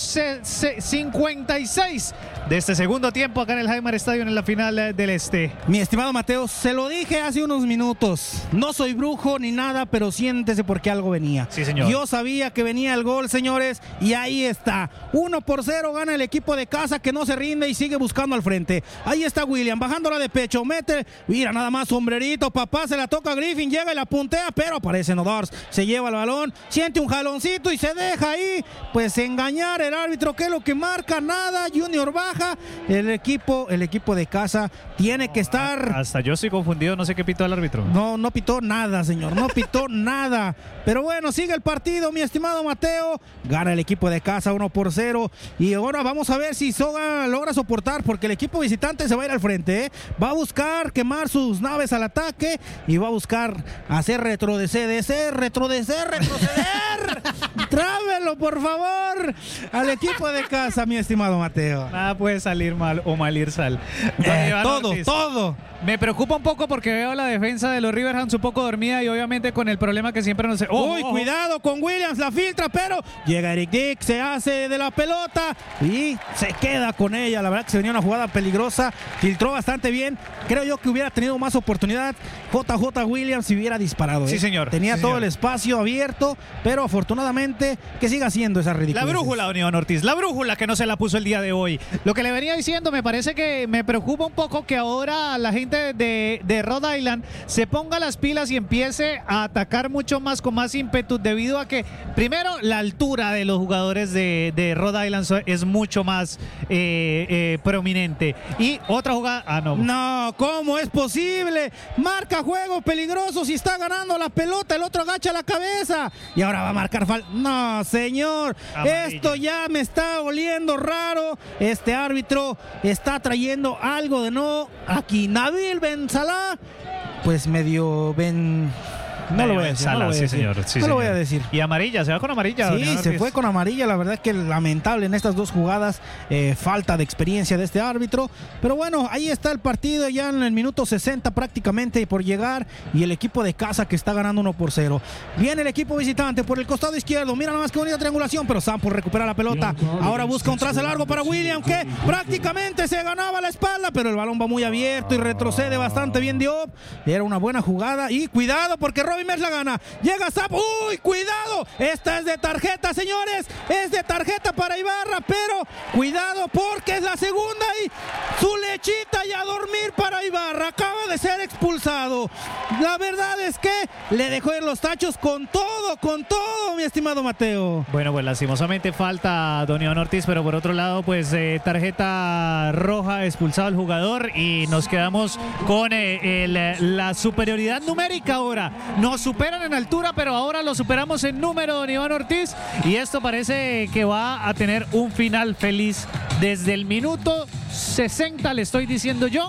Speaker 1: cincuenta y seis de este segundo tiempo acá en el Highmark Stadium en la final del Este.
Speaker 2: Mi estimado Mateo, se lo dije hace unos minutos, no soy brujo ni nada, pero siéntese porque algo venía.
Speaker 1: Sí, señor.
Speaker 2: Yo sabía que venía el gol, señores, y ahí está. uno por cero gana el equipo de casa, que no se rinde y sigue buscando al frente. Ahí está William, bajándola de pecho, mete, mira nada más, sombrerito, papá, se la toca a Griffin, llega y la puntea, pero aparece Nodars, se lleva el balón, siente un jaloncito y se deja ahí, pues engañar el árbitro, que es lo que marca, nada, Junior baja, el equipo, el equipo de casa tiene que estar...
Speaker 1: Hasta yo estoy confundido, no sé qué pitó el árbitro.
Speaker 2: No, no pitó nada, señor, no pitó nada. Pero bueno, sigue el partido, mi estimado Mateo. Gana el equipo de casa uno por cero. Y ahora vamos a ver si Soga logra soportar, porque el equipo visitante se va a ir al frente, ¿eh? Va a buscar quemar sus naves al ataque y va a buscar hacer retroceder, retroceder, retroceder. Trábelo, por favor, al equipo de casa, mi estimado Mateo.
Speaker 1: Nada puede salir mal o mal ir sal.
Speaker 2: Eh, todo, Ortiz. todo.
Speaker 1: Me preocupa un poco porque veo la defensa de los Riverhounds un poco dormida y obviamente con el problema que siempre nos...
Speaker 2: ¡Oh, Uy, oh, cuidado con Williams, la filtra, pero llega Eric Dick, se hace de la pelota y se queda con ella. La verdad que se venía una jugada peligrosa, filtró bastante bien. Creo yo que hubiera tenido más oportunidad J J Williams si hubiera disparado. ¿eh?
Speaker 1: Sí, señor.
Speaker 2: Tenía
Speaker 1: sí,
Speaker 2: todo
Speaker 1: señor.
Speaker 2: el espacio abierto, pero afortunadamente que siga haciendo esa ridícula.
Speaker 1: La brújula, don Iván Ortiz, la brújula que no se la puso el día de hoy. Lo que le venía diciendo, me parece que me preocupa un poco que ahora la gente de, de Rhode Island se ponga las pilas y empiece a atacar mucho más, con más ímpetu, debido a que, primero, la altura de los jugadores de, de Rhode Island es mucho más eh, eh, prominente. Y otra jugada... Ah, no.
Speaker 2: No, ¿cómo es posible? Marca juego peligroso, si está ganando la pelota, el otro agacha la cabeza y ahora va a marcar falta. No, señor, amarilla. Esto ya me está oliendo raro. Este árbitro está trayendo algo de no aquí. Nabil Ben Salah, pues medio Ben... No lo voy a decir,
Speaker 1: Sala,
Speaker 2: no lo voy a
Speaker 1: sí,
Speaker 2: decir.
Speaker 1: señor, sí,
Speaker 2: no lo
Speaker 1: señor.
Speaker 2: voy a decir.
Speaker 1: Y amarilla, se va con amarilla.
Speaker 2: Sí, se fue con amarilla. La verdad es que lamentable en estas dos jugadas, eh, falta de experiencia de este árbitro. Pero bueno, ahí está el partido ya en el minuto sesenta prácticamente por llegar, y el equipo de casa que está ganando uno por cero. Viene el equipo visitante por el costado izquierdo. Mira nada más que bonita triangulación, pero Sampo recupera la pelota. Ahora busca un trazo largo para William, que prácticamente se ganaba la espalda, pero el balón va muy abierto y retrocede bastante bien Diop. Era una buena jugada y cuidado porque Robin Mers la gana. Llega Sampo. ¡Uy, cuidado! Esta es de tarjeta, señores. Es de tarjeta para Ibarra, pero cuidado porque es la segunda y su lechita y a dormir para Ibarra. Acaba de ser expulsado. La verdad es que le dejó en los tachos con todo, con todo, mi estimado Mateo.
Speaker 1: Bueno, pues lastimosamente falta don Iván Ortiz, pero por otro lado, pues eh, tarjeta roja, expulsado el jugador y nos quedamos con eh, el, la superioridad numérica ahora. Nos superan en altura, pero ahora lo superamos en número, don Iván Ortiz, y esto parece que va a tener un final feliz desde el minuto sesenta, le estoy diciendo yo,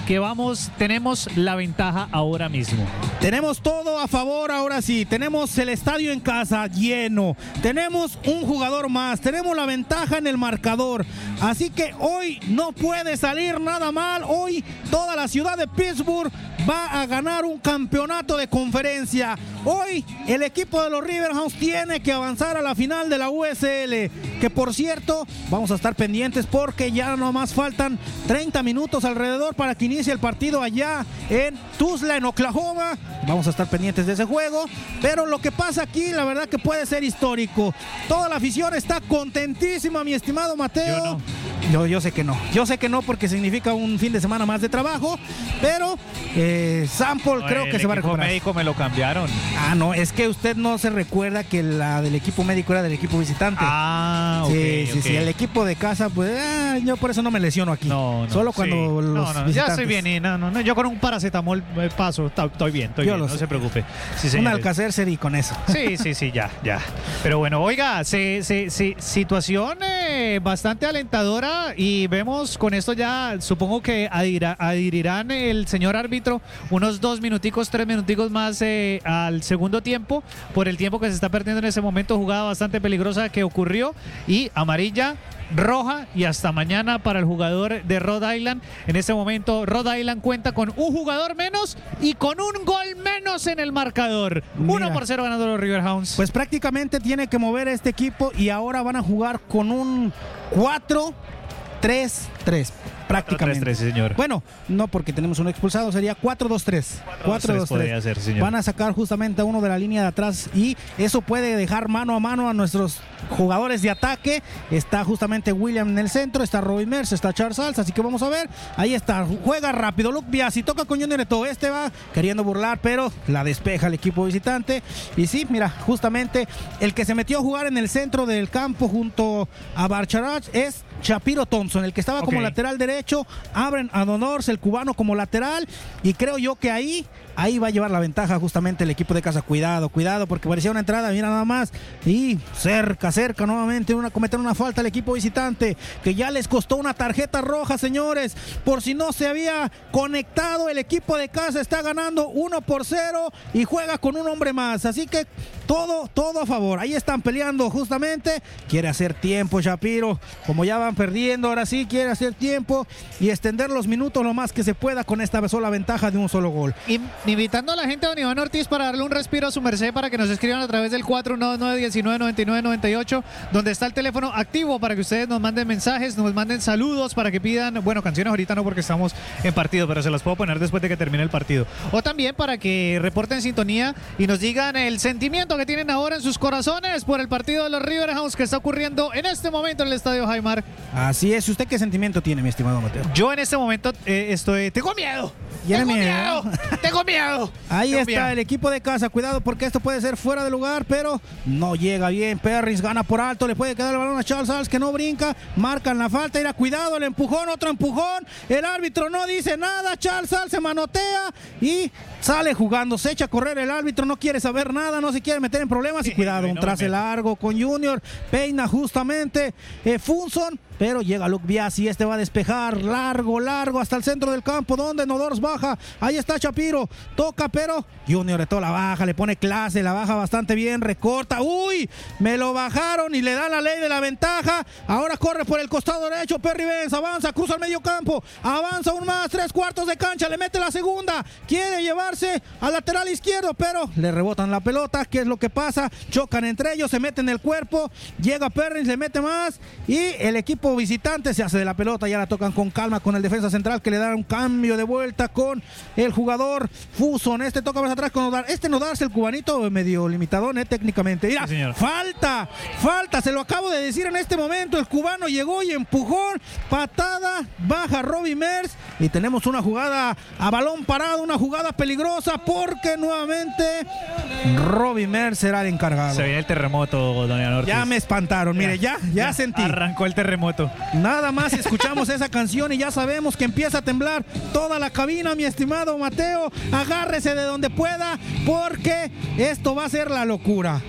Speaker 1: que vamos, tenemos la ventaja ahora mismo.
Speaker 2: Tenemos todo a favor ahora sí. Tenemos el estadio en casa lleno. Tenemos un jugador más. Tenemos la ventaja en el marcador. Así que hoy no puede salir nada mal. Hoy toda la ciudad de Pittsburgh va a ganar un campeonato de conferencia. Hoy el equipo de los Riverhounds tiene que avanzar a la final de la U S L. Que por cierto, vamos a estar pendientes porque ya nomás faltan treinta minutos alrededor para que inicie el partido allá en Tulsa, en Oklahoma. Vamos a estar pendientes de ese juego. Pero lo que pasa aquí, la verdad que puede ser histórico. Toda la afición está contentísima, mi estimado Mateo.
Speaker 1: Yo no.
Speaker 2: Yo, yo sé que no. Yo sé que no porque significa un fin de semana más de trabajo. Pero eh, Sample
Speaker 1: No,
Speaker 2: creo que se va a recuperar.
Speaker 1: El equipo médico me lo cambiaron.
Speaker 2: Ah, no, es que usted no se recuerda que la del equipo médico era del equipo visitante.
Speaker 1: Ah, ok,
Speaker 2: sí, sí,
Speaker 1: ok.
Speaker 2: sí, el equipo de casa, pues ah, yo por eso no me lesiono aquí.
Speaker 1: No, no,
Speaker 2: Solo cuando
Speaker 1: sí.
Speaker 2: los
Speaker 1: No, no, ya
Speaker 2: visitantes.
Speaker 1: estoy bien. Y no, no, no, yo con un paracetamol eh, paso. Estoy estoy bien, estoy
Speaker 2: Yo
Speaker 1: bien.
Speaker 2: lo
Speaker 1: No
Speaker 2: sé.
Speaker 1: se preocupe. Sí,
Speaker 2: Un
Speaker 1: señores.
Speaker 2: Alcacercer y con eso.
Speaker 1: Sí, sí, sí, ya, ya. Pero bueno, oiga, se, se, se- situación eh, bastante alentadora y vemos con esto ya, supongo que adhira- adherirán el señor árbitro unos dos minuticos, tres minuticos más eh, al segundo tiempo por el tiempo que se está perdiendo en ese momento, jugada bastante peligrosa que ocurrió y amarilla, roja y hasta mañana para el jugador de Rhode Island. En este momento Rhode Island cuenta con un jugador menos y con un gol menos en el marcador.
Speaker 2: Mira.
Speaker 1: uno por cero ganando los Riverhounds.
Speaker 2: Pues prácticamente tiene que mover este equipo y ahora van a jugar con un cuatro tres tres. Prácticamente.
Speaker 1: cuatro tres tres, sí, señor.
Speaker 2: Bueno, no porque tenemos un expulsado, sería cuatro dos tres.
Speaker 1: cuatro dos tres podría ser, señor.
Speaker 2: Van a sacar justamente a uno de la línea de atrás y eso puede dejar mano a mano a nuestros jugadores de ataque. Está justamente William en el centro, está Robbie Mercer, está Charles Salz, así que vamos a ver. Ahí está, juega rápido Luke Biasi, toca con Junior Neto. Este va queriendo burlar, pero la despeja el equipo visitante. Y sí, mira, justamente el que se metió a jugar en el centro del campo junto a Barcharach es Shapiro Thompson, el que estaba como
Speaker 1: Ok.
Speaker 2: lateral derecho. Abren a Donors, el cubano, como lateral. Y creo yo que ahí, ahí va a llevar la ventaja justamente el equipo de casa. Cuidado, cuidado, porque parecía una entrada, mira nada más. Y cerca, cerca nuevamente, una, cometer una falta al equipo visitante, que ya les costó una tarjeta roja, señores. Por si no se había conectado, el equipo de casa está ganando uno por cero y juega con un hombre más. Así que todo, todo a favor. Ahí están peleando justamente. Quiere hacer tiempo Shapiro, como ya van perdiendo, ahora sí quiere hacer tiempo y extender los minutos lo más que se pueda con esta sola ventaja de un solo gol.
Speaker 1: Y invitando a la gente, don Iván Ortiz, para darle un respiro a su merced, para que nos escriban a través del cuatro uno nueve, uno nueve, nueve nueve nueve ocho, donde está el teléfono activo para que ustedes nos manden mensajes, nos manden saludos, para que pidan, bueno, canciones ahorita no porque estamos en partido, pero se las puedo poner después de que termine el partido. O también para que reporten sintonía y nos digan el sentimiento que tienen ahora en sus corazones por el partido de los Riverhounds que está ocurriendo en este momento en el Estadio Highmark.
Speaker 2: Así es. ¿Usted qué sentimiento tiene, mi estimado Mateo?
Speaker 1: Yo en este momento eh, estoy... ¡Tengo miedo!
Speaker 2: ¿Tiene
Speaker 1: ¡Tengo
Speaker 2: miedo?
Speaker 1: miedo! ¡Tengo miedo!
Speaker 2: Ahí
Speaker 1: Tengo
Speaker 2: está
Speaker 1: miedo.
Speaker 2: el equipo de casa. Cuidado porque esto puede ser fuera de lugar, pero no llega bien. Perris gana por alto. Le puede quedar el balón a Charles Salz, que no brinca. Marcan la falta. Mira, cuidado, el empujón, otro empujón. El árbitro no dice nada. Charles Salz se manotea y sale jugando. Se echa a correr el árbitro. No quiere saber nada. No se quiere meter en problemas. Y cuidado, un
Speaker 1: no
Speaker 2: trace
Speaker 1: me meto.
Speaker 2: largo con Junior. Peina justamente eh, Funson. Pero llega Luke Biasi, este va a despejar, largo, largo, hasta el centro del campo, donde Nodors baja, ahí está Shapiro, toca, pero Junior Neto la baja, le pone clase, la baja bastante bien, recorta, uy, me lo bajaron y le dan la ley de la ventaja, ahora corre por el costado derecho, Perry Benz, avanza, cruza el medio campo, avanza aún más, tres cuartos de cancha, le mete la segunda, quiere llevarse al lateral izquierdo, pero le rebotan la pelota, ¿qué es lo que pasa? Chocan entre ellos, se meten el cuerpo, llega Perry, le mete más, y el equipo visitante se hace de la pelota, ya la tocan con calma con el defensa central que le da un cambio de vuelta con el jugador Fuson. Este toca más atrás con Nodar. Este Nodar es el cubanito medio limitadón, eh, técnicamente. Mira,
Speaker 1: Sí, señor.
Speaker 2: falta, falta, se lo acabo de decir en este momento. El cubano llegó y empujón, patada, baja Robbie Merz y tenemos una jugada a balón parado, una jugada peligrosa porque nuevamente Robbie Merz será el encargado.
Speaker 1: Se viene el terremoto, don Iván Ortiz.
Speaker 2: Ya me espantaron, mire, ya, ya, sentí.
Speaker 1: Arrancó el terremoto.
Speaker 2: Nada más escuchamos esa canción y ya sabemos que empieza a temblar toda la cabina, mi estimado Mateo. Agárrese de donde pueda porque esto va a ser la locura.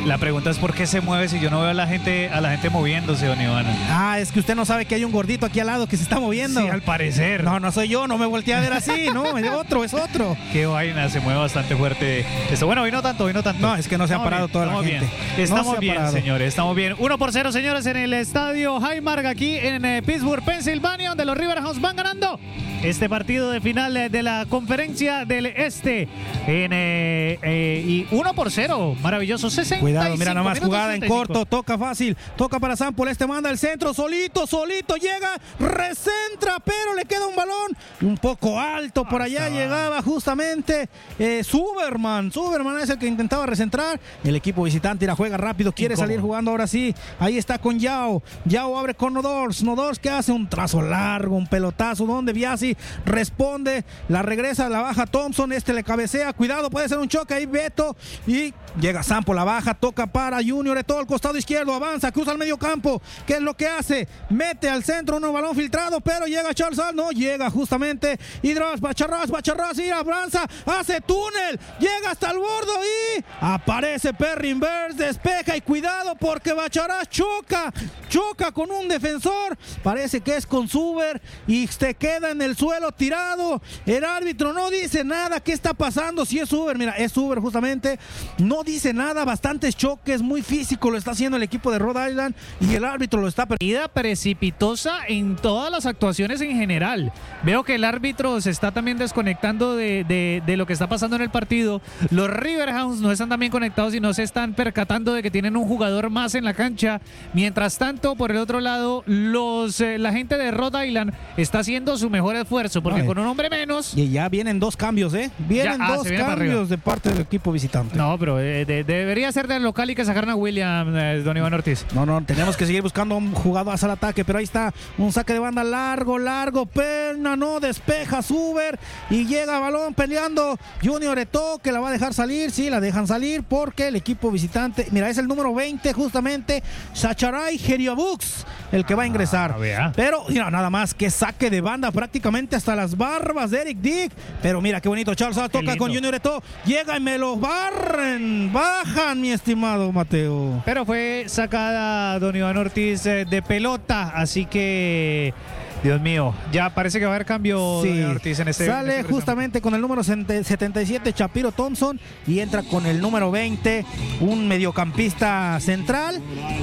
Speaker 1: La pregunta es por qué se mueve si yo no veo a la gente, a la gente moviéndose, don Iván.
Speaker 2: Ah, es que usted no sabe que hay un gordito aquí al lado que se está moviendo.
Speaker 1: Sí, al parecer.
Speaker 2: No, no soy yo, no me volteé a ver así, no, es otro, es otro.
Speaker 1: Qué vaina, se mueve bastante fuerte. Esto, bueno, hoy no tanto, hoy no tanto.
Speaker 2: No, es que no se ha
Speaker 1: Estamos
Speaker 2: parado
Speaker 1: bien,
Speaker 2: toda la
Speaker 1: estamos
Speaker 2: gente.
Speaker 1: Bien. Estamos
Speaker 2: No se ha
Speaker 1: bien,
Speaker 2: parado.
Speaker 1: señores, estamos bien. Uno por cero, señores, en el estadio Highmark aquí en eh, Pittsburgh, Pensilvania, donde los Riverhounds van ganando este partido de final eh, de la conferencia del Este. En, eh, eh, y uno por cero, maravilloso. sesenta y cinco
Speaker 2: Cuidado, mira nada más
Speaker 1: minutos,
Speaker 2: jugada en
Speaker 1: sesenta y cinco.
Speaker 2: corto, toca fácil, toca para Sample, este manda el centro, solito, solito, llega, recentra, pero le queda un balón un poco alto, por allá llegaba justamente eh, Superman, Superman es el que intentaba recentrar, el equipo visitante la juega rápido, quiere
Speaker 1: Incómodo.
Speaker 2: salir jugando ahora sí, ahí está con Yao, Yao abre con Nodors, Nodors que hace un trazo largo, un pelotazo, donde Biasi responde, la regresa, la baja Thompson, este le cabecea, cuidado, puede ser un choque ahí Beto, y llega Sample, la baja, toca para Junior de todo el costado izquierdo, avanza, cruza al medio campo, ¿qué es lo que hace? Mete al centro un balón filtrado, pero llega Charles Hall, no llega justamente, Hidras, Bacharraz, Bacharraz, y avanza, hace túnel, llega hasta el bordo y aparece Perry Inverse, despeja y cuidado porque Bacharraz choca, choca con un defensor, parece que es con Suber y se queda en el suelo tirado, el árbitro no dice nada, ¿qué está pasando? Si es Suber, mira, es Suber justamente, no dice nada, bastantes choques, muy físico lo está haciendo el equipo de Rhode Island y el árbitro lo está perdiendo.
Speaker 1: Ida precipitosa en todas las actuaciones en general. Veo que el árbitro se está también desconectando de, de, de lo que está pasando en el partido. Los Riverhounds no están también conectados y no se están percatando de que tienen un jugador más en la cancha. Mientras tanto, por el otro lado, los eh, la gente de Rhode Island está haciendo su mejor esfuerzo porque
Speaker 2: Ay.
Speaker 1: con un hombre menos.
Speaker 2: Y ya vienen dos cambios, ¿eh? Vienen
Speaker 1: Ya, ah,
Speaker 2: dos
Speaker 1: se viene para arriba.
Speaker 2: cambios de parte del equipo visitante.
Speaker 1: No, pero eh, de- debería ser del local y que sacaran a William, eh, don Iván Ortiz.
Speaker 2: No, no, tenemos que seguir buscando un jugador hacia el ataque, pero ahí está un saque de banda largo, largo, perna, no, despeja, Suber y llega balón peleando Junior Eto, que la va a dejar salir, sí, la dejan salir porque el equipo visitante, mira, es el número veinte justamente, Sacharay Geriabux, el que va a ingresar.
Speaker 1: Ah, vea.
Speaker 2: Pero, mira, nada más que saque de banda prácticamente hasta las barbas de Eric Dick, pero mira qué bonito, Charles Hall toca
Speaker 1: lindo.
Speaker 2: con Junior Eto, llega y me lo barren, bajan, mi estimado Mateo.
Speaker 1: Pero fue sacada don Iván Ortiz eh, de pelota, así que Dios mío, ya parece que va a haber cambio
Speaker 2: Sí,
Speaker 1: don Iván Ortiz en este.
Speaker 2: sale
Speaker 1: en este
Speaker 2: justamente con el número setenta y siete Chapiro Thompson y entra con el número veinte, un mediocampista central.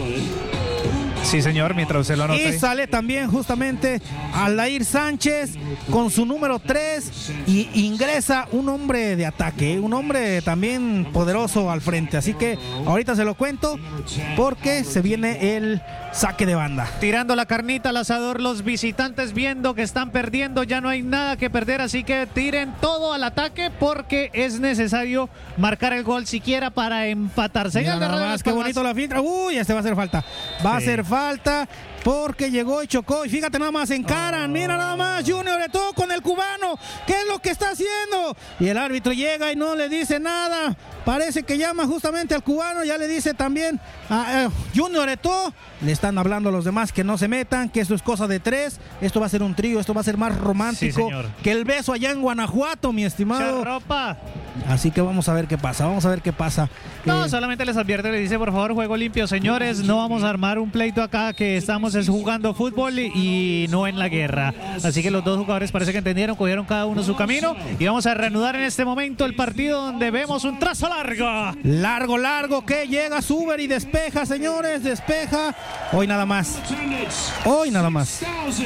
Speaker 1: Sí, señor, mientras usted lo anota.
Speaker 2: Y
Speaker 1: ahí.
Speaker 2: sale también justamente Aldair Sánchez con su número tres y ingresa un hombre de ataque, un hombre también poderoso al frente. Así que ahorita se lo cuento porque se viene el saque de banda.
Speaker 1: Tirando la carnita al asador, los visitantes viendo que están perdiendo, ya no hay nada que perder, así que tiren todo al ataque porque es necesario marcar el gol siquiera para empatar.
Speaker 2: Mira
Speaker 1: Señal de
Speaker 2: nada
Speaker 1: Radio
Speaker 2: más,
Speaker 1: Las
Speaker 2: qué
Speaker 1: Palmas.
Speaker 2: bonito la filtra. Uy, este va a hacer falta. Va a
Speaker 1: Sí.
Speaker 2: hacer falta porque llegó y chocó. Y fíjate nada más, encaran.
Speaker 1: Oh.
Speaker 2: Mira nada más, Junior de todo con el cubano. ¿Qué es lo que está haciendo? Y el árbitro llega y no le dice nada. Parece que llama justamente al cubano. Ya le dice también a eh, Junior Eto. Le están hablando a los demás que no se metan, que esto es cosa de tres. Esto va a ser un trío, esto va a ser más romántico
Speaker 1: Sí, señor.
Speaker 2: que el beso allá en Guanajuato, mi estimado.
Speaker 1: Charropa.
Speaker 2: Así que vamos a ver qué pasa. Vamos a ver qué pasa.
Speaker 1: No,
Speaker 2: Eh,
Speaker 1: solamente les advierte, le dice por favor juego limpio, señores, no vamos a armar un pleito acá, que estamos es jugando fútbol y, y no en la guerra. Así que los dos jugadores parece que entendieron, cogieron cada uno su camino y vamos a reanudar en este momento el partido donde vemos un trazo largo.
Speaker 2: Largo, largo, que llega Suber y despeja, señores, despeja. Hoy nada más, hoy nada más.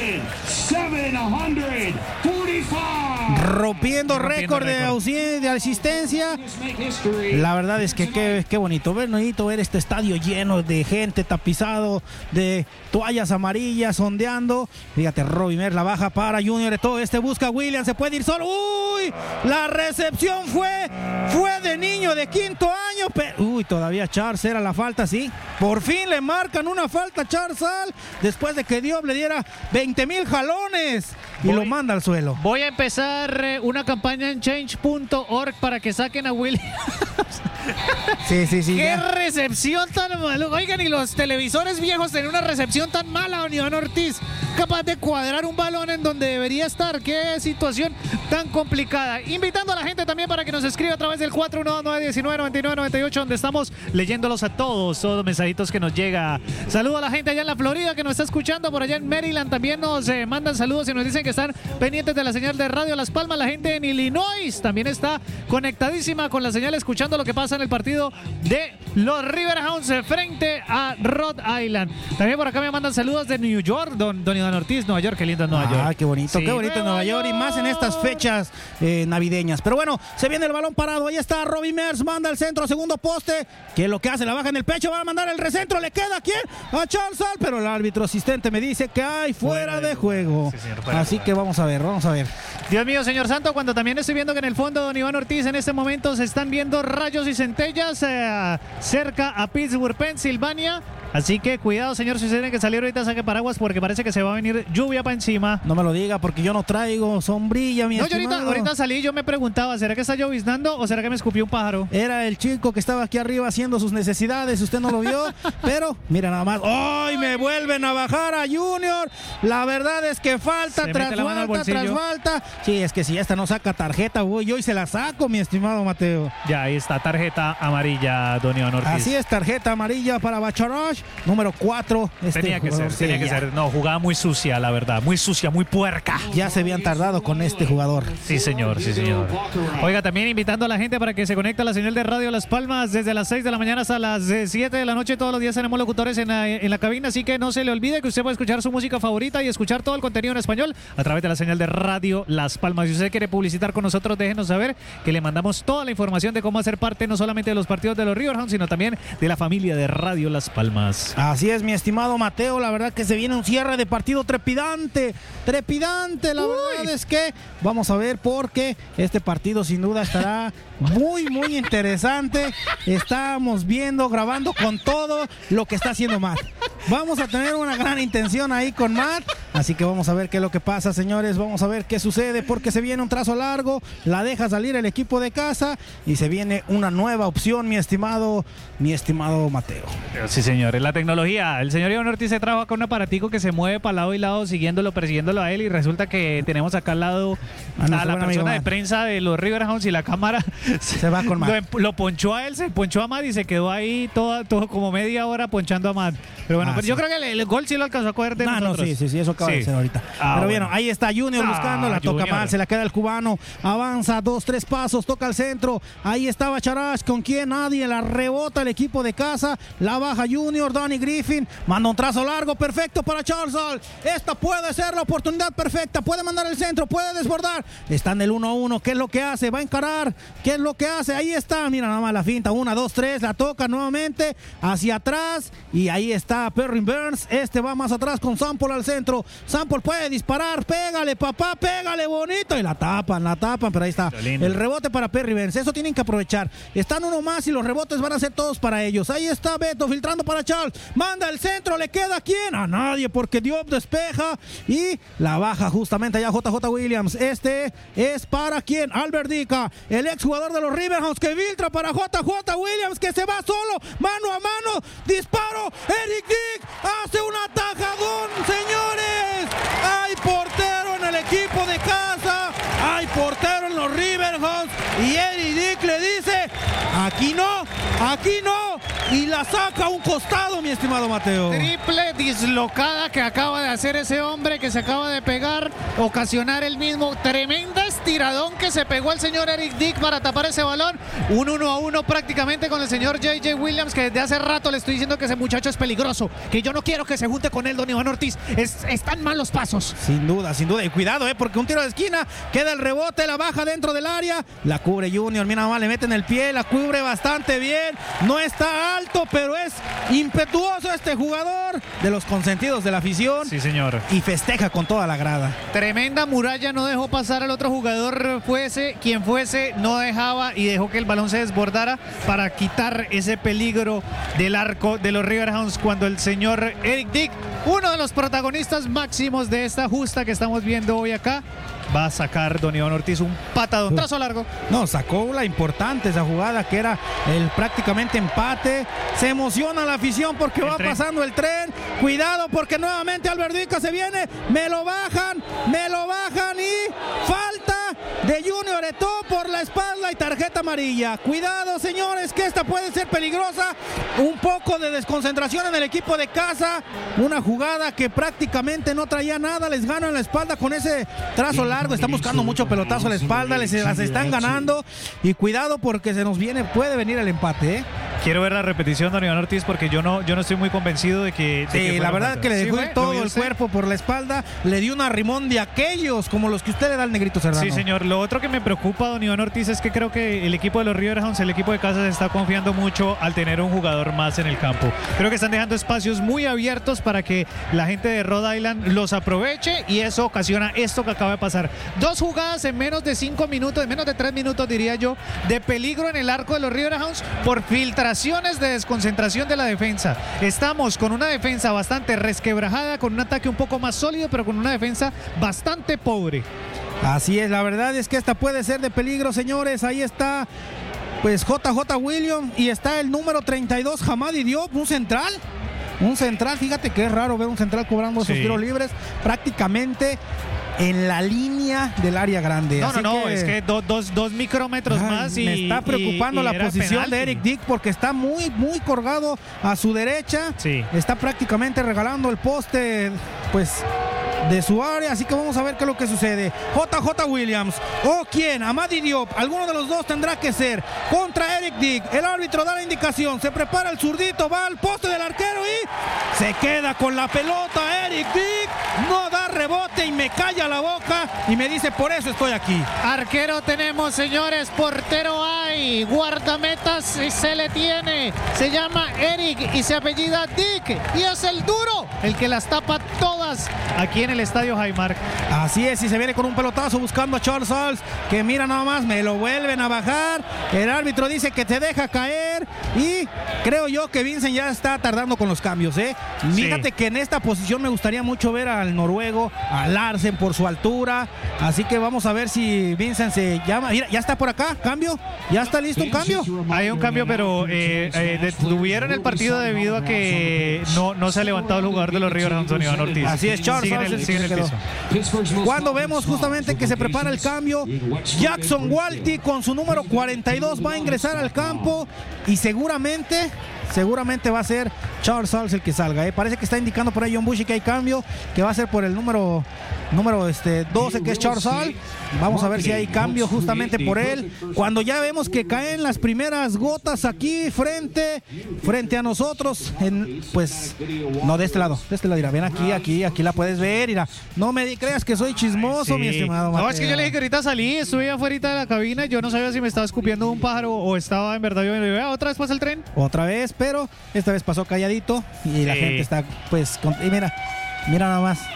Speaker 2: Rompiendo récord de,
Speaker 1: récord.
Speaker 2: ausi- de asistencia. La verdad es que qué, qué bonito ver, bonito ver este estadio lleno de gente, tapizado de toallas amarillas, ondeando. Fíjate, Robimer la baja para Junior, todo este busca a William, se puede ir solo. Uy, la recepción fue, fue de niño de quinto año. Pero, uy, todavía Charles era la falta, sí. Por fin le marcan una falta a Charles Hall, después de que Dios le diera veinte mil jalones y
Speaker 1: Voy-
Speaker 2: lo manda al suelo.
Speaker 1: Voy a empezar eh, una campaña en change punto org para que saquen a William.
Speaker 2: Sí, sí, sí.
Speaker 1: ¡Qué
Speaker 2: ya.
Speaker 1: recepción tan mala! Oigan, y los televisores viejos tenían una recepción tan mala, don Iván Ortiz. capaz de cuadrar un balón en donde debería estar. Qué situación tan complicada. Invitando a la gente también para que nos escriba a través del cuatro uno dos, nueve uno nueve, nueve nueve nueve ocho, donde estamos leyéndolos a todos, todos los mensajitos que nos llega. Saludo a la gente allá en la Florida que nos está escuchando, por allá en Maryland también nos eh, mandan saludos y nos dicen que están pendientes de la señal de Radio Las Palmas. La gente en Illinois también está conectadísima con la señal, escuchando lo que pasa en el partido de los Riverhounds frente a Rhode Island. También por acá me mandan saludos de New York, don, don Iván Ortiz, Nueva York, qué lindo es Nueva York.
Speaker 2: Ah, qué bonito,
Speaker 1: Sí.
Speaker 2: qué bonito en Nueva York y más en estas fechas eh, navideñas. Pero bueno, se viene el balón parado, ahí está Robbie Mers, manda el centro, segundo poste, que es lo que hace, la baja en el pecho, va a mandar el recentro, le queda a quién, a Charles Hall, pero el árbitro asistente me dice que hay fuera, fuera de, de juego. Sí, señor, fuera Así de que vamos a ver, vamos a ver.
Speaker 1: Dios mío, señor Santo, cuando también estoy viendo que en el fondo don Iván Ortiz en este momento se están viendo rayos y centellas eh, cerca a Pittsburgh, Pensilvania. Así que cuidado, señor, si usted tiene que salir ahorita, saque paraguas porque parece que se va a venir lluvia para encima.
Speaker 2: No me lo diga porque yo no traigo sombrilla, mi
Speaker 1: No, yo ahorita, ahorita salí, yo me preguntaba, ¿será que está lloviznando o será que me escupió un pájaro?
Speaker 2: Era el chico que estaba aquí arriba haciendo sus necesidades, usted no lo vio, pero mira nada más. ¡Ay! ¡Oh, me vuelven a bajar a Junior! La verdad es que falta
Speaker 1: se
Speaker 2: tras falta, tras falta. Sí, es que si esta no saca tarjeta, voy yo y se la saco, mi estimado Mateo.
Speaker 1: Ya, ahí está, tarjeta amarilla, don Iván Ortiz.
Speaker 2: Así es, tarjeta amarilla para Bacharach, número cuatro. Este
Speaker 1: tenía que
Speaker 2: jugador,
Speaker 1: ser, tenía
Speaker 2: sí,
Speaker 1: que
Speaker 2: ya.
Speaker 1: ser. No, jugaba muy sucia, la verdad, muy sucia, muy puerca.
Speaker 2: Ya se habían tardado con este jugador.
Speaker 1: Sí, señor, sí, señor. Oiga, también invitando a la gente para que se conecte a la señal de Radio Las Palmas desde las seis de la mañana hasta las siete de la noche. Todos los días tenemos locutores en la, en la cabina, así que no se le olvide que usted puede escuchar su música favorita y escuchar todo el contenido en español a través de la señal de Radio Las Palmas. Si usted quiere publicitar con nosotros, déjenos saber que le mandamos toda la información de cómo hacer parte no solamente de los partidos de los Riverhounds, sino también de la familia de Radio Las Palmas.
Speaker 2: Así es, mi estimado Mateo, la verdad que se viene un cierre de partido trepidante, trepidante, la Uy. verdad es que vamos a ver porque este partido sin duda estará muy, muy interesante. Estamos viendo, grabando con todo lo que está haciendo Matt. Vamos a tener una gran intención ahí con Matt, así que vamos a ver qué es lo que pasa, señores, vamos a ver qué sucede porque se viene un trazo largo, la deja salir el equipo de casa y se viene una nueva opción, mi estimado, mi estimado Mateo.
Speaker 1: Sí, señor, es la tecnología. El señor Iván Ortiz se trabaja con un aparatico que se mueve para lado y lado, siguiéndolo, persiguiéndolo a él, y resulta que tenemos acá al lado a, no, a la persona de prensa de los Riverhounds y la cámara
Speaker 2: se, se va con Matt.
Speaker 1: Lo, lo ponchó a él, se ponchó a Matt y se quedó ahí todo, todo como media hora ponchando a Matt. Pero bueno, ah, pero sí. yo creo que el, el gol sí lo alcanzó a coger de
Speaker 2: nah,
Speaker 1: nosotros.
Speaker 2: No, sí, sí, sí, eso acaba sí. de ser ahorita. Ah, pero bueno, ahí está Junior ah, buscando, la toca Junior. mal, se la queda el cubano, avanza dos, tres pasos, toca al centro, ahí está Bacharach, con quien nadie, la rebota el equipo de casa, la baja Junior, Danny Griffin, manda un trazo largo, perfecto para Charles Hall. Esta puede ser la oportunidad perfecta, puede mandar el centro, puede desbordar, está en el uno a uno, ¿qué es lo que hace? Va a encarar, ¿qué es lo que hace? Ahí está, mira nada más la finta, una, dos, tres, la toca nuevamente hacia atrás y ahí está Perry Burns, este va más atrás con Sample al centro, Sample puede disparar, pégale papá, pégale bonito y la tapan, la tapan, pero ahí está el rebote para Perry Burns, eso tienen que aprovechar, están uno más y los rebotes van a ser todos para ellos, ahí está Beto filtrando para Charles, manda el centro, le queda a quién, a nadie porque Diop despeja y la baja justamente allá J J Williams, este es para quién, Albert Dica, el ex jugador de los Riverhounds que filtra para J J Williams que se va solo, mano a mano, disparo, Eric Dick hace un atajadón, señores, hay portero en el equipo de casa, hay portero en los Riverhounds y Eric Dick le dice, aquí no, aquí no, y la saca a un costado, mi estimado Mateo.
Speaker 1: Triple dislocada que acaba de hacer ese hombre que se acaba de pegar, ocasionar el mismo, tremenda estiradón que se pegó el señor Eric Dick para tapar ese balón, un uno a uno prácticamente con el señor J J Williams, que desde hace rato le estoy diciendo que ese muchacho es peligroso, que yo no quiero que se junte con él, don Iván Ortiz, es, están mal los pasos.
Speaker 2: Sin duda, sin duda, y cuidado, eh, porque un tiro de esquina, queda el rebote, la baja dentro del área, la cubre Junior, mira nomás, le meten el pie, la cubre bastante bien, no está alto, pero es impetuoso este jugador de los consentidos de la afición.
Speaker 1: Sí, señor.
Speaker 2: Y festeja con toda la grada.
Speaker 1: Tremenda muralla, no dejó pasar al otro jugador, fuese quien fuese, no dejaba y dejó que el balón se desbordara para quitar ese peligro del arco de los Riverhounds cuando el señor Eric Dick, uno de los protagonistas máximos de esta justa que estamos viendo hoy acá, va a sacar don Iván Ortiz un patadón, trazo largo.
Speaker 2: No, sacó la importante esa jugada que era el prácticamente empate se emociona la afición porque
Speaker 1: El
Speaker 2: va
Speaker 1: tren.
Speaker 2: pasando el tren. Cuidado porque nuevamente Alberdica se viene, me lo bajan, me lo bajan y falta de Junior Eto'o por la espalda y tarjeta amarilla. Cuidado, señores, que esta puede ser peligrosa. Un poco de desconcentración en el equipo de casa. Una jugada que prácticamente no traía nada. Les ganan la espalda con ese trazo largo. Están buscando mucho pelotazo a la espalda. Les las están ganando. Y cuidado porque se nos viene, puede venir el empate, ¿eh?
Speaker 1: Quiero ver la repetición, don Iván Ortiz, porque yo no, yo no estoy muy convencido de que... de
Speaker 2: Sí,
Speaker 1: que
Speaker 2: la
Speaker 1: fuera
Speaker 2: verdad
Speaker 1: falta.
Speaker 2: que le
Speaker 1: ¿Sí
Speaker 2: dejó
Speaker 1: fue?
Speaker 2: ir
Speaker 1: ¿Lo
Speaker 2: todo
Speaker 1: vio
Speaker 2: el
Speaker 1: usted?
Speaker 2: cuerpo por la espalda. Le dio un arrimón de aquellos como los que usted le da al Negrito Serrano.
Speaker 1: Sí, señor. Lo otro que me preocupa, don Iván Ortiz, es que creo que el equipo de los Riverhounds, el equipo de casa, se está confiando mucho al tener un jugador más en el campo. Creo que están dejando espacios muy abiertos para que la gente de Rhode Island los aproveche y eso ocasiona esto que acaba de pasar. Dos jugadas en menos de cinco minutos, en menos de tres minutos, diría yo, de peligro en el arco de los Riverhounds por filtraciones de desconcentración de la defensa. Estamos con una defensa bastante resquebrajada, con un ataque un poco más sólido, pero con una defensa bastante pobre.
Speaker 2: Así es, la verdad es que esta puede ser de peligro, señores. Ahí está, pues, J J Williams y está el número treinta y dos, Hamadi Diop, un central. Un central, fíjate que es raro ver un central cobrando esos
Speaker 1: Sí.
Speaker 2: tiros libres prácticamente en la línea del área grande.
Speaker 1: No,
Speaker 2: Así
Speaker 1: no, no, es que do- dos, dos micrómetros
Speaker 2: Ay,
Speaker 1: más y...
Speaker 2: me está preocupando
Speaker 1: y- y
Speaker 2: la
Speaker 1: era
Speaker 2: posición
Speaker 1: penalti.
Speaker 2: de Eric Dick porque está muy, muy colgado a su derecha.
Speaker 1: Sí.
Speaker 2: Está prácticamente regalando el poste, pues, de su área, así que vamos a ver qué es lo que sucede. J J Williams o quién, Hamadi Diop, alguno de los dos tendrá que ser contra Eric Dick. El árbitro da la indicación, se prepara el zurdito, va al poste del arquero y se queda con la pelota. Eric Dick no da rebote y me calla la boca y me dice, por eso estoy aquí.
Speaker 1: Arquero tenemos, señores, portero hay, guardametas y se le tiene, se llama Eric y se apellida Dick y es el duro, el que las tapa todas aquí en el estadio Highmark.
Speaker 2: Así es, y se viene con un pelotazo buscando a Charles Sauls, que mira nada más, me lo vuelven a bajar. El árbitro dice que te deja caer y creo yo que Vincent ya está tardando con los cambios, ¿eh?
Speaker 1: Sí.
Speaker 2: Fíjate que en esta posición me gustaría mucho ver al noruego, a Larsen por su altura, así que vamos a ver si Vincent se llama. Mira, ya está por acá, cambio, ya está listo un cambio.
Speaker 1: Hay un cambio, pero eh, eh, detuvieron el partido debido a que no, no se ha levantado el jugador de los Riverhounds, don Iván Ortiz.
Speaker 2: Así es, Charles
Speaker 1: Sigue en el,
Speaker 2: Sauls
Speaker 1: sigue en el
Speaker 2: quedó.
Speaker 1: piso.
Speaker 2: Cuando vemos justamente que se prepara el cambio, Jackson Walty con su número cuarenta y dos va a ingresar al campo y seguramente, seguramente va a ser Charles Sauls el que salga, ¿eh? Parece que está indicando por ahí John Bush que hay cambio, que va a ser por el número número este, doce, que es Charles Sauls. Vamos a ver si hay cambio justamente por él. Cuando ya vemos que caen las primeras gotas aquí frente, frente a nosotros, en, pues, no de este lado, de este lado, mira, ven aquí, aquí, aquí la puedes ver, mira. No me di- creas que soy chismoso,
Speaker 1: Sí.
Speaker 2: mi estimado
Speaker 1: No, es que
Speaker 2: Mateo.
Speaker 1: yo le dije que ahorita salí, estuve afuera de la cabina y yo no sabía si me estaba escupiendo un pájaro o estaba en verdad yo me digo, "Ah, otra vez pasa el tren".
Speaker 2: Otra vez, pero esta vez pasó calladito y la
Speaker 1: Sí.
Speaker 2: gente está, pues, con- y mira, mira nada más,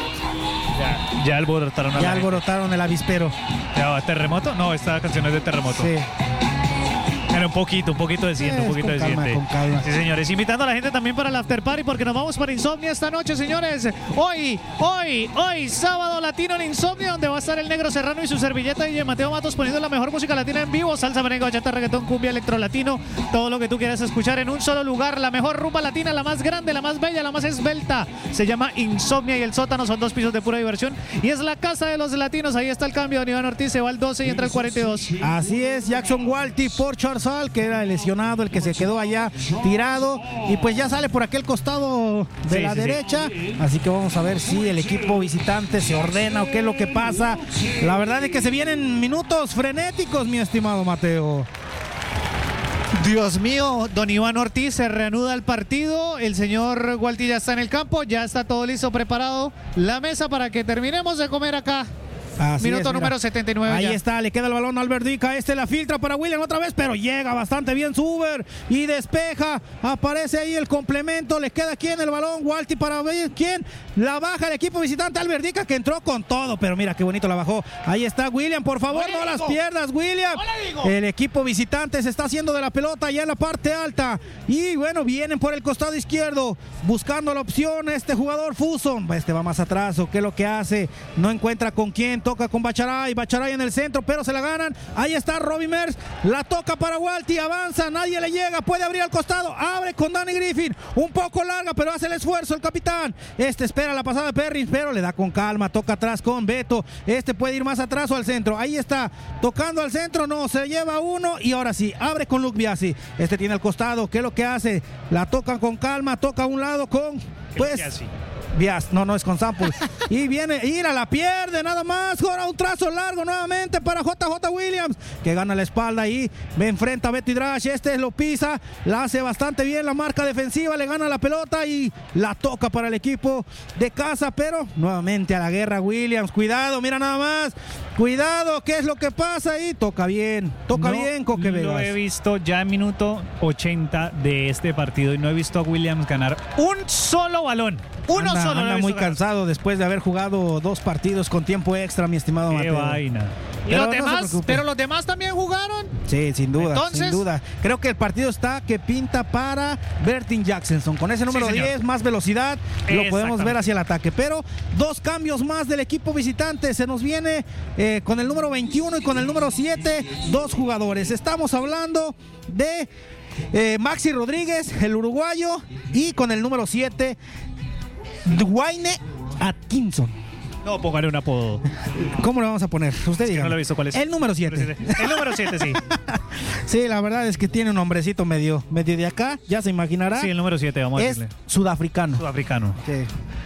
Speaker 1: Ya, ya alborotaron a
Speaker 2: ya
Speaker 1: la gente.
Speaker 2: alborotaron el avispero.
Speaker 1: Ya va, ¿terremoto? No, esta canción es de terremoto.
Speaker 2: Sí.
Speaker 1: Era un poquito, un poquito de siente, un
Speaker 2: Es
Speaker 1: poquito
Speaker 2: con
Speaker 1: de
Speaker 2: calma,
Speaker 1: siente.
Speaker 2: con calma.
Speaker 1: Sí, señores, invitando a la gente también para el after party porque nos vamos para Insomnia esta noche, señores. Hoy, hoy, hoy, sábado latino en Insomnia, donde va a estar el Negro Serrano y su servilleta de Mateo Matos poniendo la mejor música latina en vivo, salsa, merengue, bachata, reggaetón, cumbia, electro latino, todo lo que tú quieras escuchar en un solo lugar. La mejor rumba latina, la más grande, la más bella, la más esbelta. Se llama Insomnia y el sótano, son dos pisos de pura diversión y es la casa de los latinos. Ahí está el cambio, don Iván Ortiz se va al doce y entra el cuarenta y dos.
Speaker 2: Así es, Jackson Walty por Charles Sauls, que era el lesionado, el que se quedó allá tirado, y pues ya sale por aquel costado de
Speaker 1: Sí,
Speaker 2: la
Speaker 1: sí, sí.
Speaker 2: derecha, así que vamos a ver si el equipo visitante se ordena o qué es lo que pasa. La verdad es que se vienen minutos frenéticos, mi estimado Mateo.
Speaker 1: Dios mío, don Iván Ortiz, se reanuda el partido, el señor Walty ya está en el campo, ya está todo listo, preparado, la mesa para que terminemos de comer acá.
Speaker 2: Así
Speaker 1: Minuto
Speaker 2: es, mira.
Speaker 1: número setenta y nueve.
Speaker 2: Ahí
Speaker 1: ya.
Speaker 2: está, le queda el balón a Alberdica. Este la filtra para William otra vez, pero llega bastante bien Suber y despeja. Aparece ahí el complemento. Le queda aquí en el balón. Walty para ver quién. La baja el equipo visitante Alberdica, que entró con todo, pero mira qué bonito la bajó. Ahí está William, por favor, no las pierdas, William. El equipo visitante se está haciendo de la pelota ya en la parte alta. Y bueno, vienen por el costado izquierdo buscando la opción. Este jugador Fuson, este va más atrás, o qué es lo que hace. No encuentra con quién. toca con Bacharay, Bacharay en el centro, pero se la ganan. Ahí está Robbie Merz, la toca para Walti, avanza, nadie le llega, puede abrir al costado, abre con Danny Griffin, un poco larga, pero hace el esfuerzo el capitán. Este espera la pasada de Perrin, pero le da con calma, toca atrás con Beto. Este puede ir más atrás o al centro. Ahí está, tocando al centro, no, se lleva uno y ahora sí, abre con Luke Biasi. Este tiene al costado, ¿qué es lo que hace? La tocan con calma, toca a un lado con, pues... Bias, no, no es con Sample. Y viene, Ira la pierde, nada más. Ahora un trazo largo nuevamente para J J Williams, que gana la espalda y me enfrenta a Betty Drash. Este lo pisa, la hace bastante bien la marca defensiva, le gana la pelota y la toca para el equipo de casa, pero nuevamente a la guerra Williams. Cuidado, mira nada más. Cuidado, ¿qué es lo que pasa ahí? Toca bien, toca
Speaker 1: no,
Speaker 2: bien, Coque Vegas.
Speaker 1: Lo he visto ya en minuto ochenta de este partido y no he visto a Williams ganar un solo balón. Uno
Speaker 2: anda,
Speaker 1: solo.
Speaker 2: Anda
Speaker 1: no
Speaker 2: muy
Speaker 1: ganar.
Speaker 2: cansado después de haber jugado dos partidos con tiempo extra, mi estimado
Speaker 1: Qué
Speaker 2: Mateo.
Speaker 1: vaina. ¿Y
Speaker 2: Pero
Speaker 1: los
Speaker 2: no se
Speaker 1: demás?
Speaker 2: preocupe.
Speaker 1: ¿Pero los demás también jugaron?
Speaker 2: Sí, sin duda,
Speaker 1: Entonces,
Speaker 2: sin duda. Creo que el partido está que pinta para Bertin Jackson. Con ese número
Speaker 1: Sí, señor.
Speaker 2: diez, más velocidad, lo podemos ver hacia el ataque. Pero dos cambios más del equipo visitante. Se nos viene eh, con el número veintiuno y con el número siete, dos jugadores. Estamos hablando de eh, Maxi Rodríguez, el uruguayo, y con el número siete, Dwayne Atkinson.
Speaker 1: No, póngale un apodo.
Speaker 2: ¿Cómo le vamos a poner? Usted
Speaker 1: Es que
Speaker 2: diga.
Speaker 1: no lo he visto, ¿cuál es?
Speaker 2: El número siete.
Speaker 1: El número siete, sí.
Speaker 2: Sí, la verdad es que tiene un nombrecito medio, medio de acá, ya se imaginará.
Speaker 1: Sí, el número siete, vamos a
Speaker 2: es
Speaker 1: decirle.
Speaker 2: sudafricano.
Speaker 1: Sudafricano.
Speaker 2: Sí.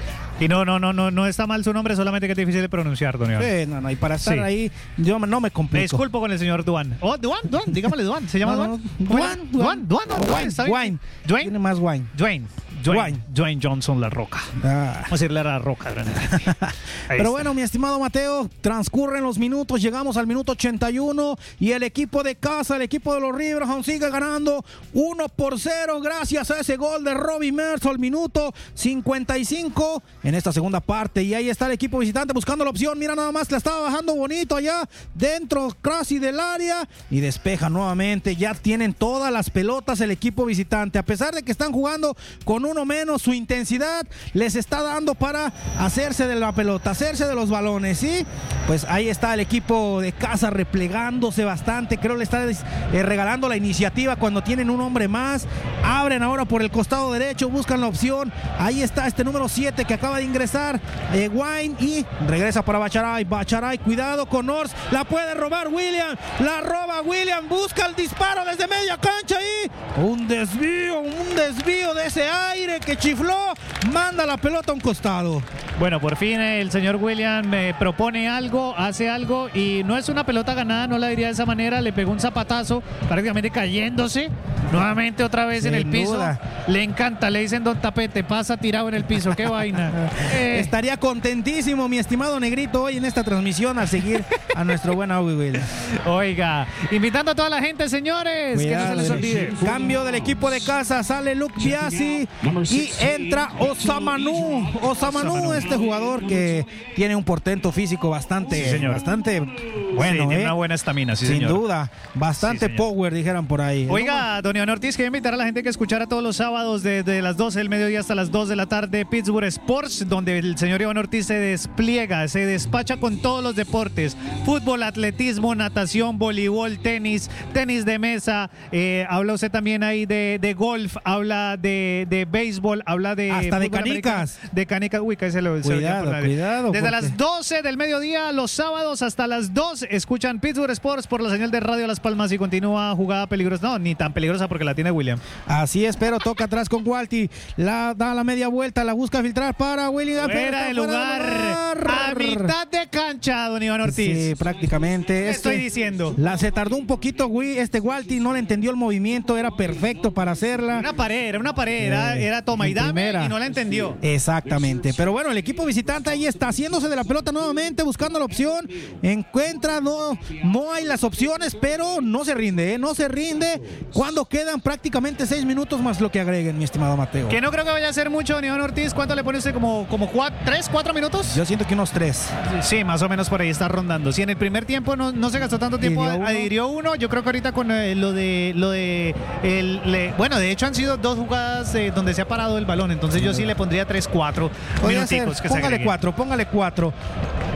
Speaker 1: Y no, no, no, no, no está mal su nombre, solamente que es difícil de pronunciar, don Iván.
Speaker 2: Sí, no, no, y para estar
Speaker 1: Sí.
Speaker 2: ahí, yo no me
Speaker 1: Me
Speaker 2: complico.
Speaker 1: disculpo con el señor Duan. Oh, Duan, Duan, dígamele Duan. ¿Se llama
Speaker 2: No,
Speaker 1: Duan?
Speaker 2: no, Duan,
Speaker 1: Duan, Duan, Duan,
Speaker 2: O
Speaker 1: Duan,
Speaker 2: Wine,
Speaker 1: ¿está bien?
Speaker 2: Wine.
Speaker 1: Dwayne,
Speaker 2: Tiene más wine.
Speaker 1: Dwayne, Dwayne, Dwayne Johnson La Roca.
Speaker 2: Ah.
Speaker 1: Vamos a decirle a La Roca. Ahí
Speaker 2: Pero
Speaker 1: está.
Speaker 2: bueno, mi estimado Mateo, transcurren los minutos, llegamos al minuto ochenta y uno y el equipo de casa, el equipo de los Riverhounds sigue ganando uno por cero gracias a ese gol de Robbie Merz al minuto cincuenta y cinco en esta segunda parte. Y ahí está el equipo visitante buscando la opción. Mira nada más, la estaba bajando bonito allá dentro casi del área y despeja nuevamente. Ya tienen todas las pelotas el equipo visitante. A pesar de que están jugando con uno menos, su intensidad les está dando para hacerse de la pelota, hacerse de los balones, ¿sí? Pues ahí está el equipo de casa replegándose bastante. Creo le está eh, regalando la iniciativa cuando tienen un hombre más. Abren ahora por el costado derecho, buscan la opción. Ahí está este número siete que acaba de ingresar, eh, Wine, y regresa para Bacharay. Bacharay, cuidado con Nors, la puede robar William, la roba William, busca el disparo desde media cancha y un desvío, un desvío de ese aire que chifló, manda la pelota a un costado.
Speaker 1: Bueno, por fin el señor William me propone algo, hace algo y no es una pelota ganada, no la diría de esa manera. Le pegó un zapatazo, prácticamente cayéndose. Nuevamente otra vez
Speaker 2: Sin
Speaker 1: en el piso.
Speaker 2: duda.
Speaker 1: Le encanta, le dicen Don Tapete, pasa tirado en el piso, qué vaina. Eh,
Speaker 2: Estaría contentísimo mi estimado Negrito hoy en esta transmisión al seguir a nuestro buen Augie Williams.
Speaker 1: Oiga, invitando a toda la gente, señores, que no se les olvide.
Speaker 2: Cambio del equipo de casa, sale Luke Biasi y entra Osamanu. Osamanu, este jugador que tiene un portento físico bastante,
Speaker 1: Sí, señor.
Speaker 2: bastante
Speaker 1: Sí,
Speaker 2: bueno,
Speaker 1: tiene
Speaker 2: ¿eh?
Speaker 1: una buena estamina, sí,
Speaker 2: Sin
Speaker 1: señor.
Speaker 2: duda, bastante
Speaker 1: Sí, señor.
Speaker 2: power, dijeran por ahí.
Speaker 1: Oiga, don Iván Ortiz, quería invitar a la gente que escuchara todos los sábados desde las doce del mediodía hasta las dos de la tarde Pittsburgh Sports, donde el señor Iván Ortiz se despliega, se despacha con todos los deportes: fútbol, atletismo, natación, voleibol, tenis, tenis de mesa, eh, habla usted también ahí de, de golf, habla de, de béisbol, habla de...
Speaker 2: Hasta de
Speaker 1: fútbol
Speaker 2: canicas.
Speaker 1: americano, De canicas, uy, que se lo... se lo
Speaker 2: Cuidado,
Speaker 1: por la-
Speaker 2: cuidado,
Speaker 1: Desde
Speaker 2: porque-
Speaker 1: las doce del mediodía, los sábados hasta las dos, escuchan Pittsburgh Sports por la señal de Radio Las Palmas y continúa jugada peligrosa. No, ni tan peligrosa porque la tiene William.
Speaker 2: Así es, pero toca atrás con Walti, la da la media vuelta, la busca filtrar para William. pero
Speaker 1: Fuera
Speaker 2: está
Speaker 1: de
Speaker 2: fuera
Speaker 1: lugar,
Speaker 2: lugar.
Speaker 1: a mitad de cancha, don Iván Ortiz.
Speaker 2: Sí, prácticamente.
Speaker 1: ¿Qué
Speaker 2: Este-
Speaker 1: estoy diciendo?
Speaker 2: La se tardó un poquito, güey. Este Walti no le entendió el movimiento, era perfecto para hacerla.
Speaker 1: Una pared, era una pared, era,
Speaker 2: Eh,
Speaker 1: era toma y
Speaker 2: en
Speaker 1: dame
Speaker 2: primera.
Speaker 1: y no la entendió.
Speaker 2: Exactamente, pero bueno, el equipo visitante ahí está haciéndose de la pelota nuevamente, buscando la opción, encuentra, no, no hay las opciones, pero no se rinde, ¿eh? no se rinde cuando quedan prácticamente seis minutos más lo que agreguen, mi estimado Mateo.
Speaker 1: Que no creo que vaya a ser mucho, don Iván Ortiz. ¿Cuánto le pone usted? ¿Como, como cuatro, tres, cuatro minutos?
Speaker 2: Yo siento que unos tres.
Speaker 1: Sí, más o menos por ahí está rondando. Si en el primer tiempo no, no se gastó tanto tiempo,
Speaker 2: Adhirió uno.
Speaker 1: adhirió uno. Yo creo que ahorita con eh, lo de lo de el, le- bueno, de hecho han sido dos jugadas eh, donde se ha parado el balón. Entonces yo sí le pondría tres, cuatro
Speaker 2: Podría ser,
Speaker 1: minuticos que se
Speaker 2: póngale
Speaker 1: agreguen.
Speaker 2: cuatro, póngale cuatro.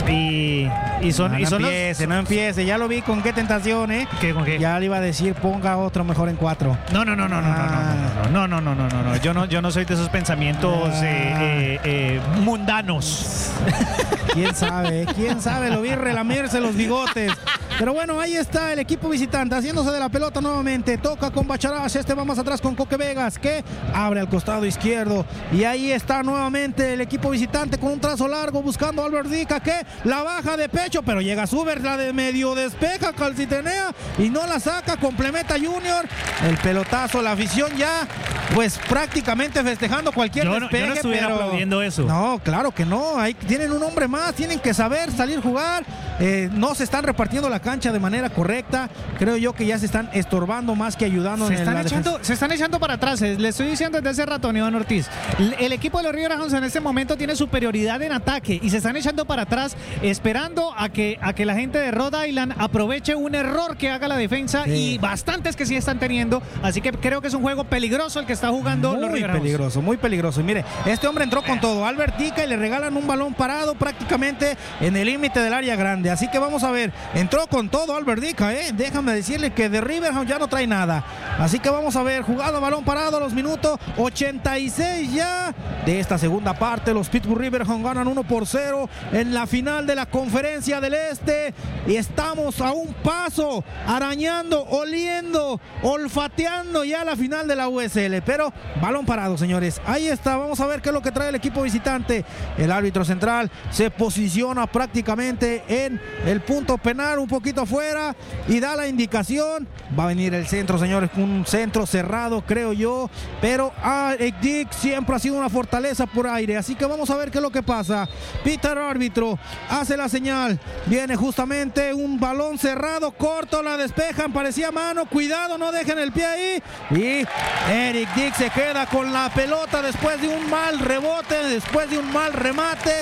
Speaker 1: Y, y son,
Speaker 2: no,
Speaker 1: y
Speaker 2: no
Speaker 1: son
Speaker 2: empiece,
Speaker 1: los...
Speaker 2: no empiece. Ya lo vi con qué tentación, ¿eh?
Speaker 1: ¿Qué, con qué?
Speaker 2: Ya le iba a decir, ponga otro mejor en cuatro.
Speaker 1: No, no, no, no, no,
Speaker 2: Ah.
Speaker 1: no, no, no, no, no, no, no, no. Yo no, yo no soy de esos pensamientos
Speaker 2: Ah.
Speaker 1: eh, eh, eh, mundanos.
Speaker 2: ¿Quién sabe? eh? ¿Quién sabe? Lo vi relamerse los bigotes. Pero bueno, ahí está el equipo visitante haciéndose de la pelota nuevamente. Toca con Bacharach. Este va más atrás con Coque Vegas, que abre al costado izquierdo. Y ahí está nuevamente el equipo visitante con un trazo largo buscando a Albert Dica, que la baja de pecho, pero llega Suber, la de medio despeja, calcitenea y no la saca. Complementa Junior. El pelotazo, la afición ya, pues prácticamente festejando cualquier
Speaker 1: Yo no,
Speaker 2: despeje.
Speaker 1: yo no estuviera
Speaker 2: pero...
Speaker 1: aplaudiendo eso.
Speaker 2: No, claro que no. Ahí tienen un hombre más, tienen que saber salir a jugar. Eh, no se están repartiendo la cancha de manera correcta. Creo yo que ya se están estorbando más que ayudando.
Speaker 1: Se
Speaker 2: en
Speaker 1: están,
Speaker 2: la
Speaker 1: echando,
Speaker 2: defensa.
Speaker 1: se están echando para atrás. eh, Le estoy diciendo desde hace rato, Iván Ortiz. El, el equipo de los Riverhounds en este momento tiene superioridad en ataque y se están echando para atrás esperando a que, a que la gente de Rhode Island aproveche un error que haga la defensa
Speaker 2: Sí.
Speaker 1: y bastantes que sí están teniendo. Así que creo que es un juego peligroso el que está jugando los
Speaker 2: Muy
Speaker 1: Riverhounds.
Speaker 2: peligroso, muy peligroso. Y mire, este hombre entró con todo. Albert Dica, y le regalan un balón parado prácticamente en el límite del área grande. Así que vamos a ver. Entró con todo Albert Dica, ¿eh? Déjame decirle que de Riverhound ya no trae nada. Así que vamos a ver. Jugado balón parado a los minutos ochenta y seis ya de esta segunda parte. Los Pittsburgh Riverhound ganan uno por cero en la final de la Conferencia del Este. Y estamos a un paso, arañando, oliendo, olfateando ya la final de la U S L. Pero balón parado, señores. Ahí está. Vamos a ver qué es lo que trae el equipo visitante. El árbitro central se posiciona prácticamente en el punto penal, un poquito afuera, y da la indicación. Va a venir el centro, señores. Un centro cerrado, creo yo. Pero Eric Dick siempre ha sido una fortaleza por aire. Así que vamos a ver qué es lo que pasa. Peter, árbitro, hace la señal. Viene justamente un balón cerrado, corto, la despejan, parecía mano. Cuidado, no dejen el pie ahí. Y Eric Dick se queda con la pelota después de un mal rebote, después de un mal remate.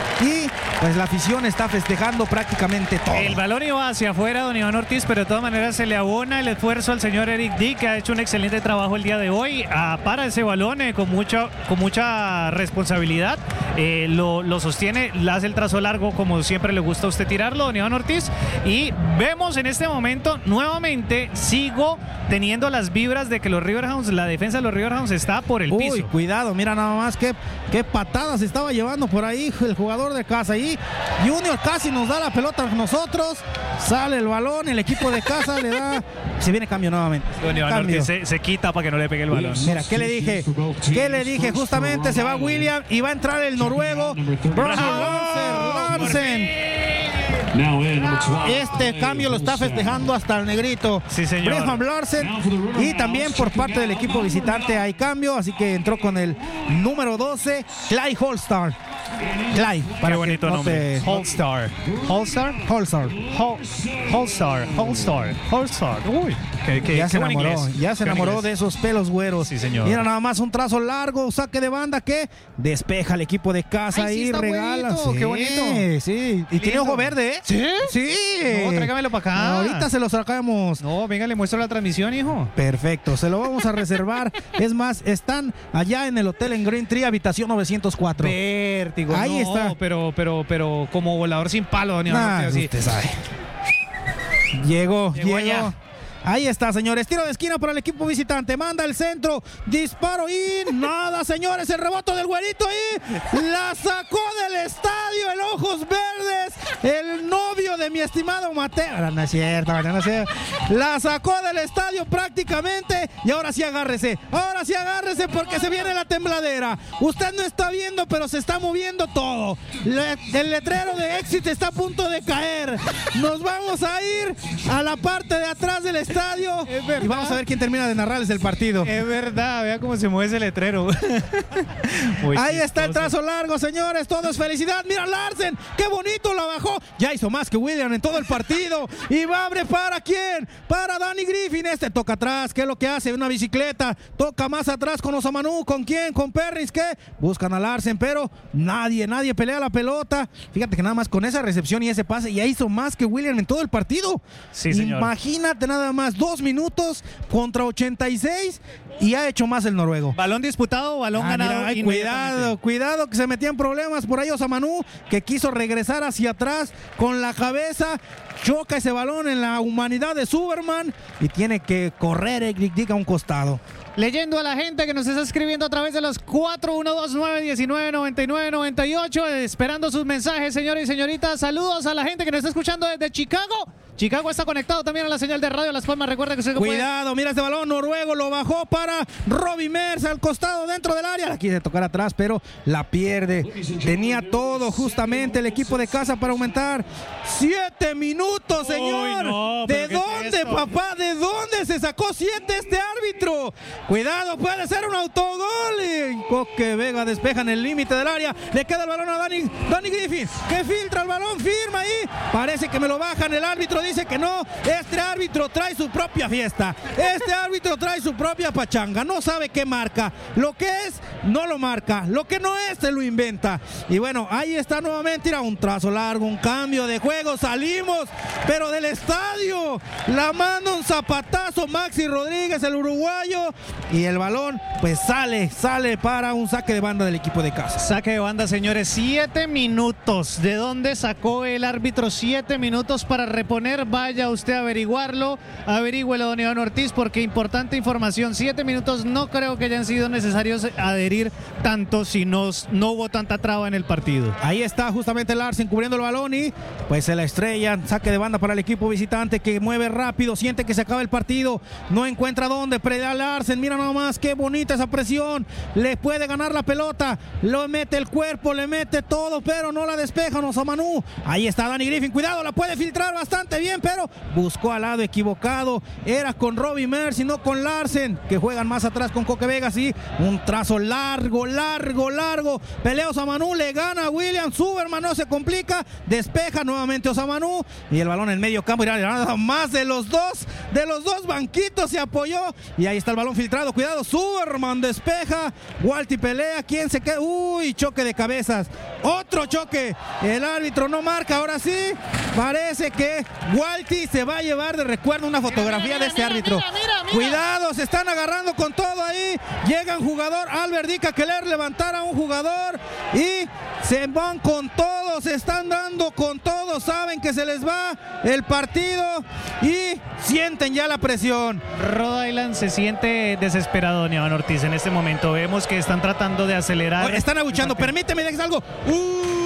Speaker 2: Y pues la afición está festejando prácticamente todo.
Speaker 1: El balón iba hacia afuera, don Iván Ortiz, pero de todas maneras se le abona el esfuerzo al señor Eric Dick, que ha hecho un excelente trabajo el día de hoy. Ah, para ese balón eh, con, mucha, con mucha responsabilidad. Eh, lo, lo sostiene, le hace el trazo largo como siempre le gusta a usted tirarlo, don Iván Ortiz. Y vemos en este momento, nuevamente, sigo teniendo las vibras de que los Riverhounds, la defensa de los Riverhounds está por el
Speaker 2: Uy,
Speaker 1: piso.
Speaker 2: cuidado, mira nada más qué, qué patadas estaba llevando por ahí el jugador de casa. Y Junior casi nos da la pelota a nosotros. Sale el balón, el equipo de casa le da. Se viene cambio nuevamente.
Speaker 1: Don Iván
Speaker 2: Cambio.
Speaker 1: Ortiz se, se quita para que no le pegue el balón.
Speaker 2: Mira, ¿qué le dije? ¿Qué le dije? Justamente se va William y va a entrar el noruego Brandon Larsen. Este cambio lo está festejando hasta el negrito.
Speaker 1: Sí, señor.
Speaker 2: Brandon Larsen. Y también por parte del equipo visitante hay cambio, así que entró con el número doce, Clyde Holstar. Clyde,
Speaker 1: Qué bonito
Speaker 2: no
Speaker 1: nombre.
Speaker 2: te-
Speaker 1: Holstar. Holstar.
Speaker 2: Holstar.
Speaker 1: Hol- Holstar. Holstar. Holstar. Uy. Qué, qué,
Speaker 2: Ya
Speaker 1: qué
Speaker 2: se
Speaker 1: buen
Speaker 2: enamoró,
Speaker 1: inglés.
Speaker 2: ya se
Speaker 1: Qué buen
Speaker 2: enamoró
Speaker 1: inglés.
Speaker 2: de esos pelos güeros.
Speaker 1: Sí, señor.
Speaker 2: Mira nada más un trazo largo, saque de banda que despeja al equipo de casa
Speaker 1: Ay, sí,
Speaker 2: y
Speaker 1: está
Speaker 2: regala.
Speaker 1: bonito,
Speaker 2: Sí,
Speaker 1: qué bonito.
Speaker 2: sí. Y tiene
Speaker 1: Lindo.
Speaker 2: ojo verde, ¿eh?
Speaker 1: ¿Sí?
Speaker 2: Sí.
Speaker 1: No, tráigamelo para acá.
Speaker 2: Ahorita se lo sacamos.
Speaker 1: No, venga, le muestro la transmisión, hijo.
Speaker 2: Perfecto, se lo vamos a reservar. Es más, están allá en el hotel en Green Tree, habitación novecientos cuatro.
Speaker 1: Vértigo.
Speaker 2: Ahí
Speaker 1: no,
Speaker 2: está.
Speaker 1: Pero, pero, pero como volador sin palo, don Iván
Speaker 2: Nah,
Speaker 1: Ortiz, así.
Speaker 2: usted sabe. Llegó,
Speaker 1: Llegó
Speaker 2: llegó.
Speaker 1: allá.
Speaker 2: Ahí está, señores. Tiro de esquina para el equipo visitante. Manda el centro. Disparo y nada, señores. El rebote del güerito ahí. La sacó del estadio. El ojos verdes. El novio de mi estimado Mateo. Ahora no es cierto, no es cierto. La sacó del estadio prácticamente. Y ahora sí agárrese. Ahora sí agárrese porque se viene la tembladera. Usted no está viendo, pero se está moviendo todo. Le- el letrero de Exit está a punto de caer. Nos vamos a ir a la parte de atrás del estadio.
Speaker 1: Es verdad.
Speaker 2: Y vamos a ver quién termina de narrarles el partido.
Speaker 1: Es verdad, vea cómo se mueve ese letrero. Muy
Speaker 2: Ahí está el
Speaker 1: chistoso.
Speaker 2: trazo largo, señores. Todo es felicidad. Mira Larsen, qué bonito la bajó. Ya hizo más que William. William en todo el partido. Y va abre para quién, para Danny Griffin. Este toca atrás, ¿qué es lo que hace? Una bicicleta, toca más atrás con Osamanu. ¿Con quién? Con Perris, ¿qué? Buscan a Larsen, pero nadie, nadie pelea la pelota. Fíjate que nada más con esa recepción y ese pase ya hizo más que William en todo el partido.
Speaker 1: Sí, señor.
Speaker 2: Imagínate nada más, dos minutos contra ochenta y seis y ha hecho más el noruego.
Speaker 1: Balón disputado, balón
Speaker 2: Ah,
Speaker 1: ganado.
Speaker 2: mira, ay, cuidado, cuidado que se metían problemas por ahí Osamanu, que quiso regresar hacia atrás con la cabeza, choca ese balón en la humanidad de Superman y tiene que correr Eric Dick a un costado.
Speaker 1: Leyendo a la gente que nos está escribiendo a través de los cuatro uno dos nueve uno nueve nueve nueve nueve ocho, esperando sus mensajes, señores y señoritas. Saludos a la gente que nos está escuchando desde Chicago. Chicago está conectado también a la señal de Radio Las Palmas. Recuerda que usted
Speaker 2: Cuidado, puede... mira este balón noruego, lo bajó para Robbie Mercer al costado dentro del área. La quiere tocar atrás, pero la pierde. Tenía todo justamente el equipo de casa para aumentar. Siete minutos, señor. Uy, no, ¿de dónde, es papá? ¿De dónde se sacó siete este árbitro? Cuidado, puede ser un autogol. Y Coque Vega despeja en el límite del área. Le queda el balón a Danny, Danny Griffin, que filtra el balón, firma ahí. Parece que me lo bajan. El árbitro dice que no. Este árbitro trae su propia fiesta. Este árbitro trae su propia pachanga. No sabe qué marca. Lo que es, no lo marca. Lo que no es, se lo inventa. Y bueno, ahí está nuevamente. Era un trazo largo, un cambio de juego. Salimos, pero del estadio. La manda un zapatazo Maxi Rodríguez, el uruguayo. Y el balón, pues sale, sale para un saque de banda del equipo de casa.
Speaker 1: Saque de banda, señores. Siete minutos. ¿De dónde sacó el árbitro siete minutos para reponer? Vaya usted a averiguarlo, averígüelo, don Iván Ortiz, porque importante información. Siete minutos no creo que hayan sido necesarios adherir tanto si no, no hubo tanta traba en el partido.
Speaker 2: Ahí está justamente Larsen cubriendo el balón y pues se la estrellan. Saque de banda para el equipo visitante que mueve rápido, siente que se acaba el partido, no encuentra dónde. Preda Larsen, mira nada más qué bonita esa presión. Le puede ganar la pelota, lo mete el cuerpo, le mete todo, pero no la despejan Osamanu. Ahí está Danny Griffin, cuidado, la puede filtrar bastante bien, pero buscó al lado equivocado. Era con Robbie Mercer, no con Larsen, que juegan más atrás con Coque Vegas. Y un trazo largo, largo, largo. Pelea Osamanu, le gana a William. Superman no se complica, despeja nuevamente Osamanu y el balón en medio campo. Y nada más de los dos, de los dos banquitos se apoyó. Y ahí está el balón filtrado. Cuidado, Superman despeja. Walty pelea. ¿Quién se queda? Uy, choque de cabezas. Otro choque. El árbitro no marca. Ahora sí, parece que Walty se va a llevar de recuerdo una fotografía mira, mira, de este mira, árbitro. Mira, mira, mira. Cuidado, se están agarrando con todo ahí. Llega un jugador, Albert Dick, a querer levantar a un jugador y se van con todo, se están dando con todo. Saben que se les va el partido y sienten ya la presión.
Speaker 1: Rhode Island se siente desesperado, don Iván Ortiz. En este momento vemos que están tratando de acelerar.
Speaker 2: Oh, están abuchando, permíteme, dejes algo. Uh.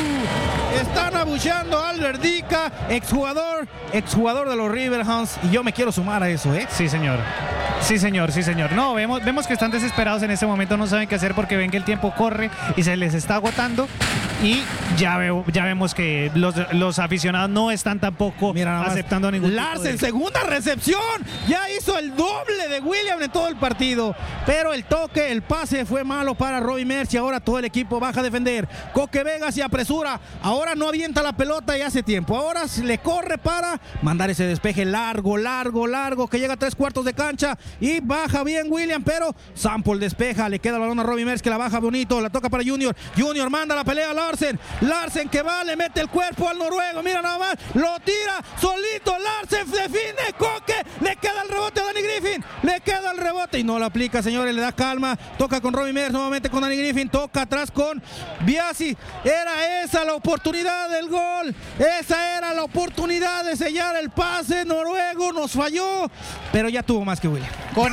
Speaker 2: Están abucheando a Albert Dick, exjugador, exjugador de los Riverhounds, y yo me quiero sumar a eso, ¿eh?
Speaker 1: Sí, señor. Sí, señor, sí, señor. No, vemos, vemos que están desesperados en este momento, no saben qué hacer porque ven que el tiempo corre y se les está agotando. Y ya, veo, ya vemos que los, los aficionados no están tampoco Mira, aceptando ningún
Speaker 2: Larsen,
Speaker 1: tipo de...
Speaker 2: segunda recepción. Ya hizo el doble de William en todo el partido. Pero el toque, el pase fue malo para Robbie Mercer. Ahora todo el equipo baja a defender. Coque Vega se apresura. Ahora no avienta la pelota y hace tiempo. Ahora le corre para mandar ese despeje largo, largo, largo, que llega a tres cuartos de cancha. Y baja bien William, pero Sample despeja. Le queda el balón a Robbie Mercer, que la baja bonito. La toca para Junior. Junior manda la pelea a Larsen. Larsen que va, le mete el cuerpo al noruego. Mira nada más, lo tira solito. Larsen define, Coque. Le queda el rebote a Danny Griffin. Le queda el rebote y no lo aplica, señores. Le da calma. Toca con Robbie Mercer, nuevamente con Danny Griffin. Toca atrás con Biasi. Era esa la oportunidad del gol. Esa era la oportunidad de sellar el pase. Noruego nos falló, pero ya tuvo más que William.
Speaker 1: Con...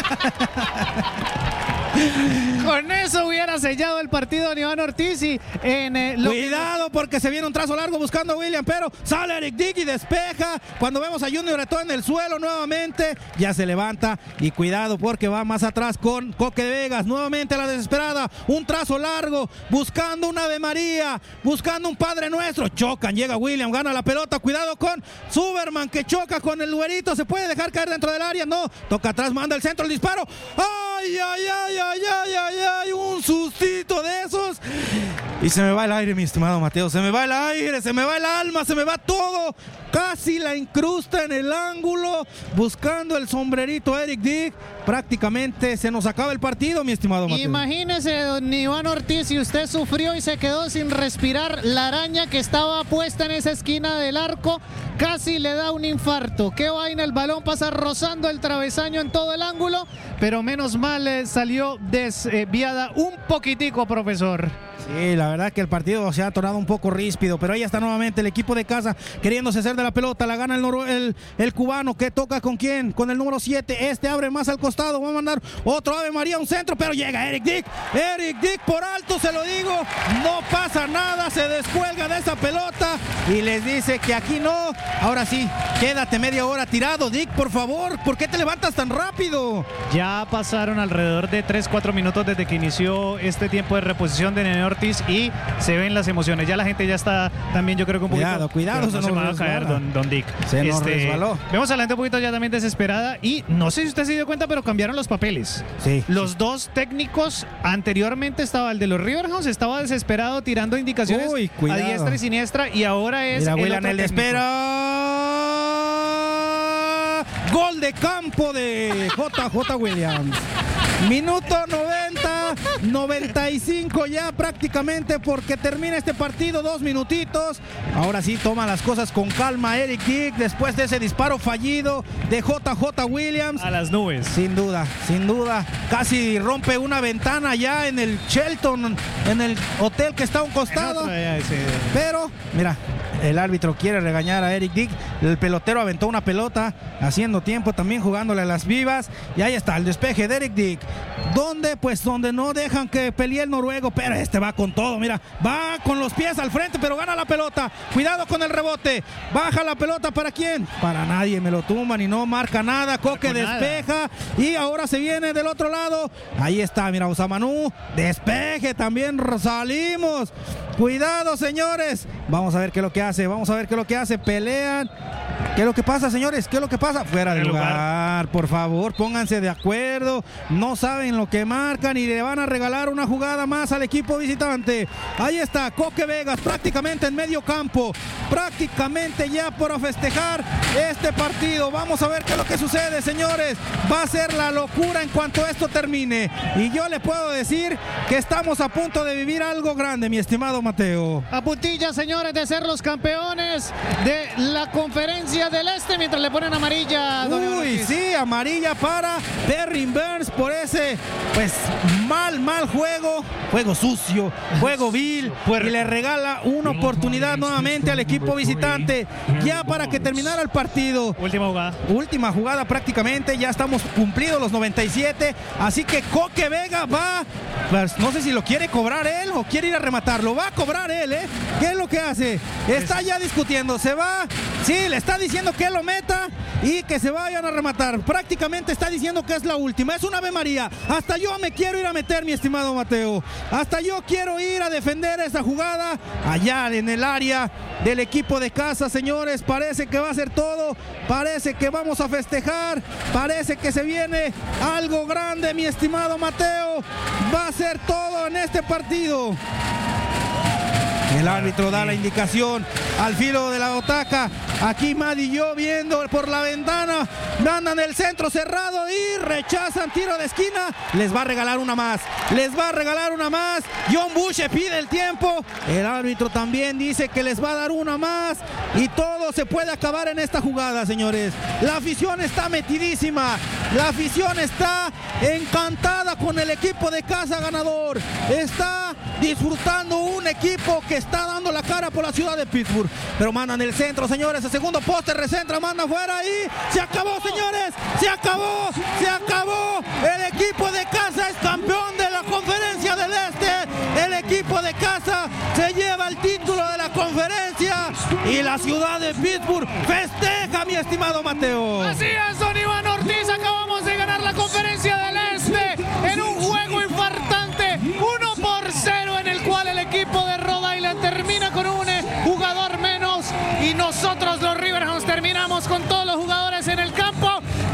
Speaker 1: Con eso hubiera sellado el partido de Iván Ortiz y en eh,
Speaker 2: lo... Cuidado porque se viene un trazo largo buscando a William, pero sale Eric Dick y despeja. Cuando vemos a Junior Eto en el suelo nuevamente, ya se levanta y cuidado porque va más atrás con Coque Vegas. Nuevamente a la desesperada, un trazo largo, buscando un Ave María, buscando un Padre Nuestro. Chocan, llega William, gana la pelota. Cuidado con Superman que choca con el güerito. ¿Se puede dejar caer dentro del área? No, toca atrás, manda el centro, el disparo. ¡Oh! ¡Ay, ay, ay, ay, ay, ay, ay! Un sustito de esos. Y se me va el aire, mi estimado Mateo. Se me va el aire, se me va el alma, se me va todo. Casi la incrusta en el ángulo, buscando el sombrerito Eric Dick. Prácticamente se nos acaba el partido, mi estimado Mateo.
Speaker 1: Imagínese, don Iván Ortiz, si usted sufrió y se quedó sin respirar, la araña que estaba puesta en esa esquina del arco casi le da un infarto. Qué vaina, el balón pasa rozando el travesaño en todo el ángulo, pero menos mal eh, salió desviada un poquitico, profesor.
Speaker 2: Sí, la verdad que el partido se ha tornado un poco ríspido, pero ahí está nuevamente el equipo de casa queriéndose hacer de la pelota. La gana el, nor- el, el cubano, que toca con quién, con el número siete. Este abre más al costado, va a mandar otro Ave María, un centro, pero llega Eric Dick. Eric Dick por alto, se lo digo, no pasa nada, se descuelga de esa pelota y les dice que aquí no. Ahora sí, quédate media hora tirado, Dick, por favor, ¿por qué te levantas tan rápido?
Speaker 1: Ya pasaron alrededor de tres cuatro minutos desde que inició este tiempo de reposición de Nene Ortiz y se ven las emociones. Ya la gente ya está también, yo creo que un poquito...
Speaker 2: Cuidado, cuidado,
Speaker 1: no
Speaker 2: se
Speaker 1: se
Speaker 2: nos
Speaker 1: me va a
Speaker 2: resbala.
Speaker 1: caer, don, don Dick.
Speaker 2: Se nos resbaló.
Speaker 1: Vemos a la gente un poquito ya también desesperada y no sé si usted se dio cuenta, pero cambiaron los papeles.
Speaker 2: Sí.
Speaker 1: Los sí. dos técnicos, anteriormente estaba el de los Riverhounds, estaba desesperado tirando indicaciones
Speaker 2: Uy,
Speaker 1: a
Speaker 2: cuidado.
Speaker 1: diestra y siniestra, y ahora es
Speaker 2: Mira,
Speaker 1: el
Speaker 2: William,
Speaker 1: otro
Speaker 2: el
Speaker 1: técnico.
Speaker 2: espera. Gol de campo de J J Williams. Minuto noventa, noventa y cinco ya prácticamente porque termina este partido, dos minutitos. Ahora sí toma las cosas con calma Eric Dick después de ese disparo fallido de J J Williams.
Speaker 1: A las nubes.
Speaker 2: Sin duda, sin duda. Casi rompe una ventana ya en el Shelton, en el hotel que está a un costado.
Speaker 1: Otra, ya, sí.
Speaker 2: Pero, mira, el árbitro quiere regañar a Eric Dick. El pelotero aventó una pelota, haciendo tiempo también, jugándole a las vivas. Y ahí está el despeje de Eric Dick. ¿Dónde? Pues donde no dejan que pelee el noruego. Pero este va con todo, mira. Va con los pies al frente, pero gana la pelota. Cuidado con el rebote. Baja la pelota, ¿para quién? Para nadie, me lo tumban y no marca nada. Coque despeja. Y ahora se viene del otro lado. Ahí está, mira, Osamanú. Despeje también, salimos. Cuidado, señores. Vamos a ver qué es lo que hace. Vamos a ver qué es lo que hace. Pelean. ¿Qué es lo que pasa, señores? ¿Qué es lo que pasa? Fuera de lugar. lugar. Por favor, pónganse de acuerdo. No saben lo que marcan y le van a regalar una jugada más al equipo visitante. Ahí está, Coque Vegas prácticamente en medio campo. Prácticamente ya por festejar este partido. Vamos a ver qué es lo que sucede, señores. Va a ser la locura en cuanto esto termine. Y yo le puedo decir que estamos a punto de vivir algo grande, mi estimado Mateo.
Speaker 1: A puntilla, señores, de ser los campeones de la Conferencia del Este, mientras le ponen amarilla.
Speaker 2: Uy, sí, amarilla para Perrin Burns por ese, pues, mal, mal juego. Juego sucio, juego vil. Y le regala una oportunidad nuevamente al equipo visitante, ya para que terminara el partido.
Speaker 1: Última jugada.
Speaker 2: Última jugada prácticamente, ya estamos cumplidos los noventa y siete. Así que Coque Vega va, pues, no sé si lo quiere cobrar él o quiere ir a rematarlo. Va a cobrar él, ¿eh? ¿Qué es lo que hace? Está ya discutiendo, se va. Sí, le está diciendo que lo meta y que se vayan a rematar. Prácticamente está diciendo que es la última. Es una Ave María. Hasta yo me quiero ir a meter, mi estimado Mateo. Hasta yo quiero ir a defender esa jugada allá en el área del equipo de casa, señores. Parece que va a ser todo. Parece que vamos a festejar. Parece que se viene algo grande, mi estimado Mateo. Va a ser todo en este partido. El árbitro da la indicación al filo de la botaca. Aquí Mad y yo viendo por la ventana. Andan el centro cerrado y rechazan tiro de esquina. Les va a regalar una más. Les va a regalar una más. John Bush pide el tiempo. El árbitro también dice que les va a dar una más. Y todo se puede acabar en esta jugada, señores. La afición está metidísima. La afición está encantada con el equipo de casa ganador. Está disfrutando un equipo que está dando la cara por la ciudad de Pittsburgh. Pero mandan el centro, señores. El segundo poste recentra, manda afuera y se acabó, señores. Se acabó, se acabó. El equipo de casa es campeón de la Conferencia del Este. El equipo de casa se lleva el título de la conferencia y la ciudad de Pittsburgh festeja, mi estimado Mateo.
Speaker 1: Así es, don Iván Ortiz. Acabamos de ganar la Conferencia del Este en un juego infartante, uno por cero, en el cual el equipo de Rhode Island termina con un jugador menos y nosotros los Riverhounds terminamos con todos los jugadores en el campo.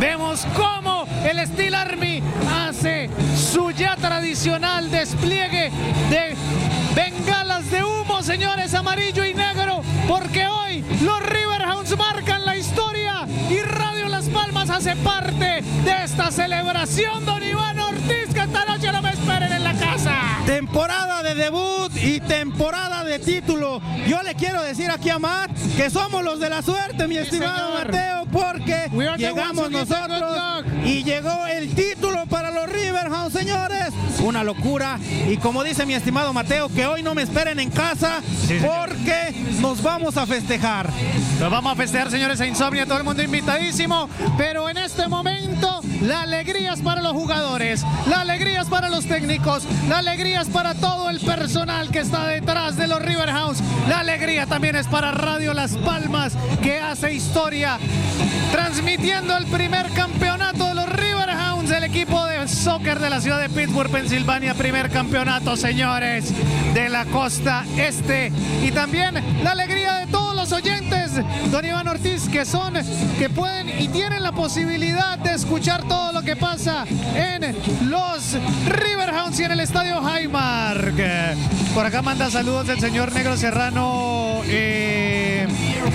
Speaker 1: Vemos cómo el Steel Army hace su ya tradicional despliegue de bengalas de humo, señores, amarillo y negro, porque hoy los Riverhounds marcan la historia y Radio Las Palmas hace parte de esta celebración. Don Iván Ortiz, que esta noche no me esperen en la casa.
Speaker 2: Temporada de debut y temporada de título. Yo le quiero decir aquí a Matt que somos los de la suerte, mi
Speaker 1: Sí,
Speaker 2: estimado
Speaker 1: señor.
Speaker 2: Mateo, porque
Speaker 1: We are the
Speaker 2: llegamos
Speaker 1: ones who get the
Speaker 2: nosotros
Speaker 1: good luck.
Speaker 2: y llegó el título para los Riverhounds, señores. Una locura. Y como dice mi estimado Mateo, que hoy no me esperen en casa,
Speaker 1: Sí, señor.
Speaker 2: porque nos vamos a festejar.
Speaker 1: Nos vamos a festejar, señores, a Insomnia, todo el mundo invitadísimo, pero en este momento la alegría es para los jugadores, la alegría es para los técnicos, la alegría es para todo el personal que está detrás de los Riverhounds, la alegría también es para Radio Las Palmas, que hace historia transmitiendo el primer campeonato de los Riverhounds, el equipo de soccer de la ciudad de Pittsburgh, Pensilvania, primer campeonato, señores, de la costa este, y también la alegría de todos los oyentes, don Iván Ortiz, que son, que pueden y tienen la posibilidad de escuchar todo lo que pasa en los Riverhounds y en el estadio Highmark. Por acá manda saludos el señor Negro Serrano. Eh,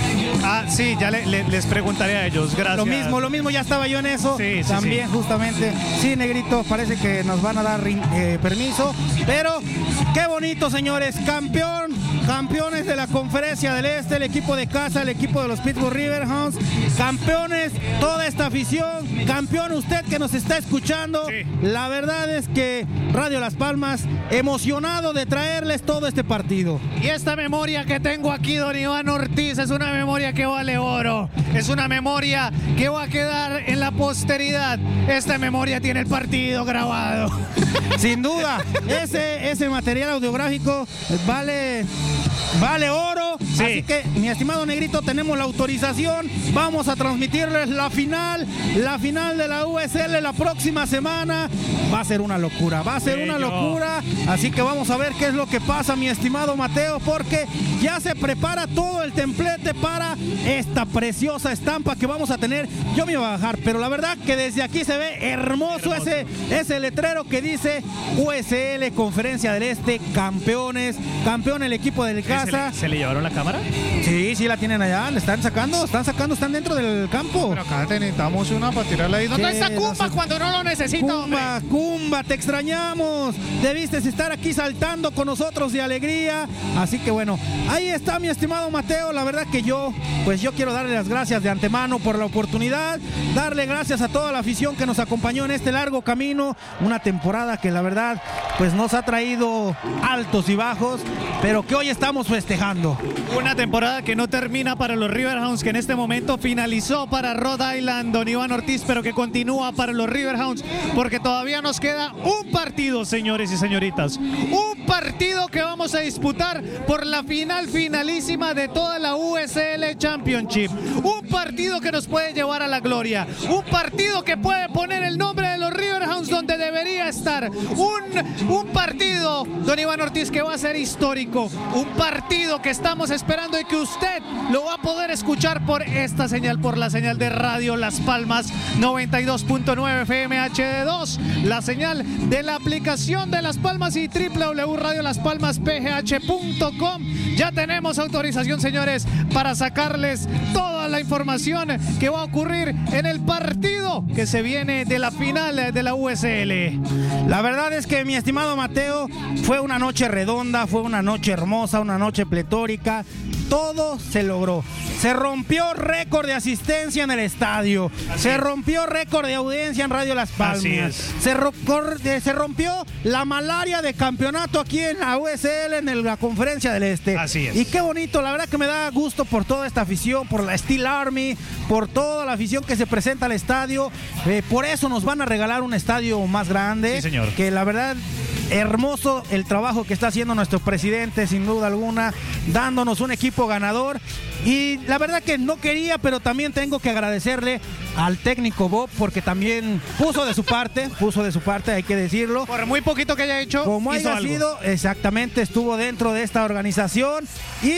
Speaker 1: ah, sí, ya le, le, les preguntaré a ellos. Gracias.
Speaker 2: Lo mismo, lo mismo, ya estaba yo en eso.
Speaker 1: Sí, sí,
Speaker 2: También,
Speaker 1: sí.
Speaker 2: justamente. Sí, Negrito, parece que nos van a dar eh, permiso. Pero qué bonito, señores. Campeón, campeones de la Conferencia del Este, el equipo de casa, el equipo de los Pittsburgh Riverhounds. Campeones, toda esta afición. Campeón, usted que nos está escuchando.
Speaker 1: Sí.
Speaker 2: La verdad es que Radio Las Palmas, emocionado de traerles todo este partido.
Speaker 1: Y esta memoria que tengo aquí, don Iván Ortiz, es una memoria que vale oro. Es una memoria que va a quedar en la posteridad. Esta memoria tiene el partido grabado.
Speaker 2: Sin duda, ese, ese material audiográfico vale, vale oro.
Speaker 1: Sí.
Speaker 2: Así que, mi estimado Negrito, tenemos la autorización. Vamos a transmitirles la final, la final de la U S L la próxima semana. Va a ser una locura, va a ser una
Speaker 1: Bello.
Speaker 2: locura. Así que vamos a ver qué es lo que pasa, mi estimado Mateo, porque ya se prepara todo el templete para esta preciosa estampa que vamos a tener. Yo me iba a bajar, pero la verdad que desde aquí se ve hermoso,
Speaker 1: Hermoso.
Speaker 2: ese, ese letrero que dice U S L Conferencia del Este, campeones, campeón el equipo del
Speaker 1: ¿Se
Speaker 2: casa.
Speaker 1: le, ¿Se le llevaron la cámara?
Speaker 2: Sí, sí la tienen allá, le están sacando, están sacando, están dentro del campo.
Speaker 1: Pero acá necesitamos una para tirarla ahí. ¿Dónde
Speaker 2: Sí,
Speaker 1: está Kumba
Speaker 2: no sé.
Speaker 1: cuando no lo necesita, hombre?
Speaker 2: Kumba, Kumba, te extrañamos. Debiste estar aquí saltando con nosotros de alegría. Así que bueno, ahí está mi estimado Mateo. La verdad que yo, pues yo quiero darle las gracias de antemano por la oportunidad. Darle gracias a toda la afición que nos acompañó en este largo camino. Una temporada que la verdad, pues nos ha traído altos y bajos, pero que hoy estamos festejando.
Speaker 1: Una temporada que no termina para los Riverhounds, que en este momento finalizó para Rhode Island, don Iván Ortiz, pero que continúa para los Riverhounds, porque todavía nos queda un partido, señores y señoritas. Un partido que vamos a disputar por la final finalísima de toda la U S L Championship. Un partido que nos puede llevar a la gloria. Un partido que puede poner el nombre de los Riverhounds donde debería estar. Un, un partido, don Iván Ortiz, que va a ser histórico. Un partido que estamos esperando y que usted lo va a poder escuchar por esta señal, por la señal de Radio Las Palmas noventa y dos punto nueve F M H D dos, la señal de la aplicación de Las Palmas y doble u doble u doble u punto radio las palmas p g h punto com. Ya tenemos autorización, señores, para sacarles toda la información que va a ocurrir en el partido que se viene de la final de la U S L.
Speaker 2: La verdad es que, mi estimado Mateo, fue una noche redonda, fue una noche hermosa, una noche pletórica. Todo se logró. Se rompió récord de asistencia en el estadio.
Speaker 1: Así
Speaker 2: se
Speaker 1: es.
Speaker 2: rompió récord de audiencia en Radio Las Palmas.
Speaker 1: Así es.
Speaker 2: Se, ro cor eh, se rompió la malaria de campeonato aquí en la U S L, en el, la Conferencia del Este.
Speaker 1: Así es.
Speaker 2: Y qué bonito, la verdad que me da gusto por toda esta afición, por la Steel Army, por toda la afición que se presenta al estadio. Eh, por eso nos van a regalar un estadio más grande.
Speaker 1: Sí, señor.
Speaker 2: Que la verdad, hermoso el trabajo que está haciendo nuestro presidente, sin duda alguna, dándonos un equipo ganador. Y la verdad que no quería, pero también tengo que agradecerle al técnico Bob, porque también puso de su parte, puso de su parte, hay que decirlo.
Speaker 1: Por muy poquito que haya hecho,
Speaker 2: Como
Speaker 1: hizo
Speaker 2: haya
Speaker 1: algo.
Speaker 2: sido, exactamente, estuvo dentro de esta organización y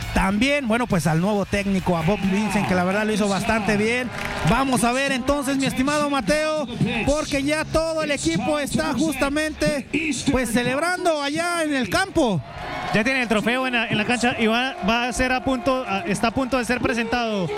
Speaker 2: También, bueno, pues al nuevo técnico, a Bob Vincent, que la verdad lo hizo bastante bien. Vamos a ver entonces, mi estimado Mateo, porque ya todo el equipo está justamente pues celebrando allá en el campo.
Speaker 1: Ya tiene el trofeo en la, en la cancha y va, va a ser a punto, a, está a punto de ser presentado.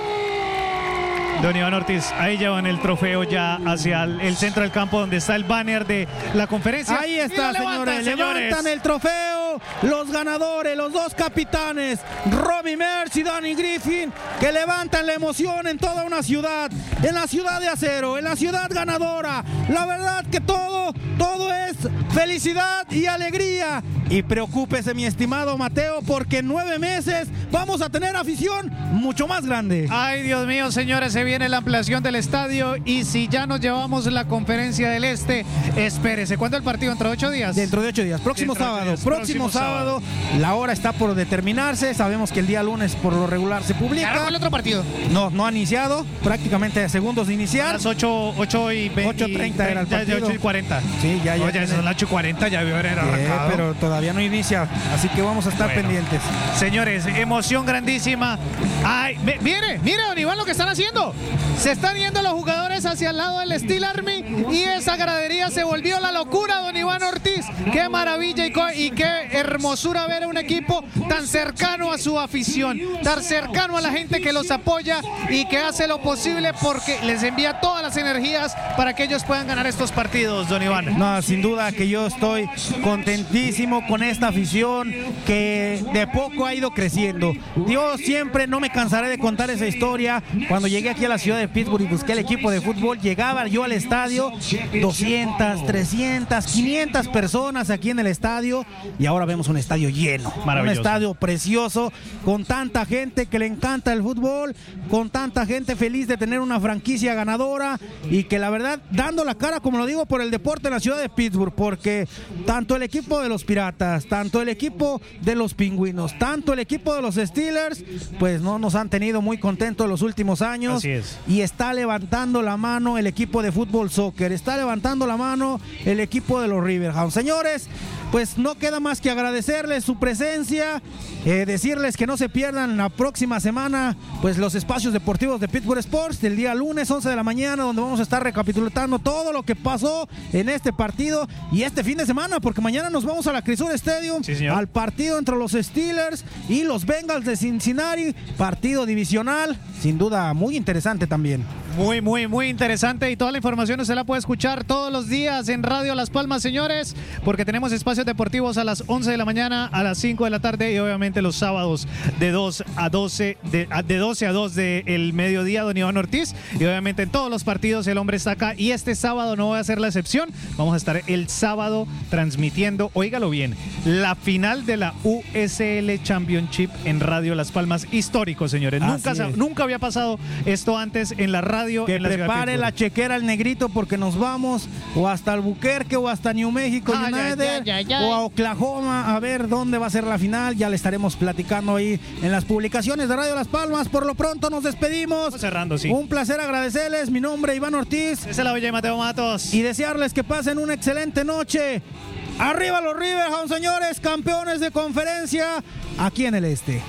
Speaker 1: Don Iván Ortiz, ahí llevan el trofeo ya hacia el, el centro del campo donde está el banner de la conferencia.
Speaker 2: Ahí está, señores, levantan el trofeo, los ganadores, los dos capitanes, Robbie Mercer y Danny Griffin, que levantan la emoción en toda una ciudad, en la ciudad de acero, en la ciudad ganadora. La verdad que todo, todo es felicidad y alegría. Y preocúpese, mi estimado Mateo, porque en nueve meses vamos a tener afición mucho más grande.
Speaker 1: Ay, Dios mío, señores, se viene la ampliación del estadio y si ya nos llevamos la conferencia del Este, espérese. ¿Cuándo el partido? ¿Entre ocho días?
Speaker 2: Dentro de ocho días. Próximo sábado.
Speaker 1: Días.
Speaker 2: Próximo, próximo sábado. sábado. La hora está por determinarse. Sabemos que el día lunes por lo regular se publica.
Speaker 1: ¿Cuál el otro partido?
Speaker 2: No, no ha iniciado. Prácticamente a segundos de iniciar.
Speaker 1: A las ocho, ocho y veinte.
Speaker 2: ocho treinta era el partido.
Speaker 1: Ya, ocho y cuarenta.
Speaker 2: Sí, ya, ya.
Speaker 1: Oye, son las ocho y cuarenta, ya vio haber arrancado.
Speaker 2: Eh, pero todavía no inicia. Así que vamos a estar bueno, pendientes.
Speaker 1: Señores, emoción grandísima. Ay, mire, mire, don Iván, lo que están haciendo. Se están yendo los jugadores hacia el lado del Steel Army y esa gradería se volvió la locura, don Iván Ortiz. Qué maravilla y, y qué hermosura ver a un equipo tan cercano a su afición, tan cercano a la gente que los apoya y que hace lo posible porque les envía todas las energías para que ellos puedan ganar estos partidos, don Iván.
Speaker 2: No, sin duda que yo estoy contentísimo con esta afición que de poco ha ido creciendo. Yo siempre no me cansaré de contar esa historia. Cuando llegué aquí a la ciudad de Pittsburgh y busqué el equipo de fútbol, llegaba yo al estadio, doscientas, trescientas, quinientas personas aquí en el estadio y ahora vemos un estadio lleno, un estadio precioso, con tanta gente que le encanta el fútbol, con tanta gente feliz de tener una franquicia ganadora y que la verdad dando la cara, como lo digo, por el deporte en la ciudad de Pittsburgh, porque tanto el equipo de los Piratas, tanto el equipo de los Pingüinos, tanto el equipo de los Steelers, pues no nos han tenido muy contentos los últimos años.
Speaker 1: Así es.
Speaker 2: Y está levantando la mano el equipo de fútbol soccer, está levantando la mano el equipo de los Riverhounds. Señores, pues no queda más que agradecerles su presencia, eh, decirles que no se pierdan la próxima semana pues los espacios deportivos de Pittsburgh Sports del día lunes once de la mañana, donde vamos a estar recapitulando todo lo que pasó en este partido y este fin de semana, porque mañana nos vamos a la Crisur Stadium,
Speaker 1: sí,
Speaker 2: al partido entre los Steelers y los Bengals de Cincinnati, partido divisional, sin duda muy interesante también.
Speaker 1: Muy, muy, muy interesante y toda la información usted la puede escuchar todos los días en Radio Las Palmas, señores, porque tenemos espacios deportivos a las once de la mañana, a las cinco de la tarde y obviamente los sábados de dos a doce, de, de doce a dos del mediodía, don Iván Ortiz, y obviamente en todos los partidos el hombre está acá y este sábado no va a ser la excepción. Vamos a estar el sábado transmitiendo, óigalo bien, la final de la U S L Championship en Radio Las Palmas, histórico, señores. Nunca, nunca había pasado esto antes en la radio.
Speaker 2: Que prepare la chequera al negrito porque nos vamos o hasta Albuquerque o hasta New Mexico
Speaker 1: ay,
Speaker 2: United
Speaker 1: ay, ay, ay,
Speaker 2: o a Oklahoma a ver dónde va a ser la final. Ya le estaremos platicando ahí en las publicaciones de Radio Las Palmas. Por lo pronto nos despedimos.
Speaker 1: Vamos cerrando, sí.
Speaker 2: Un placer agradecerles. Mi nombre es Iván Ortiz.
Speaker 1: Esa es la bella Mateo Matos.
Speaker 2: Y desearles que pasen una excelente noche. Arriba los Riverhounds, señores, campeones de conferencia aquí en el Este.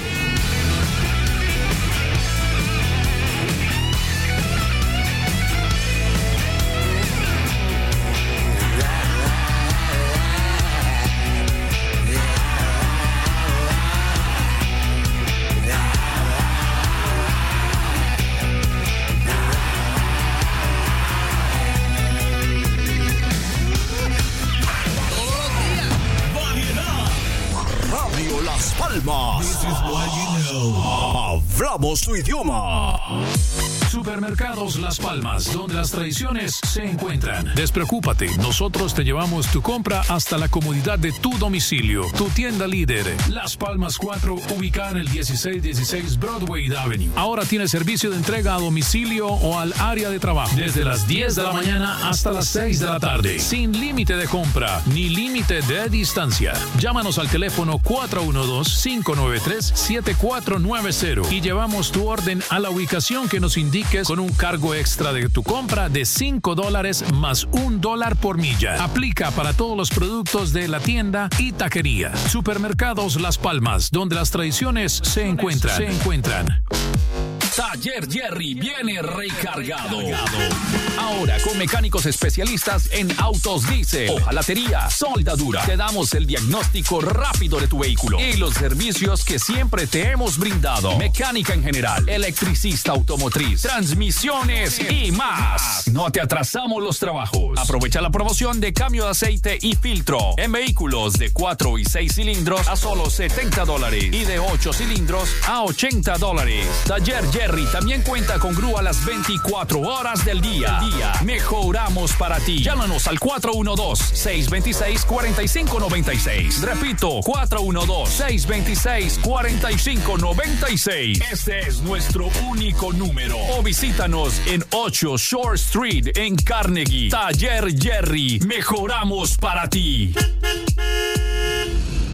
Speaker 5: Hablamos tu idioma.
Speaker 3: Supermercados Las Palmas, donde las tradiciones se encuentran. Despreocúpate, nosotros te llevamos tu compra hasta la comodidad de tu domicilio. Tu tienda líder, Las Palmas cuatro, ubicada en el dieciséis dieciséis Broadway Avenue. Ahora tiene servicio de entrega a domicilio o al área de trabajo. Desde las diez de la mañana hasta las seis de la tarde. Sin límite de compra ni límite de distancia. Llámanos al teléfono cuatro uno dos, cinco nueve tres, siete cuatro nueve cero y llevamos tu orden a la ubicación que nos indiques con un cargo extra de tu compra de cinco dólares más un dólar por milla. Aplica para todos los productos de la tienda y taquería. Supermercados Las Palmas, donde las tradiciones se encuentran. Se encuentran.
Speaker 7: Taller Jerry viene recargado. Ahora con mecánicos especialistas en autos diésel, hojalatería, soldadura. Te damos el diagnóstico rápido de tu vehículo y los servicios que siempre te hemos brindado. Mecánica en general, electricista automotriz, transmisiones y más. No te atrasamos los trabajos. Aprovecha la promoción de cambio de aceite y filtro en vehículos de cuatro y seis cilindros a solo setenta dólares y de ocho cilindros a ochenta dólares. Taller Jerry también cuenta con grúa las veinticuatro horas del día. día. Mejoramos para ti. Llámanos al cuatro uno dos, seis dos seis, cuatro cinco nueve seis. Repito, cuatro uno dos, seis dos seis, cuatro cinco nueve seis. Este es nuestro único número. O visítanos en ocho Shore Street en Carnegie. Taller Jerry. Mejoramos para ti.